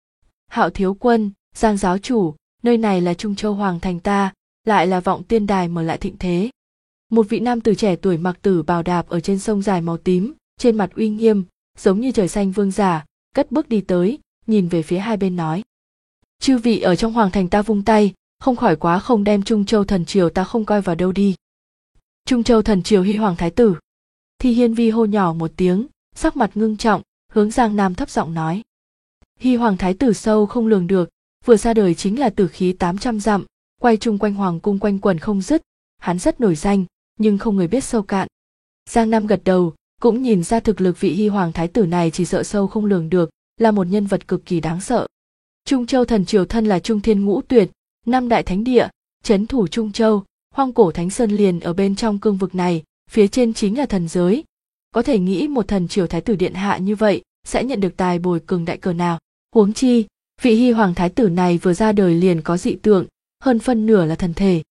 Hạo Thiếu Quân, Giang giáo chủ, nơi này là Trung Châu Hoàng thành ta, lại là Vọng Tiên Đài mở lại thịnh thế. Một vị nam tử trẻ tuổi mặc tử bào đạp ở trên sông dài màu tím, trên mặt uy nghiêm, giống như trời xanh vương giả, cất bước đi tới, nhìn về phía hai bên nói: Chư vị ở trong hoàng thành ta vung tay, không khỏi quá không đem Trung Châu thần triều ta không coi vào đâu đi. Trung Châu thần triều Hy Hoàng thái tử. Thì Hiên vi hô nhỏ một tiếng, sắc mặt ngưng trọng, hướng Giang Nam thấp giọng nói: Hy Hoàng thái tử sâu không lường được, vừa ra đời chính là tử khí 800 dặm, quay chung quanh hoàng cung quanh quẩn không dứt, hắn rất nổi danh, nhưng không người biết sâu cạn. Giang Nam gật đầu, cũng nhìn ra thực lực vị Hy Hoàng thái tử này chỉ sợ sâu không lường được, là một nhân vật cực kỳ đáng sợ. Trung Châu thần triều thân là Trung Thiên Ngũ Tuyệt, 5 đại thánh địa, trấn thủ Trung Châu, Hoang Cổ Thánh Sơn liền ở bên trong cương vực này, phía trên chính là thần giới. Có thể nghĩ một thần triều thái tử điện hạ như vậy sẽ nhận được tài bồi cường đại cờ nào. Huống chi, vị Hy Hoàng thái tử này vừa ra đời liền có dị tượng, hơn phân nửa là thần thể.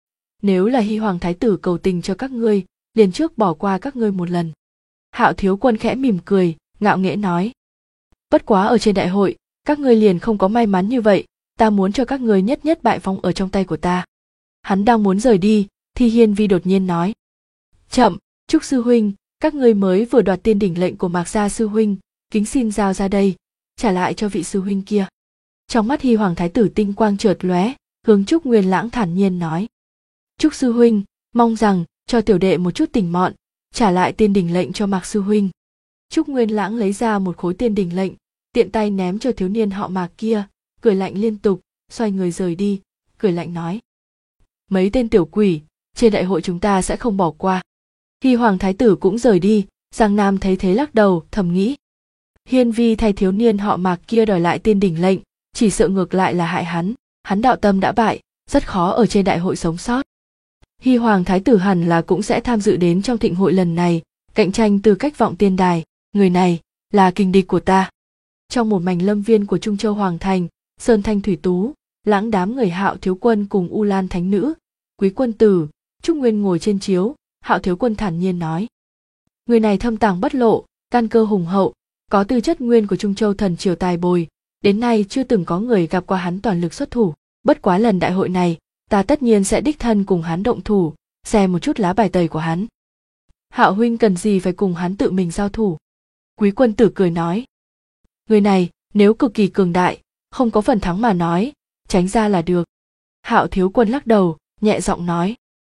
Nếu là Hy Hoàng thái tử cầu tình cho các ngươi, liền trước bỏ qua các ngươi một lần. Hạo Thiếu Quân khẽ mỉm cười, ngạo nghễ nói: Bất quá ở trên đại hội, các ngươi liền không có may mắn như vậy, ta muốn cho các ngươi nhất nhất bại vong ở trong tay của ta. Hắn đang muốn rời đi, thì Hiên vi đột nhiên nói: Chậm, Trúc sư huynh, các ngươi mới vừa đoạt tiên đỉnh lệnh của Mạc Gia sư huynh, kính xin giao ra đây, trả lại cho vị sư huynh kia. Trong mắt Hy Hoàng thái tử tinh quang chợt lóe, hướng Trúc Nguyên Lãng thản nhiên nói: Trúc sư huynh, mong rằng cho tiểu đệ một chút tình mọn, trả lại tiên đỉnh lệnh cho Mạc sư huynh. Trúc Nguyên Lãng lấy ra một khối tiên đỉnh lệnh, tiện tay ném cho thiếu niên họ Mạc kia, cười lạnh liên tục, xoay người rời đi, cười lạnh nói: Mấy tên tiểu quỷ, trên đại hội chúng ta sẽ không bỏ qua. Hy Hoàng thái tử cũng rời đi, Giang Nam thấy thế lắc đầu, thầm nghĩ: Hiên vi thay thiếu niên họ Mạc kia đòi lại tiên đỉnh lệnh, chỉ sợ ngược lại là hại hắn đạo tâm đã bại, rất khó ở trên đại hội sống sót. Hy Hoàng thái tử hẳn là cũng sẽ tham dự đến trong thịnh hội lần này, cạnh tranh tư cách Vọng Tiên Đài, người này là kình địch của ta. Trong một mảnh lâm viên của Trung Châu Hoàng thành, Sơn Thanh Thủy Tú, Lãng đám người Hạo Thiếu Quân cùng U Lan thánh nữ, Quý quân tử, Trúc Nguyên ngồi trên chiếu, Hạo Thiếu Quân thản nhiên nói: Người này thâm tàng bất lộ, căn cơ hùng hậu, có tư chất nguyên của Trung Châu thần triều tài bồi, đến nay chưa từng có người gặp qua hắn toàn lực xuất thủ, bất quá lần đại hội này, ta tất nhiên sẽ đích thân cùng hắn động thủ, xem một chút lá bài tẩy của hắn. Hạo huynh cần gì phải cùng hắn tự mình giao thủ? Quý quân tử cười nói: Người này, nếu cực kỳ cường đại, không có phần thắng mà nói, tránh ra là được. Hạo Thiếu Quân lắc đầu, nhẹ giọng nói.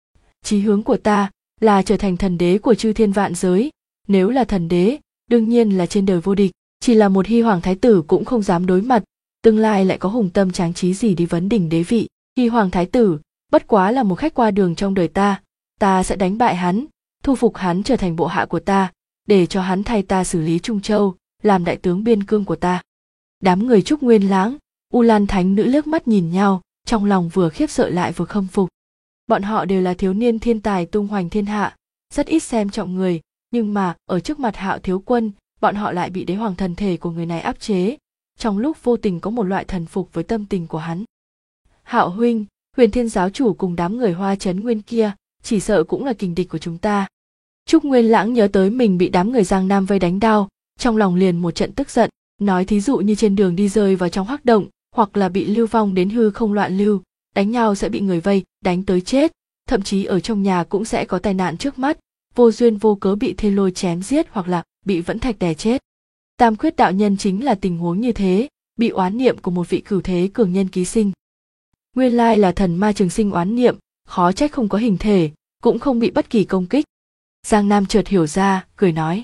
Chí hướng của ta là trở thành thần đế của chư thiên vạn giới, nếu là thần đế, đương nhiên là trên đời vô địch, chỉ là một Hy Hoàng thái tử cũng không dám đối mặt, tương lai lại có hùng tâm tráng trí gì đi vấn đỉnh đế vị. Hy Hoàng thái tử bất quá là một khách qua đường trong đời ta sẽ đánh bại hắn, thu phục hắn trở thành bộ hạ của ta, để cho hắn thay ta xử lý Trung Châu, làm đại tướng biên cương của ta. Đám người Trúc Nguyên Lãng, U Lan thánh nữ liếc mắt nhìn nhau, trong lòng vừa khiếp sợ lại vừa khâm phục. Bọn họ đều là thiếu niên thiên tài tung hoành thiên hạ, rất ít xem trọng người, nhưng mà ở trước mặt Hạo thiếu quân, bọn họ lại bị đế hoàng thần thể của người này áp chế, trong lúc vô tình có một loại thần phục với tâm tình của hắn. Hạo huynh, Huyền Thiên giáo chủ cùng đám người Hoa Trấn Nguyên kia, chỉ sợ cũng là kình địch của chúng ta. Trúc Nguyên Lãng nhớ tới mình bị đám người Giang Nam vây đánh đau, trong lòng liền một trận tức giận, nói thí dụ như trên đường đi rơi vào trong hắc động, hoặc là bị lưu vong đến hư không loạn lưu, đánh nhau sẽ bị người vây, đánh tới chết, thậm chí ở trong nhà cũng sẽ có tai nạn trước mắt, vô duyên vô cớ bị thiên lôi chém giết hoặc là bị vẫn thạch đè chết. Tam Khuyết đạo nhân chính là tình huống như thế, bị oán niệm của một vị cửu thế cường nhân ký sinh. Nguyên lai là thần ma trường sinh oán niệm, khó trách không có hình thể, cũng không bị bất kỳ công kích. Giang Nam chợt hiểu ra, cười nói.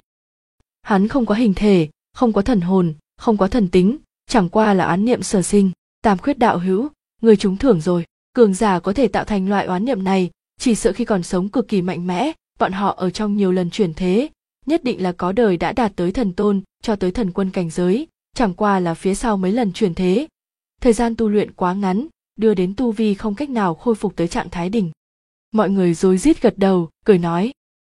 Hắn không có hình thể, không có thần hồn, không có thần tính, chẳng qua là oán niệm sở sinh. Tam Khuyết đạo hữu, người trúng thưởng rồi. Cường giả có thể tạo thành loại oán niệm này, chỉ sợ khi còn sống cực kỳ mạnh mẽ, bọn họ ở trong nhiều lần chuyển thế, nhất định là có đời đã đạt tới thần tôn, cho tới thần quân cảnh giới, chẳng qua là phía sau mấy lần chuyển thế. Thời gian tu luyện quá ngắn, đưa đến tu vi không cách nào khôi phục tới trạng thái đỉnh. Mọi người rối rít gật đầu, cười nói.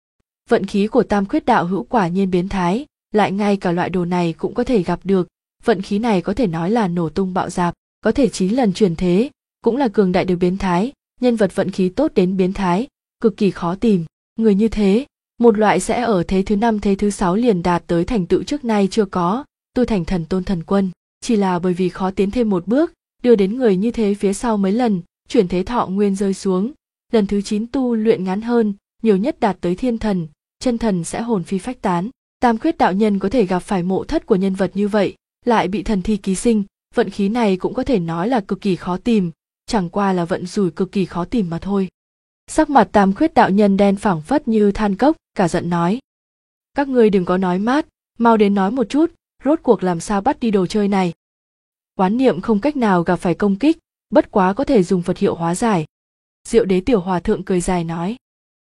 Vận khí của Tam Khuyết đạo hữu quả nhiên biến thái, lại ngay cả loại đồ này cũng có thể gặp được, vận khí này có thể nói là nổ tung bạo dạp, có thể 9 lần chuyển thế, cũng là cường đại được biến thái, nhân vật vận khí tốt đến biến thái, cực kỳ khó tìm. Người như thế, một loại sẽ ở thế thứ 5 thế thứ 6 liền đạt tới thành tựu trước nay chưa có, tu thành thần tôn thần quân, chỉ là bởi vì khó tiến thêm một bước, đưa đến người như thế phía sau mấy lần, chuyển thế thọ nguyên rơi xuống, lần thứ 9 tu luyện ngắn hơn, nhiều nhất đạt tới thiên thần, chân thần sẽ hồn phi phách tán. Tam Khuyết đạo nhân có thể gặp phải mộ thất của nhân vật như vậy, lại bị thần thi ký sinh, vận khí này cũng có thể nói là cực kỳ khó tìm, chẳng qua là vận rủi cực kỳ khó tìm mà thôi. Sắc mặt Tam Khuyết đạo nhân đen phảng phất như than cốc, cả giận nói. Các ngươi đừng có nói mát, mau đến nói một chút, rốt cuộc làm sao bắt đi đồ chơi này. Oán niệm không cách nào gặp phải công kích, bất quá có thể dùng Phật hiệu hóa giải. Diệu Đế tiểu hòa thượng cười dài nói.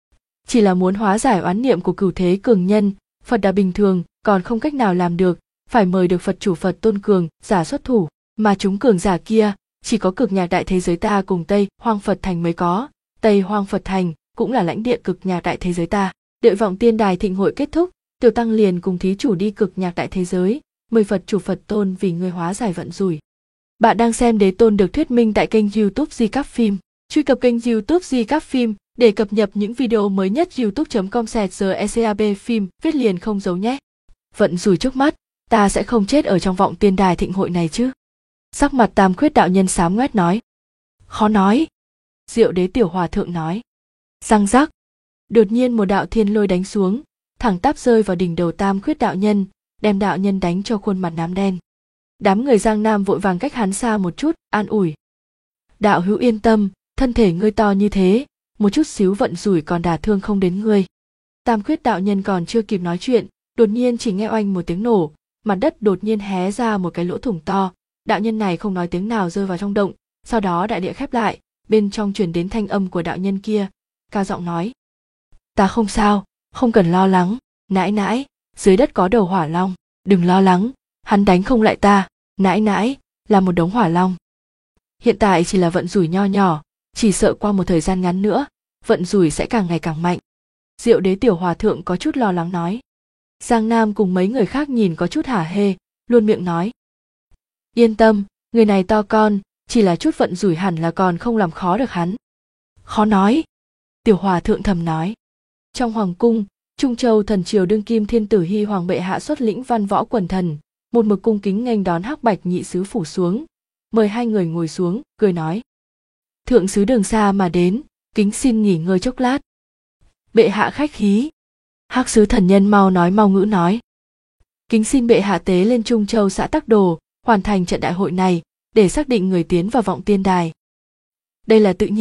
Chỉ là muốn hóa giải oán niệm của cửu thế cường nhân, Phật đã bình thường, còn không cách nào làm được, phải mời được Phật chủ Phật tôn cường giả xuất thủ, mà chúng cường giả kia chỉ có cực nhạc đại thế giới ta cùng Tây Hoang Phật Thành mới có. Tây Hoang Phật Thành cũng là lãnh địa cực nhạc đại thế giới ta. Đợi vọng tiên đài thịnh hội kết thúc, Tiểu Tăng liền cùng thí chủ đi cực nhạc đại thế giới, mời Phật chủ Phật tôn vì người hóa giải vận rủi. Bạn đang xem Đế Tôn được thuyết minh tại kênh YouTube Di Cáp Phim. Truy cập kênh YouTube Di Cáp Phim để cập nhật những video mới nhất. youtube.com/GECAB phim viết liền không giấu nhé. Vận rủi trước mắt, ta sẽ không chết ở trong vọng tiên đài thịnh hội này chứ? Sắc mặt Tam Khuyết đạo nhân xám ngoét nói. Khó nói. Diệu Đế tiểu hòa thượng nói. Răng rắc. Đột nhiên một đạo thiên lôi đánh xuống, thẳng tắp rơi vào đỉnh đầu Tam Khuyết đạo nhân, đem đạo nhân đánh cho khuôn mặt nám đen. Đám người Giang Nam vội vàng cách hắn xa một chút, an ủi. Đạo hữu yên tâm, thân thể ngươi to như thế, một chút xíu vận rủi còn đả thương không đến ngươi. Tam Khuyết đạo nhân còn chưa kịp nói chuyện, đột nhiên chỉ nghe oanh một tiếng nổ, mặt đất đột nhiên hé ra một cái lỗ thủng to. Đạo nhân này không nói tiếng nào rơi vào trong động, sau đó đại địa khép lại, bên trong truyền đến thanh âm của đạo nhân kia, cao giọng nói. Ta không sao, không cần lo lắng, nãi nãi, dưới đất có đầu hỏa long, đừng lo lắng, hắn đánh không lại ta, nãi nãi, là một đống hỏa long. Hiện tại chỉ là vận rủi nho nhỏ, chỉ sợ qua một thời gian ngắn nữa, vận rủi sẽ càng ngày càng mạnh. Diệu Đế tiểu hòa thượng có chút lo lắng nói. Giang Nam cùng mấy người khác nhìn có chút hả hê, luôn miệng nói. Yên tâm, người này to con, chỉ là chút vận rủi hẳn là còn không làm khó được hắn. Khó nói. Tiểu hòa thượng thầm nói. Trong hoàng cung, Trung Châu thần triều đương kim thiên tử Hy Hoàng bệ hạ xuất lĩnh văn võ quần thần, một mực cung kính nghênh đón Hắc Bạch nhị sứ phủ xuống, mời hai người ngồi xuống, cười nói. Thượng sứ đường xa mà đến, kính xin nghỉ ngơi chốc lát. Bệ hạ khách khí. Hắc sứ thần nhân mau nói mau ngữ nói. Kính xin bệ hạ tế lên Trung Châu xã Tắc Đồ, hoàn thành trận đại hội này, để xác định người tiến vào vọng tiên đài. Đây là tự nhiên,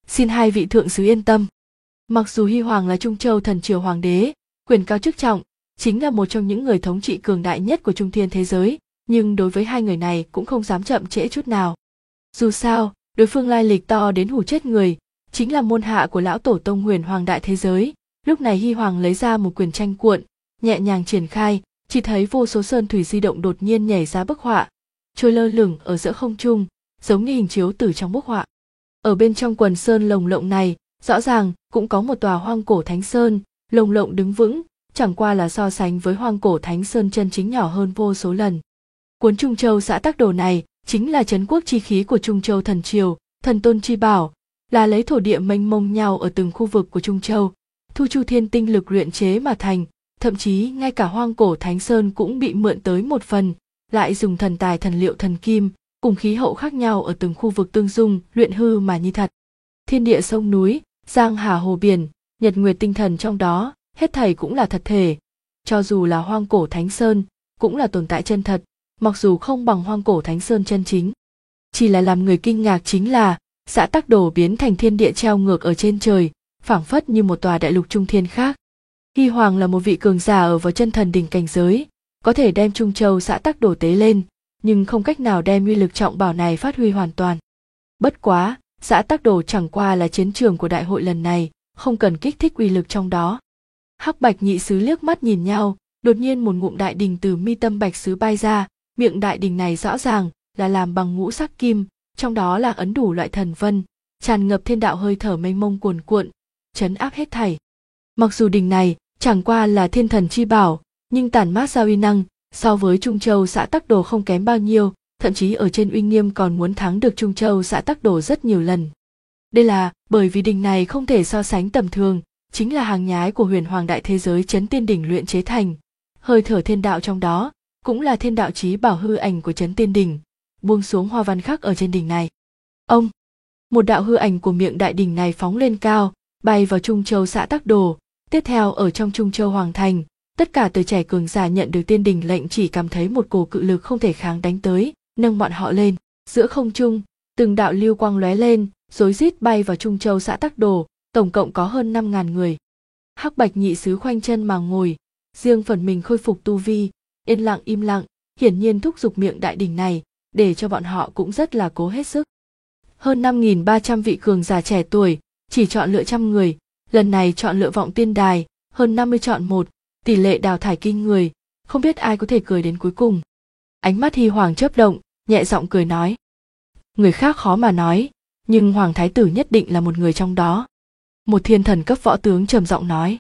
xin hai vị thượng sứ yên tâm. Mặc dù Hy Hoàng là Trung Châu thần triều hoàng đế, quyền cao chức trọng, chính là một trong những người thống trị cường đại nhất của Trung Thiên thế giới, nhưng đối với hai người này cũng không dám chậm trễ chút nào. Dù sao, đối phương lai lịch to đến hù chết người, chính là môn hạ của lão tổ tông Huyền Hoàng đại thế giới. Lúc này Hy Hoàng lấy ra một quyển tranh cuộn, nhẹ nhàng triển khai, chỉ thấy vô số sơn thủy di động đột nhiên nhảy ra bức họa, trôi lơ lửng ở giữa không trung, giống như hình chiếu từ trong bức họa. Ở bên trong quần sơn lồng lộng này, rõ ràng cũng có một tòa hoang cổ thánh sơn, lồng lộng đứng vững, chẳng qua là so sánh với hoang cổ thánh sơn chân chính nhỏ hơn vô số lần. Cuốn Trung Châu Xã Tắc Đồ này chính là trấn quốc chi khí của Trung Châu thần triều, thần tôn chi bảo, là lấy thổ địa mênh mông nhau ở từng khu vực của Trung Châu, thu chu thiên tinh lực luyện chế mà thành, thậm chí ngay cả hoang cổ thánh sơn cũng bị mượn tới một phần, lại dùng thần tài thần liệu thần kim, cùng khí hậu khác nhau ở từng khu vực tương dung, luyện hư mà như thật. Thiên địa sông núi, giang hà hồ biển, nhật nguyệt tinh thần trong đó, hết thảy cũng là thật thể. Cho dù là hoang cổ thánh sơn, cũng là tồn tại chân thật, mặc dù không bằng hoang cổ thánh sơn chân chính. Chỉ là làm người kinh ngạc chính là, Xã Tắc Đồ biến thành thiên địa treo ngược ở trên trời, phảng phất như một tòa đại lục trung thiên khác. Hy Hoàng là một vị cường giả ở vào chân thần đỉnh cảnh giới, có thể đem Trung Châu Xã Tắc Đồ tế lên, nhưng không cách nào đem uy lực trọng bảo này phát huy hoàn toàn. Bất quá, Xã Tắc Đồ chẳng qua là chiến trường của đại hội lần này, không cần kích thích uy lực trong đó. Hắc Bạch nhị sứ liếc mắt nhìn nhau, đột nhiên một ngụm đại đình từ mi tâm Bạch sứ bay ra, miệng đại đình này rõ ràng là làm bằng ngũ sắc kim, trong đó là ấn đủ loại thần vân, tràn ngập thiên đạo hơi thở mênh mông cuồn cuộn, trấn áp hết thảy. Mặc dù đình này chẳng qua là thiên thần chi bảo, nhưng tản mát ra uy năng so với Trung Châu Xã Tắc Đồ không kém bao nhiêu, thậm chí ở trên uy nghiêm còn muốn thắng được Trung Châu Xã Tắc Đồ rất nhiều lần. Đây là bởi vì đình này không thể so sánh tầm thường, chính là hàng nhái của Huyền Hoàng đại thế giới Chấn Tiên đỉnh luyện chế thành, hơi thở thiên đạo trong đó cũng là thiên đạo chí bảo hư ảnh của Chấn Tiên đỉnh, buông xuống hoa văn khắc ở trên đỉnh này. Ông, một đạo hư ảnh của miệng đại đỉnh này phóng lên cao, bay vào Trung Châu Xã Tắc Đồ. Tiếp theo ở trong Trung Châu Hoàng thành, tất cả tuổi trẻ cường giả nhận được tiên đình lệnh chỉ cảm thấy một cổ cự lực không thể kháng đánh tới, nâng bọn họ lên. Giữa không trung, từng đạo lưu quang lóe lên, rối rít bay vào Trung Châu Xã Tắc Đồ, tổng cộng có hơn 5.000 người. Hắc Bạch nhị sứ khoanh chân mà ngồi, riêng phần mình khôi phục tu vi, yên lặng im lặng, hiển nhiên thúc giục miệng đại đỉnh này, để cho bọn họ cũng rất là cố hết sức. Hơn 5.300 vị cường giả trẻ tuổi, chỉ chọn lựa 100 người, lần này chọn lựa vọng tiên đài, hơn 50 chọn một, tỷ lệ đào thải kinh người, không biết ai có thể cười đến cuối cùng. Ánh mắt Hy Hoàng chớp động, nhẹ giọng cười nói. Người khác khó mà nói, nhưng Hoàng Thái Tử nhất định là một người trong đó. Một thiên thần cấp võ tướng trầm giọng nói.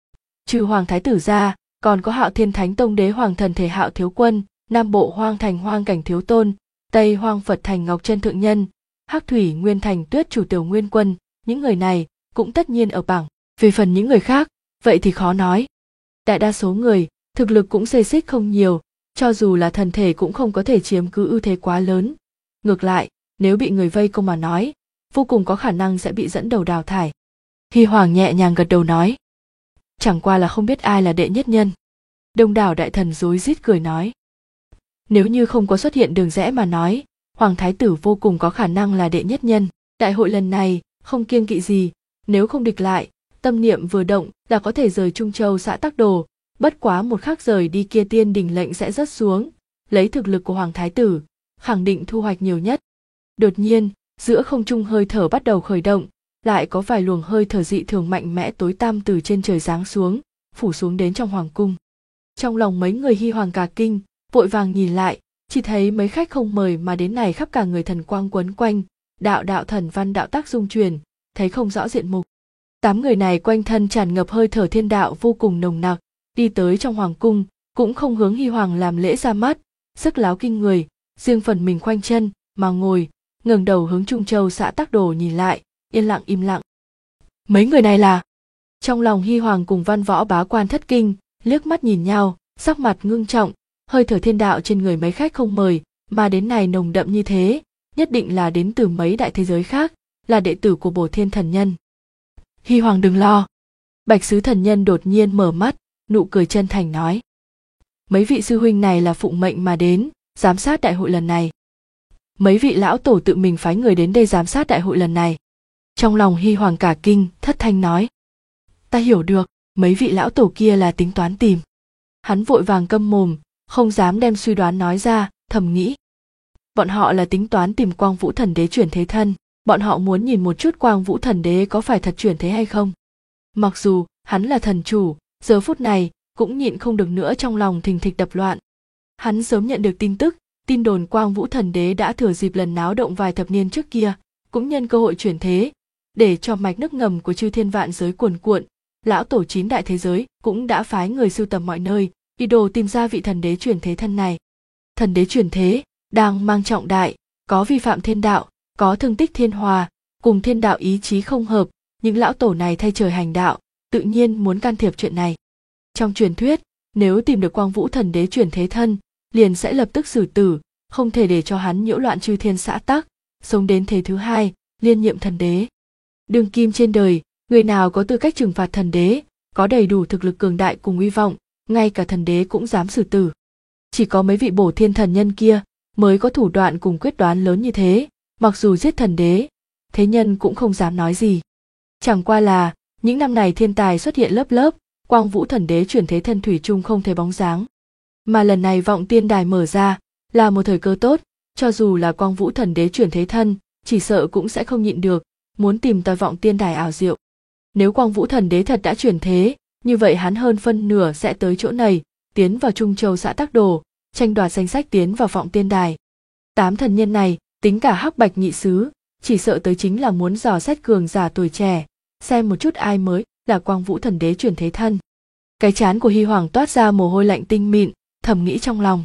Trừ Hoàng Thái Tử ra, còn có Hạo Thiên Thánh Tông Đế Hoàng Thần Thể Hạo Thiếu Quân, Nam Bộ Hoang Thành Hoang Cảnh Thiếu Tôn, Tây Hoang Phật Thành Ngọc Chân Thượng Nhân, Hắc Thủy Nguyên Thành Tuyết Chủ Tiểu Nguyên Quân, những người này cũng tất nhiên ở bảng. Về phần những người khác, vậy thì khó nói. Đại đa số người, thực lực cũng xê xích không nhiều, cho dù là thần thể cũng không có thể chiếm cứ ưu thế quá lớn. Ngược lại, nếu bị người vây công mà nói, vô cùng có khả năng sẽ bị dẫn đầu đào thải. Hy Hoàng nhẹ nhàng gật đầu nói. Chẳng qua là không biết ai là đệ nhất nhân. Đông đảo đại thần rối rít cười nói. Nếu như không có xuất hiện đường rẽ mà nói, Hoàng Thái Tử vô cùng có khả năng là đệ nhất nhân. Đại hội lần này, không kiêng kỵ gì, nếu không địch lại, tâm niệm vừa động là có thể rời Trung Châu Xã Tắc Đồ, bất quá một khắc rời đi kia tiên đình lệnh sẽ rớt xuống, lấy thực lực của Hoàng Thái Tử, khẳng định thu hoạch nhiều nhất. Đột nhiên, giữa không trung hơi thở bắt đầu khởi động, lại có vài luồng hơi thở dị thường mạnh mẽ tối tăm từ trên trời giáng xuống, phủ xuống đến trong hoàng cung. Trong lòng mấy người Hy Hoàng cả kinh, vội vàng nhìn lại, chỉ thấy mấy khách không mời mà đến này khắp cả người thần quang quấn quanh, đạo đạo thần văn đạo tác dung truyền, thấy không rõ diện mục. 8 người này quanh thân tràn ngập hơi thở thiên đạo vô cùng nồng nặc, đi tới trong hoàng cung, cũng không hướng Hy Hoàng làm lễ ra mắt, sức láo kinh người, riêng phần mình khoanh chân mà ngồi, ngẩng đầu hướng Trung Châu Xã Tắc Đồ nhìn lại, yên lặng im lặng. Mấy người này là? Trong lòng Hy Hoàng cùng Văn Võ bá quan thất kinh, liếc mắt nhìn nhau, sắc mặt ngưng trọng, hơi thở thiên đạo trên người mấy khách không mời mà đến này nồng đậm như thế, nhất định là đến từ mấy đại thế giới khác, là đệ tử của Bổ Thiên Thần Nhân. Hy Hoàng đừng lo. Bạch Sứ Thần Nhân đột nhiên mở mắt, nụ cười chân thành nói. Mấy vị sư huynh này là phụng mệnh mà đến, giám sát đại hội lần này. Mấy vị lão tổ tự mình phái người đến đây giám sát đại hội lần này. Trong lòng Hy Hoàng cả kinh, thất thanh nói: ta hiểu được, mấy vị lão tổ kia là tính toán tìm. Hắn vội vàng câm mồm, không dám đem suy đoán nói ra, thầm nghĩ: bọn họ là tính toán tìm Quang Vũ Thần Đế chuyển thế thân, bọn họ muốn nhìn một chút Quang Vũ Thần Đế có phải thật chuyển thế hay không. Mặc dù hắn là thần chủ, giờ phút này cũng nhịn không được nữa, trong lòng thình thịch đập loạn. Hắn sớm nhận được tin tức, tin đồn Quang Vũ Thần Đế đã thừa dịp lần náo động vài thập niên trước kia, cũng nhân cơ hội chuyển thế, để cho mạch nước ngầm của chư thiên vạn giới cuồn cuộn. Lão tổ 9 đại thế giới cũng đã phái người sưu tầm mọi nơi, ý đồ tìm ra vị thần đế chuyển thế thân này. Thần đế chuyển thế đang mang trọng đại, có vi phạm thiên đạo, có thương tích thiên hòa, cùng thiên đạo ý chí không hợp, những lão tổ này thay trời hành đạo, tự nhiên muốn can thiệp chuyện này. Trong truyền thuyết, nếu tìm được Quang Vũ Thần Đế chuyển thế thân, liền sẽ lập tức xử tử, không thể để cho hắn nhiễu loạn chư thiên xã tắc, sống đến thế thứ hai, liên nhiệm thần đế. Đương kim trên đời, người nào có tư cách trừng phạt thần đế, có đầy đủ thực lực cường đại cùng uy vọng, ngay cả thần đế cũng dám xử tử. Chỉ có mấy vị bổ thiên thần nhân kia mới có thủ đoạn cùng quyết đoán lớn như thế, mặc dù giết thần đế, thế nhân cũng không dám nói gì. Chẳng qua là, những năm này thiên tài xuất hiện lớp lớp, Quang Vũ Thần Đế chuyển thế thân thủy chung không thấy bóng dáng. Mà lần này vọng tiên đài mở ra, là một thời cơ tốt, cho dù là Quang Vũ Thần Đế chuyển thế thân, chỉ sợ cũng sẽ không nhịn được, muốn tìm tòi vọng tiên đài ảo diệu. Nếu Quang Vũ Thần Đế thật đã chuyển thế, như vậy hắn hơn phân nửa sẽ tới chỗ này, tiến vào Trung Châu xã Tắc Đồ, tranh đoạt danh sách tiến vào vọng tiên đài. 8 thần nhân này, tính cả Hắc Bạch nhị sứ, chỉ sợ tới chính là muốn dò xét cường giả tuổi trẻ, xem một chút ai mới là Quang Vũ Thần Đế chuyển thế thân. Cái trán của Hy Hoàng toát ra mồ hôi lạnh tinh mịn, thầm nghĩ trong lòng.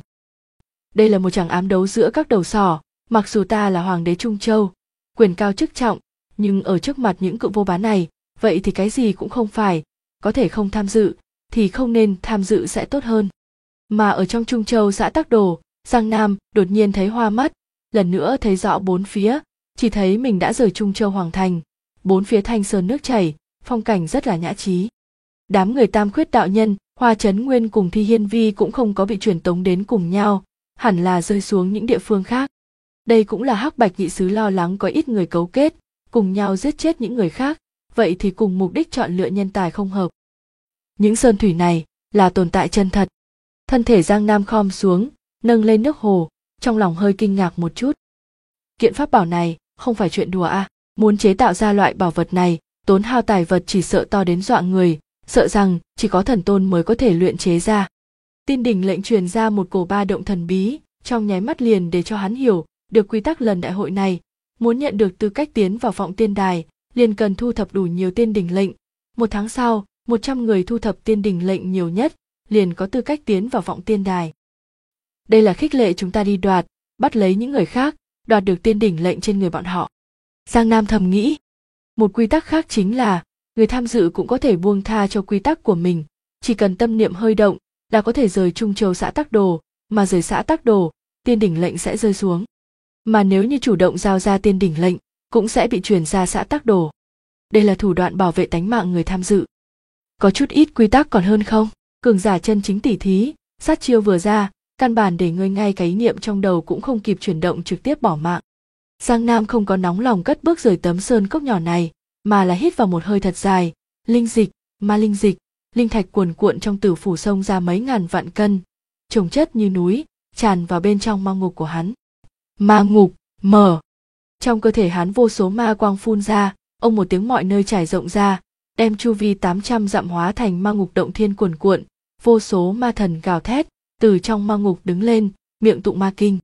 Đây là một tràng ám đấu giữa các đầu sỏ, mặc dù ta là Hoàng đế Trung Châu, quyền cao chức trọng, nhưng ở trước mặt những cự vô bá này, vậy thì cái gì cũng không phải, có thể không tham dự, thì không nên tham dự sẽ tốt hơn. Mà ở trong Trung Châu xã Tắc Đồ, Giang Nam đột nhiên thấy hoa mắt, lần nữa thấy rõ bốn phía, chỉ thấy mình đã rời Trung Châu Hoàng Thành, bốn phía thanh sơn nước chảy, phong cảnh rất là nhã trí. Đám người Tam Khuyết đạo nhân, Hoa Chấn Nguyên cùng Thi Hiên Vi cũng không có bị truyền tống đến cùng nhau, hẳn là rơi xuống những địa phương khác. Đây cũng là Hắc Bạch nhị sứ lo lắng có ít người cấu kết, cùng nhau giết chết những người khác, vậy thì cùng mục đích chọn lựa nhân tài không hợp. Những sơn thủy này là tồn tại chân thật. Thân thể Giang Nam khom xuống, nâng lên nước hồ, trong lòng hơi kinh ngạc một chút. Kiện pháp bảo này không phải chuyện đùa à, muốn chế tạo ra loại bảo vật này, tốn hao tài vật chỉ sợ to đến dọa người, sợ rằng chỉ có thần tôn mới có thể luyện chế ra. Tiên đỉnh lệnh truyền ra một cổ ba động thần bí, trong nháy mắt liền để cho hắn hiểu được quy tắc lần đại hội này, muốn nhận được tư cách tiến vào vọng tiên đài, liền cần thu thập đủ nhiều tiên đỉnh lệnh. 1 tháng sau, 100 người thu thập tiên đỉnh lệnh nhiều nhất, liền có tư cách tiến vào vọng tiên đài. Đây là khích lệ chúng ta đi đoạt, bắt lấy những người khác, đoạt được tiên đỉnh lệnh trên người bọn họ. Giang Nam thầm nghĩ. Một quy tắc khác chính là, người tham dự cũng có thể buông tha cho quy tắc của mình, chỉ cần tâm niệm hơi động là có thể rời Trung Châu xã Tắc Đồ, mà rời xã Tắc Đồ, tiên đỉnh lệnh sẽ rơi xuống. Mà nếu như chủ động giao ra tiên đỉnh lệnh, cũng sẽ bị chuyển ra xã Tắc Đồ. Đây là thủ đoạn bảo vệ tánh mạng người tham dự. Có chút ít quy tắc còn hơn không? Cường giả chân chính tỉ thí, sát chiêu vừa ra, căn bản để ngươi ngay cái ý niệm trong đầu cũng không kịp chuyển động trực tiếp bỏ mạng. Giang Nam không có nóng lòng cất bước rời tấm sơn cốc nhỏ này, mà là hít vào một hơi thật dài, linh dịch, ma linh dịch, linh thạch cuồn cuộn trong tử phủ sông ra mấy ngàn vạn cân, chồng chất như núi, tràn vào bên trong ma ngục của hắn. Ma ngục, mở. Trong cơ thể hắn vô số ma quang phun ra, ông một tiếng mọi nơi trải rộng ra, đem chu vi 800 dặm hóa thành ma ngục động thiên cuồn cuộn, vô số ma thần gào thét, từ trong ma ngục đứng lên, miệng tụng ma kinh.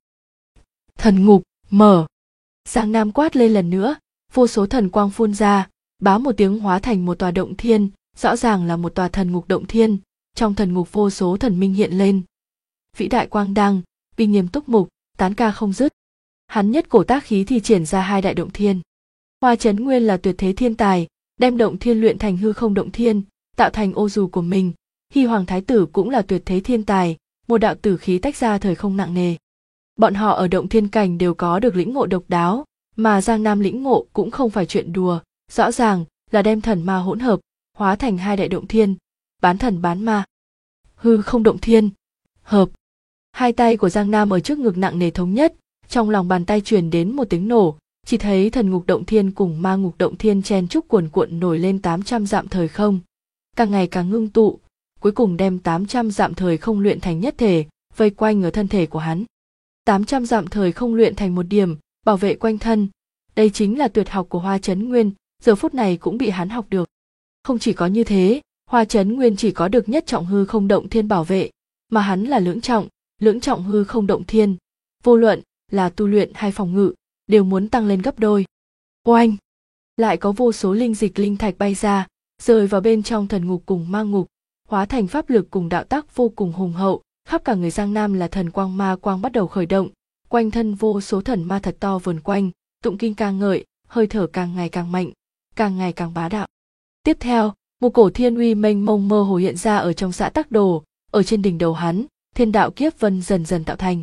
Thần ngục, mở. Giang Nam quát lên lần nữa, vô số thần quang phun ra, bá một tiếng hóa thành một tòa động thiên, rõ ràng là một tòa thần ngục động thiên, trong thần ngục vô số thần minh hiện lên. Vĩ đại quang đăng, uy nghiêm túc mục, tán ca không dứt. Hắn nhất cổ tác khí thi triển ra 2 đại động thiên. Hoa Chấn Nguyên là tuyệt thế thiên tài, đem động thiên luyện thành hư không động thiên, tạo thành ô dù của mình. Hy Hoàng Thái Tử cũng là tuyệt thế thiên tài, một đạo tử khí tách ra thời không nặng nề. Bọn họ ở động thiên cảnh đều có được lĩnh ngộ độc đáo, mà Giang Nam lĩnh ngộ cũng không phải chuyện đùa, rõ ràng là đem thần ma hỗn hợp, hóa thành 2 đại động thiên, bán thần bán ma. Hư không động thiên, hợp. 2 tay của Giang Nam ở trước ngực nặng nề thống nhất, trong lòng bàn tay truyền đến một tiếng nổ, Chỉ thấy thần ngục động thiên cùng ma ngục động thiên chen chúc cuồn cuộn nổi lên 800 dặm thời không, càng ngày càng ngưng tụ, cuối cùng đem 800 dặm thời không luyện thành nhất thể, vây quanh ở thân thể của hắn. 800 dặm thời không luyện thành một điểm, bảo vệ quanh thân. Đây chính là tuyệt học của Hoa Chấn Nguyên, giờ phút này cũng bị hắn học được. Không chỉ có như thế, Hoa Chấn Nguyên chỉ có được nhất trọng hư không động thiên bảo vệ, mà hắn là lưỡng trọng hư không động thiên, vô luận là tu luyện hay phòng ngự, đều muốn tăng lên gấp đôi. Oanh! Lại có vô số linh dịch linh thạch bay ra, rơi vào bên trong thần ngục cùng ma ngục, hóa thành pháp lực cùng đạo tác vô cùng hùng hậu, khắp cả người Giang Nam là thần quang ma quang bắt đầu khởi động, quanh thân vô số thần ma thật to vờn quanh, tụng kinh ca ngợi, hơi thở càng ngày càng mạnh, càng ngày càng bá đạo. Tiếp theo, một cổ thiên uy mênh mông mơ hồ hiện ra ở trong xã Tắc Đồ, ở trên đỉnh đầu hắn, thiên đạo kiếp vân dần dần tạo thành.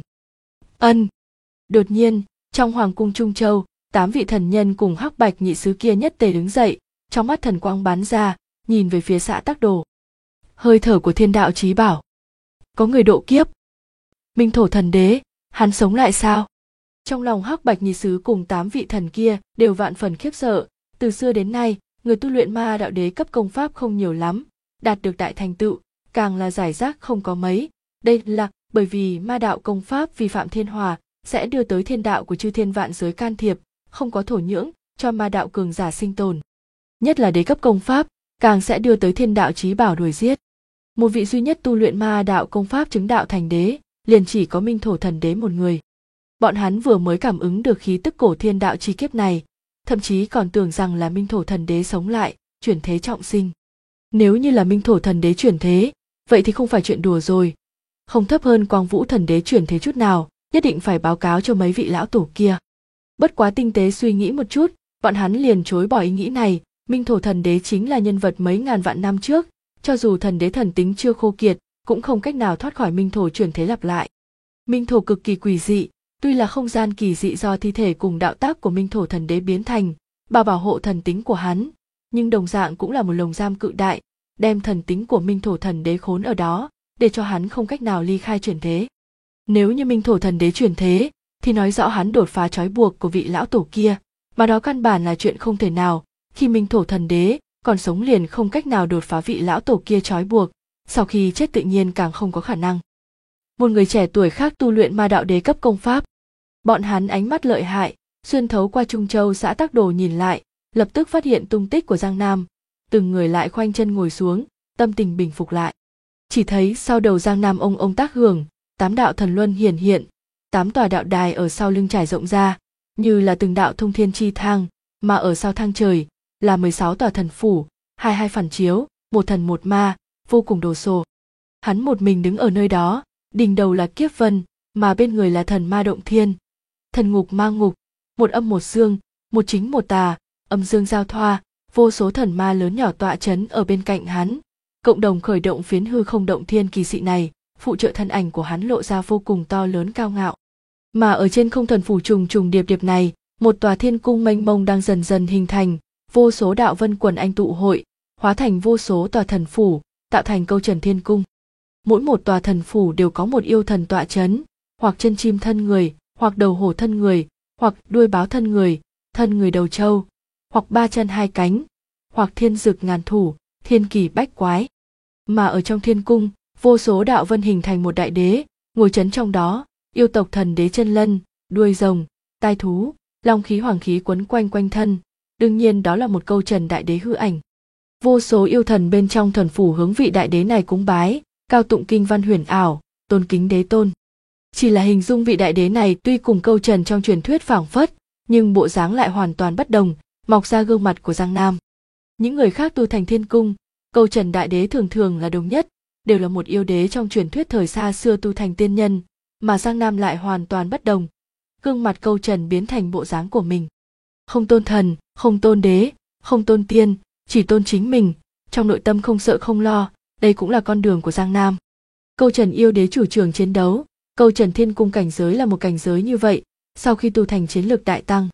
Đột nhiên, trong hoàng cung Trung Châu, 8 vị thần nhân cùng Hắc Bạch nhị sứ kia nhất tề đứng dậy, trong mắt thần quang bắn ra, nhìn về phía xã Tắc Đồ. Hơi thở của thiên đạo chí bảo. Có người độ kiếp. Minh Thổ thần đế, hắn sống lại sao? Trong lòng Hắc Bạch nhị sứ cùng 8 vị thần kia đều vạn phần khiếp sợ, từ xưa đến nay, người tu luyện ma đạo đế cấp công pháp không nhiều lắm, đạt được đại thành tựu, càng là giải rác không có mấy. Đây là bởi vì ma đạo công pháp vi phạm thiên hòa, sẽ đưa tới thiên đạo của chư thiên vạn giới can thiệp, không có thổ nhưỡng cho ma đạo cường giả sinh tồn. Nhất là đế cấp công pháp, càng sẽ đưa tới thiên đạo chí bảo đuổi giết. Một vị duy nhất tu luyện ma đạo công pháp chứng đạo thành đế, liền chỉ có Minh Thổ thần đế một người. Bọn hắn vừa mới cảm ứng được khí tức cổ thiên đạo chi kiếp này, thậm chí còn tưởng rằng là Minh Thổ thần đế sống lại, chuyển thế trọng sinh. Nếu như là Minh Thổ thần đế chuyển thế, vậy thì không phải chuyện đùa rồi. Không thấp hơn Quang Vũ thần đế chuyển thế chút nào, nhất định phải báo cáo cho mấy vị lão tổ kia. Bất quá tinh tế suy nghĩ một chút, bọn hắn liền chối bỏ ý nghĩ này. Minh Thổ thần đế chính là nhân vật mấy ngàn vạn năm trước, cho dù thần đế thần tính chưa khô kiệt, cũng không cách nào thoát khỏi Minh Thổ chuyển thế lặp lại. Minh Thổ cực kỳ quỷ dị, tuy là không gian kỳ dị do thi thể cùng đạo tác của Minh Thổ thần đế biến thành, bảo hộ thần tính của hắn, nhưng đồng dạng cũng là một lồng giam cự đại, đem thần tính của Minh Thổ thần đế khốn ở đó, để cho hắn không cách nào ly khai chuyển thế. Nếu như Minh Thổ thần đế chuyển thế, thì nói rõ hắn đột phá trói buộc của vị lão tổ kia, mà đó căn bản là chuyện không thể nào. Khi Minh Thổ thần đế còn sống liền không cách nào đột phá vị lão tổ kia trói buộc, sau khi chết tự nhiên càng không có khả năng. Một người trẻ tuổi khác tu luyện ma đạo đế cấp công pháp. Bọn hắn ánh mắt lợi hại, xuyên thấu qua Trung Châu xã Tắc Đồ nhìn lại, lập tức phát hiện tung tích của Giang Nam, từng người lại khoanh chân ngồi xuống, tâm tình bình phục lại. Chỉ thấy sau đầu Giang Nam ông tác hưởng, 8 đạo thần luân hiển hiện, 8 tòa đạo đài ở sau lưng trải rộng ra, như là từng đạo thông thiên chi thang, mà ở sau thang trời là 16 tòa thần phủ, 22 phản chiếu, một thần một ma, vô cùng đồ sộ. Hắn một mình đứng ở nơi đó, đỉnh đầu là kiếp vân, mà bên người là thần ma động thiên, thần ngục ma ngục, một âm một dương, một chính một tà, âm dương giao thoa, vô số thần ma lớn nhỏ tọa chấn ở bên cạnh hắn, cộng đồng khởi động phiến hư không động thiên kỳ dị này, phụ trợ thân ảnh của hắn lộ ra vô cùng to lớn cao ngạo. Mà ở trên không thần phủ trùng trùng điệp điệp này, một tòa thiên cung mênh mông đang dần dần hình thành, vô số đạo vân quần anh tụ hội, hóa thành vô số tòa thần phủ, tạo thành câu trần thiên cung. Mỗi một tòa thần phủ đều có một yêu thần tọa chấn, hoặc chân chim thân người, hoặc đầu hổ thân người, hoặc đuôi báo thân người đầu trâu, hoặc ba chân hai cánh, hoặc thiên dực ngàn thủ, thiên kỳ bách quái. Mà ở trong thiên cung, vô số đạo vân hình thành một đại đế, ngồi chấn trong đó, yêu tộc thần đế chân lân, đuôi rồng, tai thú, long khí hoàng khí quấn quanh quanh thân. Đương nhiên đó là một câu trần đại đế hư ảnh. Vô số yêu thần bên trong thần phủ hướng vị đại đế này cúng bái, cao tụng kinh văn huyền ảo, tôn kính đế tôn. Chỉ là hình dung vị đại đế này tuy cùng câu trần trong truyền thuyết phảng phất, nhưng bộ dáng lại hoàn toàn bất đồng, mọc ra gương mặt của Giang Nam. Những người khác tu thành thiên cung, câu trần đại đế thường thường là đồng nhất, đều là một yêu đế trong truyền thuyết thời xa xưa tu thành tiên nhân, mà Giang Nam lại hoàn toàn bất đồng. Gương mặt câu trần biến thành bộ dáng của mình. Không tôn thần, không tôn đế, không tôn tiên, chỉ tôn chính mình, trong nội tâm không sợ không lo, đây cũng là con đường của Giang Nam. Câu trần yêu đế chủ trường chiến đấu, câu trần thiên cung cảnh giới là một cảnh giới như vậy, sau khi tu thành chiến lược đại tăng.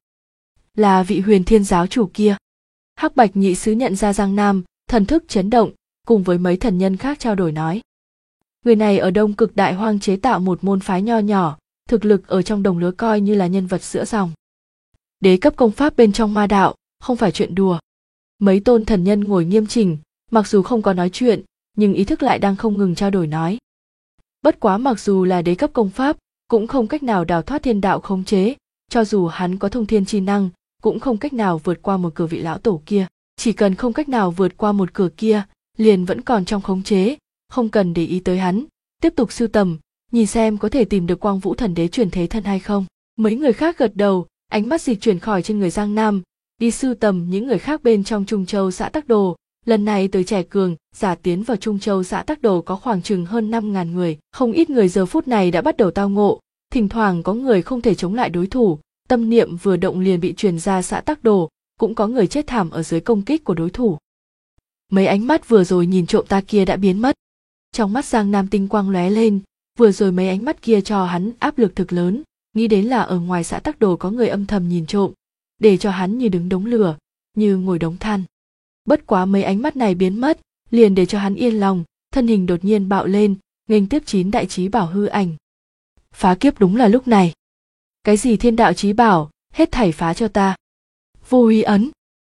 Là vị huyền thiên giáo chủ kia. Hắc Bạch nhị sứ nhận ra Giang Nam, thần thức chấn động, cùng với mấy thần nhân khác trao đổi nói. Người này ở Đông Cực Đại Hoang chế tạo một môn phái nho nhỏ, thực lực ở trong đồng lứa coi như là nhân vật giữa dòng. Đế cấp công pháp bên trong ma đạo, không phải chuyện đùa. Mấy tôn thần nhân ngồi nghiêm chỉnh, mặc dù không có nói chuyện, nhưng ý thức lại đang không ngừng trao đổi nói. Bất quá mặc dù là đế cấp công pháp, cũng không cách nào đào thoát thiên đạo khống chế, cho dù hắn có thông thiên chi năng, cũng không cách nào vượt qua một cửa vị lão tổ kia. Chỉ cần không cách nào vượt qua một cửa kia, liền vẫn còn trong khống chế, không cần để ý tới hắn, tiếp tục sưu tầm, nhìn xem có thể tìm được Quang Vũ Thần Đế chuyển thế thân hay không. Mấy người khác gật đầu, ánh mắt dịch chuyển khỏi trên người Giang Nam, đi sưu tầm những người khác bên trong Trung Châu xã Tắc Đồ. Lần này tới trẻ cường, giả tiến vào Trung Châu xã Tắc Đồ có khoảng chừng hơn 5.000 người, không ít người giờ phút này đã bắt đầu tao ngộ, thỉnh thoảng có người không thể chống lại đối thủ, tâm niệm vừa động liền bị truyền ra xã Tắc Đồ, cũng có người chết thảm ở dưới công kích của đối thủ. Mấy ánh mắt vừa rồi nhìn trộm ta kia đã biến mất. Trong mắt Giang Nam tinh quang lóe lên, vừa rồi mấy ánh mắt kia cho hắn áp lực thực lớn, nghĩ đến là ở ngoài xã Tắc Đồ có người âm thầm nhìn trộm, để cho hắn như đứng đống lửa, như ngồi đống than. Bất quá mấy ánh mắt này biến mất, liền để cho hắn yên lòng, thân hình đột nhiên bạo lên, nghênh tiếp 9 đại chí bảo hư ảnh. Phá kiếp đúng là lúc này. Cái gì thiên đạo chí bảo, hết thảy phá cho ta. Vô uy ấn.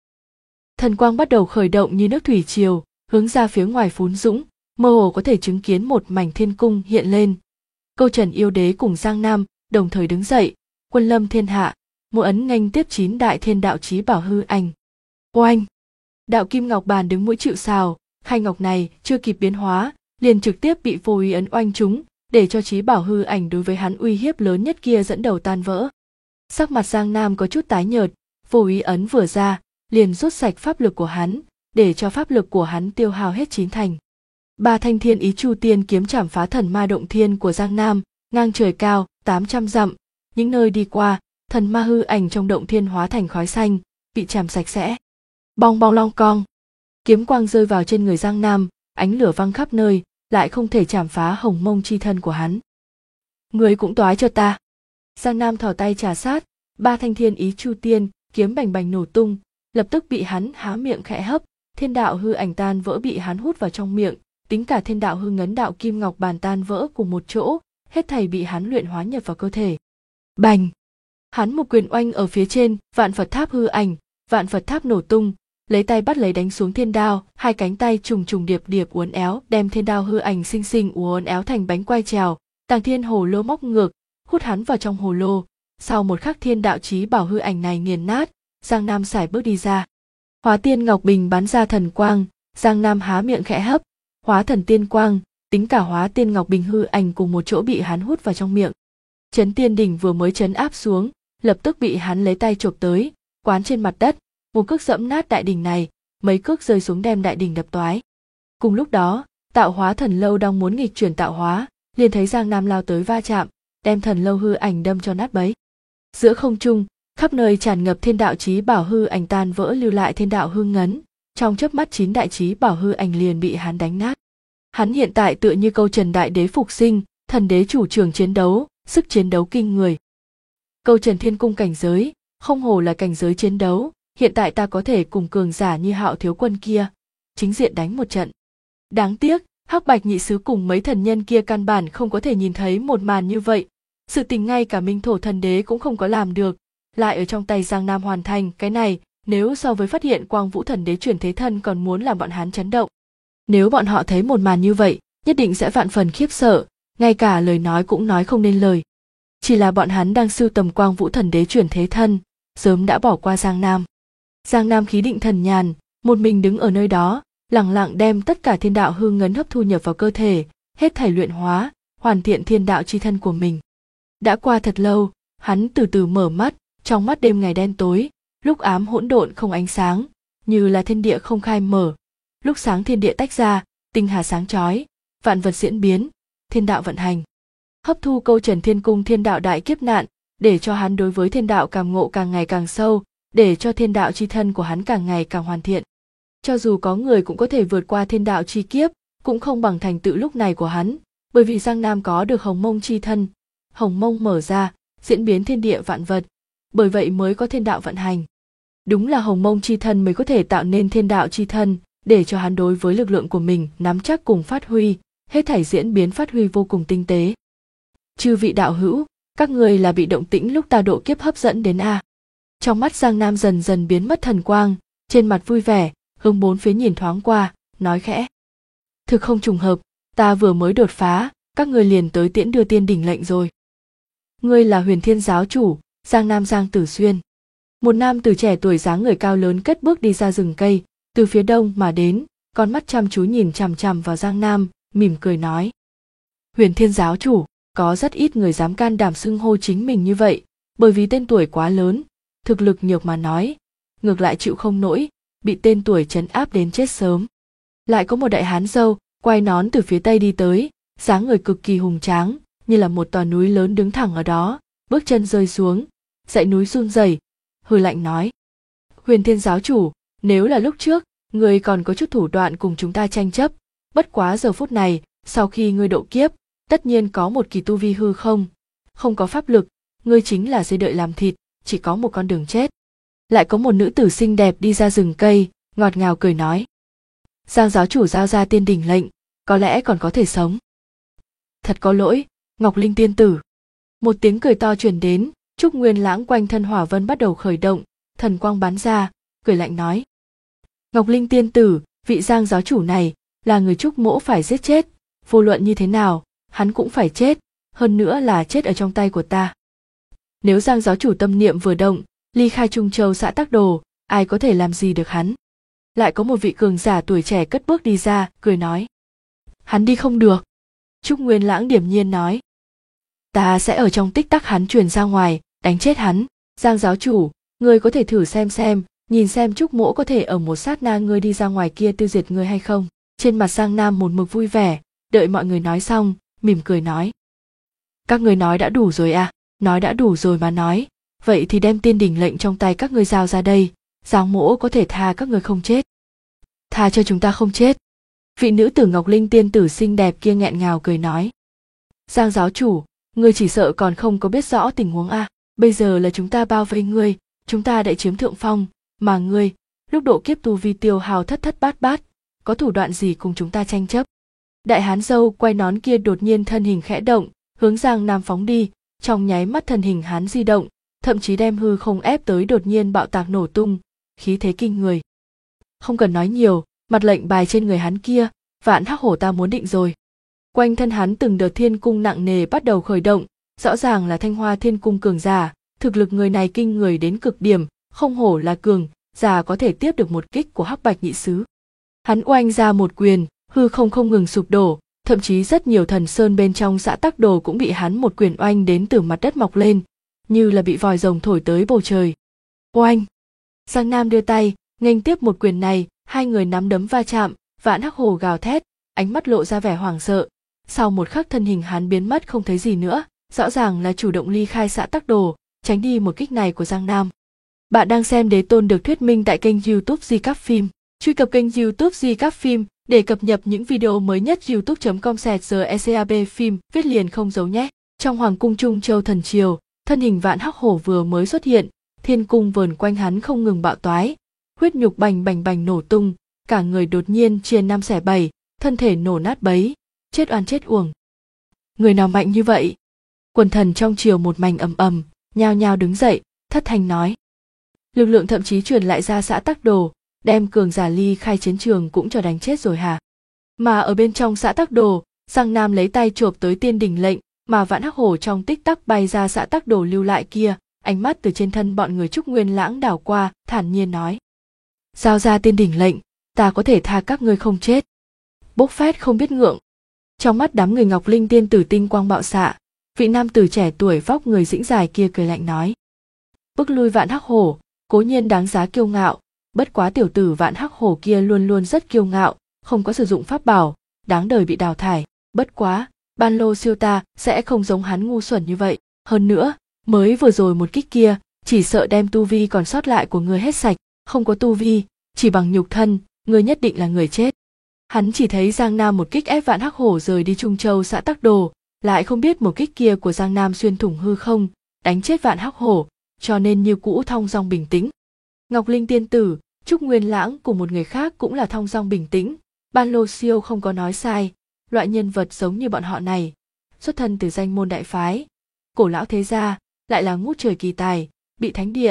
Thần quang bắt đầu khởi động như nước thủy triều, hướng ra phía ngoài phún dũng, mơ hồ có thể chứng kiến một mảnh thiên cung hiện lên. Câu Trần yêu đế cùng Giang Nam đồng thời đứng dậy, quân lâm thiên hạ, một ấn nghênh tiếp 9 đại thiên đạo chí bảo hư ảnh. Oanh! Đạo kim ngọc bàn đứng mũi chịu sào, khay ngọc này chưa kịp biến hóa, liền trực tiếp bị vô uy ấn oanh trúng, để cho chí bảo hư ảnh đối với hắn uy hiếp lớn nhất kia dẫn đầu tan vỡ. Sắc mặt Giang Nam có chút tái nhợt, vô uy ấn vừa ra, liền rút sạch pháp lực của hắn, để cho pháp lực của hắn tiêu hao hết 9 thành. 3 thanh thiên ý chu tiên kiếm chảm phá thần ma động thiên của Giang Nam, ngang trời cao 800 dặm, những nơi đi qua, thần ma hư ảnh trong động thiên hóa thành khói xanh, bị chảm sạch sẽ. Bong bong long cong, kiếm quang rơi vào trên người Giang Nam, ánh lửa văng khắp nơi, lại không thể chảm phá hồng mông chi thân của hắn. Người cũng toái cho ta. Giang Nam thò tay trà sát, 3 thanh thiên ý chu tiên kiếm bành bành nổ tung, lập tức bị hắn há miệng khẽ hấp, thiên đạo hư ảnh tan vỡ bị hắn hút vào trong miệng, tính cả thiên đạo hư ngấn đạo kim ngọc bàn tan vỡ cùng một chỗ, hết thảy bị hắn luyện hóa nhập vào cơ thể. Bành! Hắn một quyền oanh ở phía trên, vạn Phật tháp hư ảnh, vạn Phật tháp nổ tung, lấy tay bắt lấy đánh xuống thiên đao, hai cánh tay trùng trùng điệp điệp uốn éo, đem thiên đao hư ảnh xinh xinh uốn éo thành bánh quay trèo, Tàng Thiên hồ lô móc ngược, hút hắn vào trong hồ lô. Sau một khắc thiên đạo chí bảo hư ảnh này nghiền nát, Giang Nam sải bước đi ra. Hóa tiên ngọc bình bắn ra thần quang, Giang Nam há miệng khẽ hấp, hóa thần tiên quang, tính cả hóa tiên ngọc bình hư ảnh cùng một chỗ bị hắn hút vào trong miệng. Chấn tiên đỉnh vừa mới chấn áp xuống, lập tức bị hắn lấy tay chộp tới, quán trên mặt đất, một cước dẫm nát đại đỉnh này, mấy cước rơi xuống đem đại đỉnh đập toái. Cùng lúc đó, tạo hóa thần lâu đang muốn nghịch chuyển tạo hóa, liền thấy Giang Nam lao tới va chạm, đem thần lâu hư ảnh đâm cho nát bấy. Giữa không trung, khắp nơi tràn ngập thiên đạo chí bảo hư ảnh tan vỡ lưu lại thiên đạo hư ngấn, trong chớp mắt 9 đại chí bảo hư ảnh liền bị hắn đánh nát. Hắn hiện tại tựa như câu Trần đại đế phục sinh, thần đế chủ trường chiến đấu, sức chiến đấu kinh người. Câu Trần thiên cung cảnh giới, không hổ là cảnh giới chiến đấu, hiện tại ta có thể cùng cường giả như Hạo thiếu quân kia, chính diện đánh một trận. Đáng tiếc, Hắc Bạch nhị sứ cùng mấy thần nhân kia căn bản không có thể nhìn thấy một màn như vậy. Sự tình ngay cả Minh Thổ thần đế cũng không có làm được, lại ở trong tay Giang Nam hoàn thành cái này, nếu so với phát hiện Quang Vũ thần đế chuyển thế thân còn muốn làm bọn hắn chấn động. Nếu bọn họ thấy một màn như vậy, nhất định sẽ vạn phần khiếp sợ, ngay cả lời nói cũng nói không nên lời. Chỉ là bọn hắn đang sưu tầm Quang Vũ thần đế chuyển thế thân, sớm đã bỏ qua Giang Nam. Giang Nam khí định thần nhàn, một mình đứng ở nơi đó, lẳng lặng đem tất cả thiên đạo hư ngấn hấp thu nhập vào cơ thể, hết thảy luyện hóa, hoàn thiện thiên đạo chi thân của mình. Đã qua thật lâu, hắn từ từ mở mắt, trong mắt đêm ngày đen tối, lúc ám hỗn độn không ánh sáng, như là thiên địa không khai mở, lúc sáng thiên địa tách ra, tinh hà sáng chói, vạn vật diễn biến, thiên đạo vận hành. Hấp thu câu Trần Thiên Cung thiên đạo đại kiếp nạn, để cho hắn đối với thiên đạo cảm ngộ càng ngày càng sâu, để cho thiên đạo chi thân của hắn càng ngày càng hoàn thiện. Cho dù có người cũng có thể vượt qua thiên đạo chi kiếp, cũng không bằng thành tựu lúc này của hắn, bởi vì Giang Nam có được hồng mông chi thân, hồng mông mở ra, diễn biến thiên địa vạn vật, bởi vậy mới có thiên đạo vận hành. Đúng là hồng mông chi thân mới có thể tạo nên thiên đạo chi thân, để cho hắn đối với lực lượng của mình nắm chắc cùng phát huy, hết thảy diễn biến phát huy vô cùng tinh tế. Chư vị đạo hữu, các người là bị động tĩnh lúc ta độ kiếp hấp dẫn đến a? Trong mắt Giang Nam dần dần biến mất thần quang, trên mặt vui vẻ, hướng bốn phía nhìn thoáng qua, nói khẽ. Thực không trùng hợp, ta vừa mới đột phá, các ngươi liền tới tiễn đưa tiên đỉnh lệnh rồi. Ngươi là Huyền Thiên giáo chủ, Giang Nam Giang Tử Xuyên. Một nam tử trẻ tuổi dáng người cao lớn cất bước đi ra rừng cây, từ phía đông mà đến, con mắt chăm chú nhìn chằm chằm vào Giang Nam, mỉm cười nói. Huyền Thiên giáo chủ, có rất ít người dám can đảm xưng hô chính mình như vậy, bởi vì tên tuổi quá lớn, thực lực nhược mà nói, ngược lại chịu không nổi, bị tên tuổi trấn áp đến chết sớm. Lại có một đại hán râu, quai nón từ phía tây đi tới, dáng người cực kỳ hùng tráng, như là một tòa núi lớn đứng thẳng ở đó, bước chân rơi xuống, dãy núi run rẩy, hừ lạnh nói. Huyền Thiên giáo chủ, nếu là lúc trước, ngươi còn có chút thủ đoạn cùng chúng ta tranh chấp, bất quá giờ phút này, sau khi ngươi độ kiếp, tất nhiên có một kỳ tu vi hư không có pháp lực, ngươi chính là dê đợi làm thịt, chỉ có một con đường chết. Lại có một nữ tử xinh đẹp đi ra rừng cây, ngọt ngào cười nói. Giang giáo chủ giao ra tiên đỉnh lệnh, có lẽ còn có thể sống. Thật có lỗi, Ngọc Linh tiên tử. Một tiếng cười to truyền đến, Trúc Nguyên Lãng quanh thân hỏa vân bắt đầu khởi động, thần quang bắn ra, cười lạnh nói. Ngọc Linh tiên tử, vị Giang giáo chủ này, là người Trúc mỗ phải giết chết, vô luận như thế nào, hắn cũng phải chết, hơn nữa là chết ở trong tay của ta. Nếu Giang giáo chủ tâm niệm vừa động, ly khai Trung Châu xã Tắc Đồ, ai có thể làm gì được hắn. Lại có một vị cường giả tuổi trẻ cất bước đi ra, cười nói. Hắn đi không được. Trúc Nguyên Lãng điềm nhiên nói. Ta sẽ ở trong tích tắc hắn truyền ra ngoài, đánh chết hắn. Giang giáo chủ, ngươi có thể thử xem, nhìn xem Trúc mỗ có thể ở một sát na ngươi đi ra ngoài kia tiêu diệt ngươi hay không. Trên mặt Giang Nam một mực vui vẻ, đợi mọi người nói xong, mỉm cười nói. Các ngươi nói đã đủ rồi à, nói đã đủ rồi mà nói, vậy thì đem tiên đỉnh lệnh trong tay các ngươi giao ra đây, Giang mỗ có thể tha các ngươi không chết. Tha cho chúng ta không chết. Vị nữ tử Ngọc Linh tiên tử xinh đẹp kia nghẹn ngào cười nói. Giang giáo chủ, ngươi chỉ sợ còn không có biết rõ tình huống à, bây giờ là chúng ta bao vây ngươi, chúng ta đã chiếm thượng phong, mà ngươi, lúc độ kiếp tu vi tiêu hào thất bát, có thủ đoạn gì cùng chúng ta tranh chấp. Đại hán dâu quay nón kia đột nhiên thân hình khẽ động, hướng Giang Nam phóng đi, trong nháy mắt thân hình hắn di động, thậm chí đem hư không ép tới đột nhiên bạo tạc nổ tung, khí thế kinh người. Không cần nói nhiều, mặt lệnh bài trên người hắn kia, Vạn Hắc Hổ ta muốn định rồi. Quanh thân hắn từng đợt thiên cung nặng nề bắt đầu khởi động, rõ ràng là Thanh Hoa Thiên Cung cường giả, thực lực người này kinh người đến cực điểm, không hổ là cường giả có thể tiếp được một kích của Hắc Bạch nhị sứ. Hắn oanh ra một quyền, hư không không ngừng sụp đổ, thậm chí rất nhiều thần sơn bên trong xã Tắc Đồ cũng bị hắn một quyền oanh đến từ mặt đất mọc lên, như là bị vòi rồng thổi tới bầu trời. Oanh! Giang Nam đưa tay, nghênh tiếp một quyền này, hai người nắm đấm va chạm, Vạn Hắc Hổ gào thét, ánh mắt lộ ra vẻ hoảng sợ. Sau một khắc thân hình hắn biến mất không thấy gì nữa, rõ ràng là chủ động ly khai xã Tắc Đồ, tránh đi một kích này của Giang Nam. Bạn đang xem Đế Tôn được thuyết minh tại kênh YouTube Recap Phim. Truy cập kênh YouTube Recap Phim để cập nhật những video mới nhất. youtube.com/recap phim viết liền không dấu nhé. Trong hoàng cung Trung Châu thần triều, thân hình Vạn Hắc Hổ vừa mới xuất hiện, thiên cung vờn quanh hắn không ngừng bạo toái, huyết nhục bành bành nổ tung, cả người đột nhiên chia năm xẻ bảy, thân thể nổ nát bấy, chết oan chết uổng. Người nào mạnh như vậy? Quần thần trong triều một mảnh ầm ầm, nhao nhao đứng dậy, thất thanh nói. Lực lượng thậm chí truyền lại ra xã Tắc Đồ, đem cường giả ly khai chiến trường cũng cho đánh chết rồi hả? Mà ở bên trong xã Tắc Đồ, Giang Nam lấy tay chộp tới tiên đỉnh lệnh, mà Vạn Hắc Hổ trong tích tắc bay ra xã Tắc Đồ lưu lại kia, ánh mắt từ trên thân bọn người Trúc Nguyên Lãng đảo qua, thản nhiên nói. Giao ra tiên đỉnh lệnh, ta có thể tha các ngươi không chết. Bốc phét không biết ngượng. Trong mắt đám người Ngọc Linh tiên tử tinh quang bạo xạ, vị nam tử trẻ tuổi vóc người dĩnh dài kia cười lạnh nói. Bức lui Vạn Hắc Hổ, cố nhiên đáng giá kiêu ngạo, bất quá tiểu tử Vạn Hắc Hổ kia luôn luôn rất kiêu ngạo, không có sử dụng pháp bảo, đáng đời bị đào thải. Bất quá, Ban Lô siêu ta sẽ không giống hắn ngu xuẩn như vậy. Hơn nữa, mới vừa rồi một kích kia, chỉ sợ đem tu vi còn sót lại của người hết sạch, không có tu vi, chỉ bằng nhục thân, người nhất định là người chết. Hắn chỉ thấy Giang Nam một kích ép Vạn Hắc Hổ rời đi Trung Châu xã Tắc Đồ, lại không biết một kích kia của Giang Nam xuyên thủng hư không, đánh chết Vạn Hắc Hổ, cho nên như cũ thong dong bình tĩnh. Ngọc Linh tiên tử, Trúc Nguyên Lãng cùng một người khác cũng là thong dong bình tĩnh, Ban Lô siêu không có nói sai, loại nhân vật giống như bọn họ này, xuất thân từ danh môn đại phái, cổ lão thế gia, lại là ngút trời kỳ tài, bị thánh địa,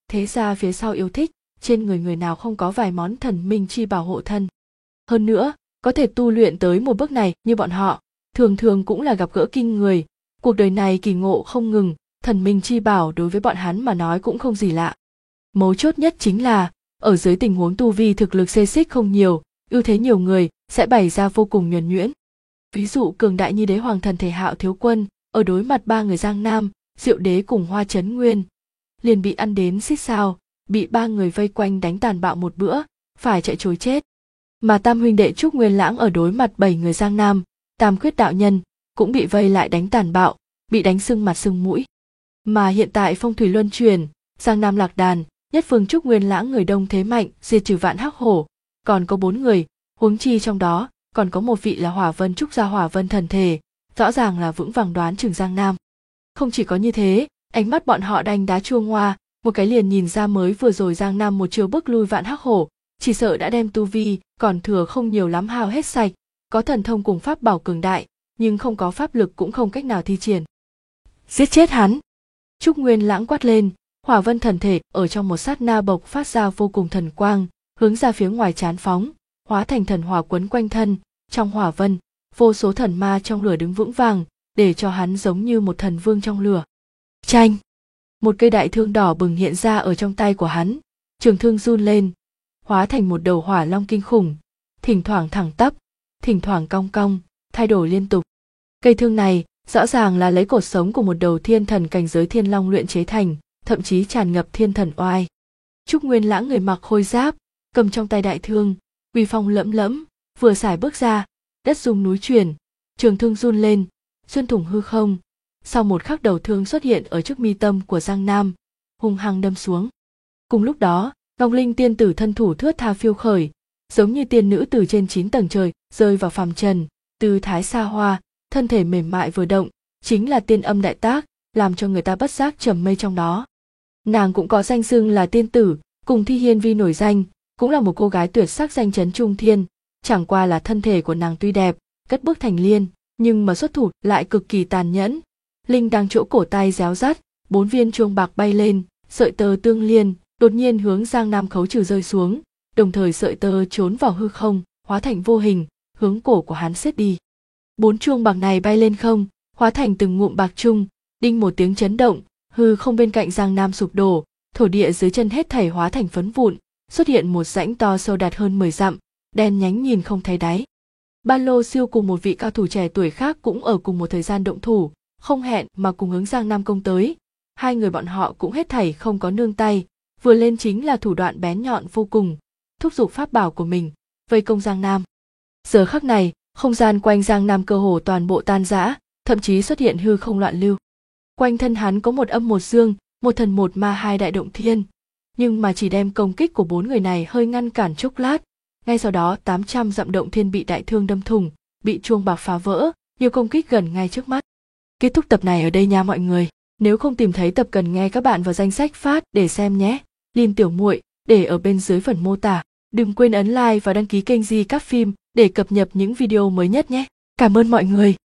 thế ra phía sau yêu thích, trên người người nào không có vài món thần minh chi bảo hộ thân. Hơn nữa, có thể tu luyện tới một bước này như bọn họ, thường thường cũng là gặp gỡ kinh người, cuộc đời này kỳ ngộ không ngừng, thần minh chi bảo đối với bọn hắn mà nói cũng không gì lạ. Mấu chốt nhất chính là, ở dưới tình huống tu vi thực lực xê xích không nhiều, ưu thế nhiều người sẽ bày ra vô cùng nhuần nhuyễn. Ví dụ cường đại như đế hoàng thần thể Hạo Thiếu Quân, ở đối mặt ba người Giang Nam, Diệu Đế cùng Hoa Chấn Nguyên, liền bị ăn đến xít sao, bị ba người vây quanh đánh tàn bạo một bữa, phải chạy trối chết. Mà tam huynh đệ Trúc Nguyên Lãng ở đối mặt 7 người Giang Nam, Tam Khuyết đạo nhân, cũng bị vây lại đánh tàn bạo, bị đánh sưng mặt sưng mũi. Mà hiện tại phong thủy luân chuyển, Giang Nam lạc đàn, nhất phương Trúc Nguyên Lãng người đông thế mạnh, diệt trừ vạn hắc hổ, còn có 4 người, huống chi trong đó còn có một vị là Hỏa Vân Trúc gia Hỏa Vân thần thể, rõ ràng là vững vàng đoán chừng Giang Nam. Không chỉ có như thế, ánh mắt bọn họ đanh đá chua ngoa, một cái liền nhìn ra mới vừa rồi Giang Nam một chiều bức lui vạn hắc hổ, chỉ sợ đã đem tu vi còn thừa không nhiều lắm hao hết sạch, có thần thông cùng pháp bảo cường đại, nhưng không có pháp lực cũng không cách nào thi triển. Giết chết hắn! Trúc Nguyên Lãng quát lên, Hỏa Vân thần thể ở trong một sát na bộc phát ra vô cùng thần quang, hướng ra phía ngoài chán phóng, hóa thành thần hỏa quấn quanh thân, trong hỏa vân, vô số thần ma trong lửa đứng vững vàng, để cho hắn giống như một thần vương trong lửa. Chanh! Một cây đại thương đỏ bừng hiện ra ở trong tay của hắn, trường thương run lên, hóa thành một đầu hỏa long kinh khủng, thỉnh thoảng thẳng tắp, thỉnh thoảng cong cong, thay đổi liên tục. Cây thương này rõ ràng là lấy cột sống của một đầu thiên thần cảnh giới thiên long luyện chế thành, thậm chí tràn ngập thiên thần oai. Trúc Nguyên Lãng người mặc khôi giáp, cầm trong tay đại thương, uy phong lẫm lẫm, vừa xài bước ra, đất rung núi chuyển, trường thương run lên, xuyên thủng hư không. Sau một khắc đầu thương xuất hiện ở trước mi tâm của Giang Nam, hung hăng đâm xuống. Cùng lúc đó, Ngọc Linh tiên tử thân thủ thướt tha phiêu khởi, giống như tiên nữ từ trên 9 tầng trời rơi vào phàm trần, tư thái xa hoa, thân thể mềm mại vừa động, chính là tiên âm đại tác, làm cho người ta bất giác trầm mê trong đó. Nàng cũng có danh xưng là tiên tử, cùng Thi Hiên Vi nổi danh, cũng là một cô gái tuyệt sắc danh chấn trung thiên, chẳng qua là thân thể của nàng tuy đẹp, cất bước thành liên, nhưng mà xuất thủ lại cực kỳ tàn nhẫn. Linh đang chỗ cổ tay réo rắt, 4 viên chuông bạc bay lên, sợi tơ tương liên, đột nhiên hướng Giang Nam khấu trừ rơi xuống, đồng thời sợi tơ trốn vào hư không, hóa thành vô hình, hướng cổ của hắn siết đi. 4 chuông bạc này bay lên không, hóa thành từng ngụm bạc chung, đinh một tiếng chấn động, hư không bên cạnh Giang Nam sụp đổ, thổ địa dưới chân hết thảy hóa thành phấn vụn, xuất hiện một rãnh to sâu đạt hơn 10 dặm, đen nhánh nhìn không thấy đáy. Ban Lô Siêu cùng một vị cao thủ trẻ tuổi khác cũng ở cùng một thời gian động thủ, không hẹn mà cùng hướng Giang Nam công tới. Hai người bọn họ cũng hết thảy không có nương tay, vừa lên chính là thủ đoạn bén nhọn vô cùng, thúc giục pháp bảo của mình, vây công Giang Nam. Giờ khắc này, không gian quanh Giang Nam cơ hồ toàn bộ tan rã, thậm chí xuất hiện hư không loạn lưu. Quanh thân hắn có một âm một dương, một thần một ma hai đại động thiên, nhưng mà chỉ đem công kích của 4 người này hơi ngăn cản chốc lát. Ngay sau đó 800 dặm động thiên bị đại thương đâm thủng, bị chuông bạc phá vỡ, nhiều công kích gần ngay trước mắt. Kết thúc tập này ở đây nha mọi người. Nếu không tìm thấy tập cần nghe các bạn vào danh sách phát để xem nhé. Link tiểu muội để ở bên dưới phần mô tả. Đừng quên ấn like và đăng ký kênh Di Cáp Phim để cập nhật những video mới nhất nhé. Cảm ơn mọi người.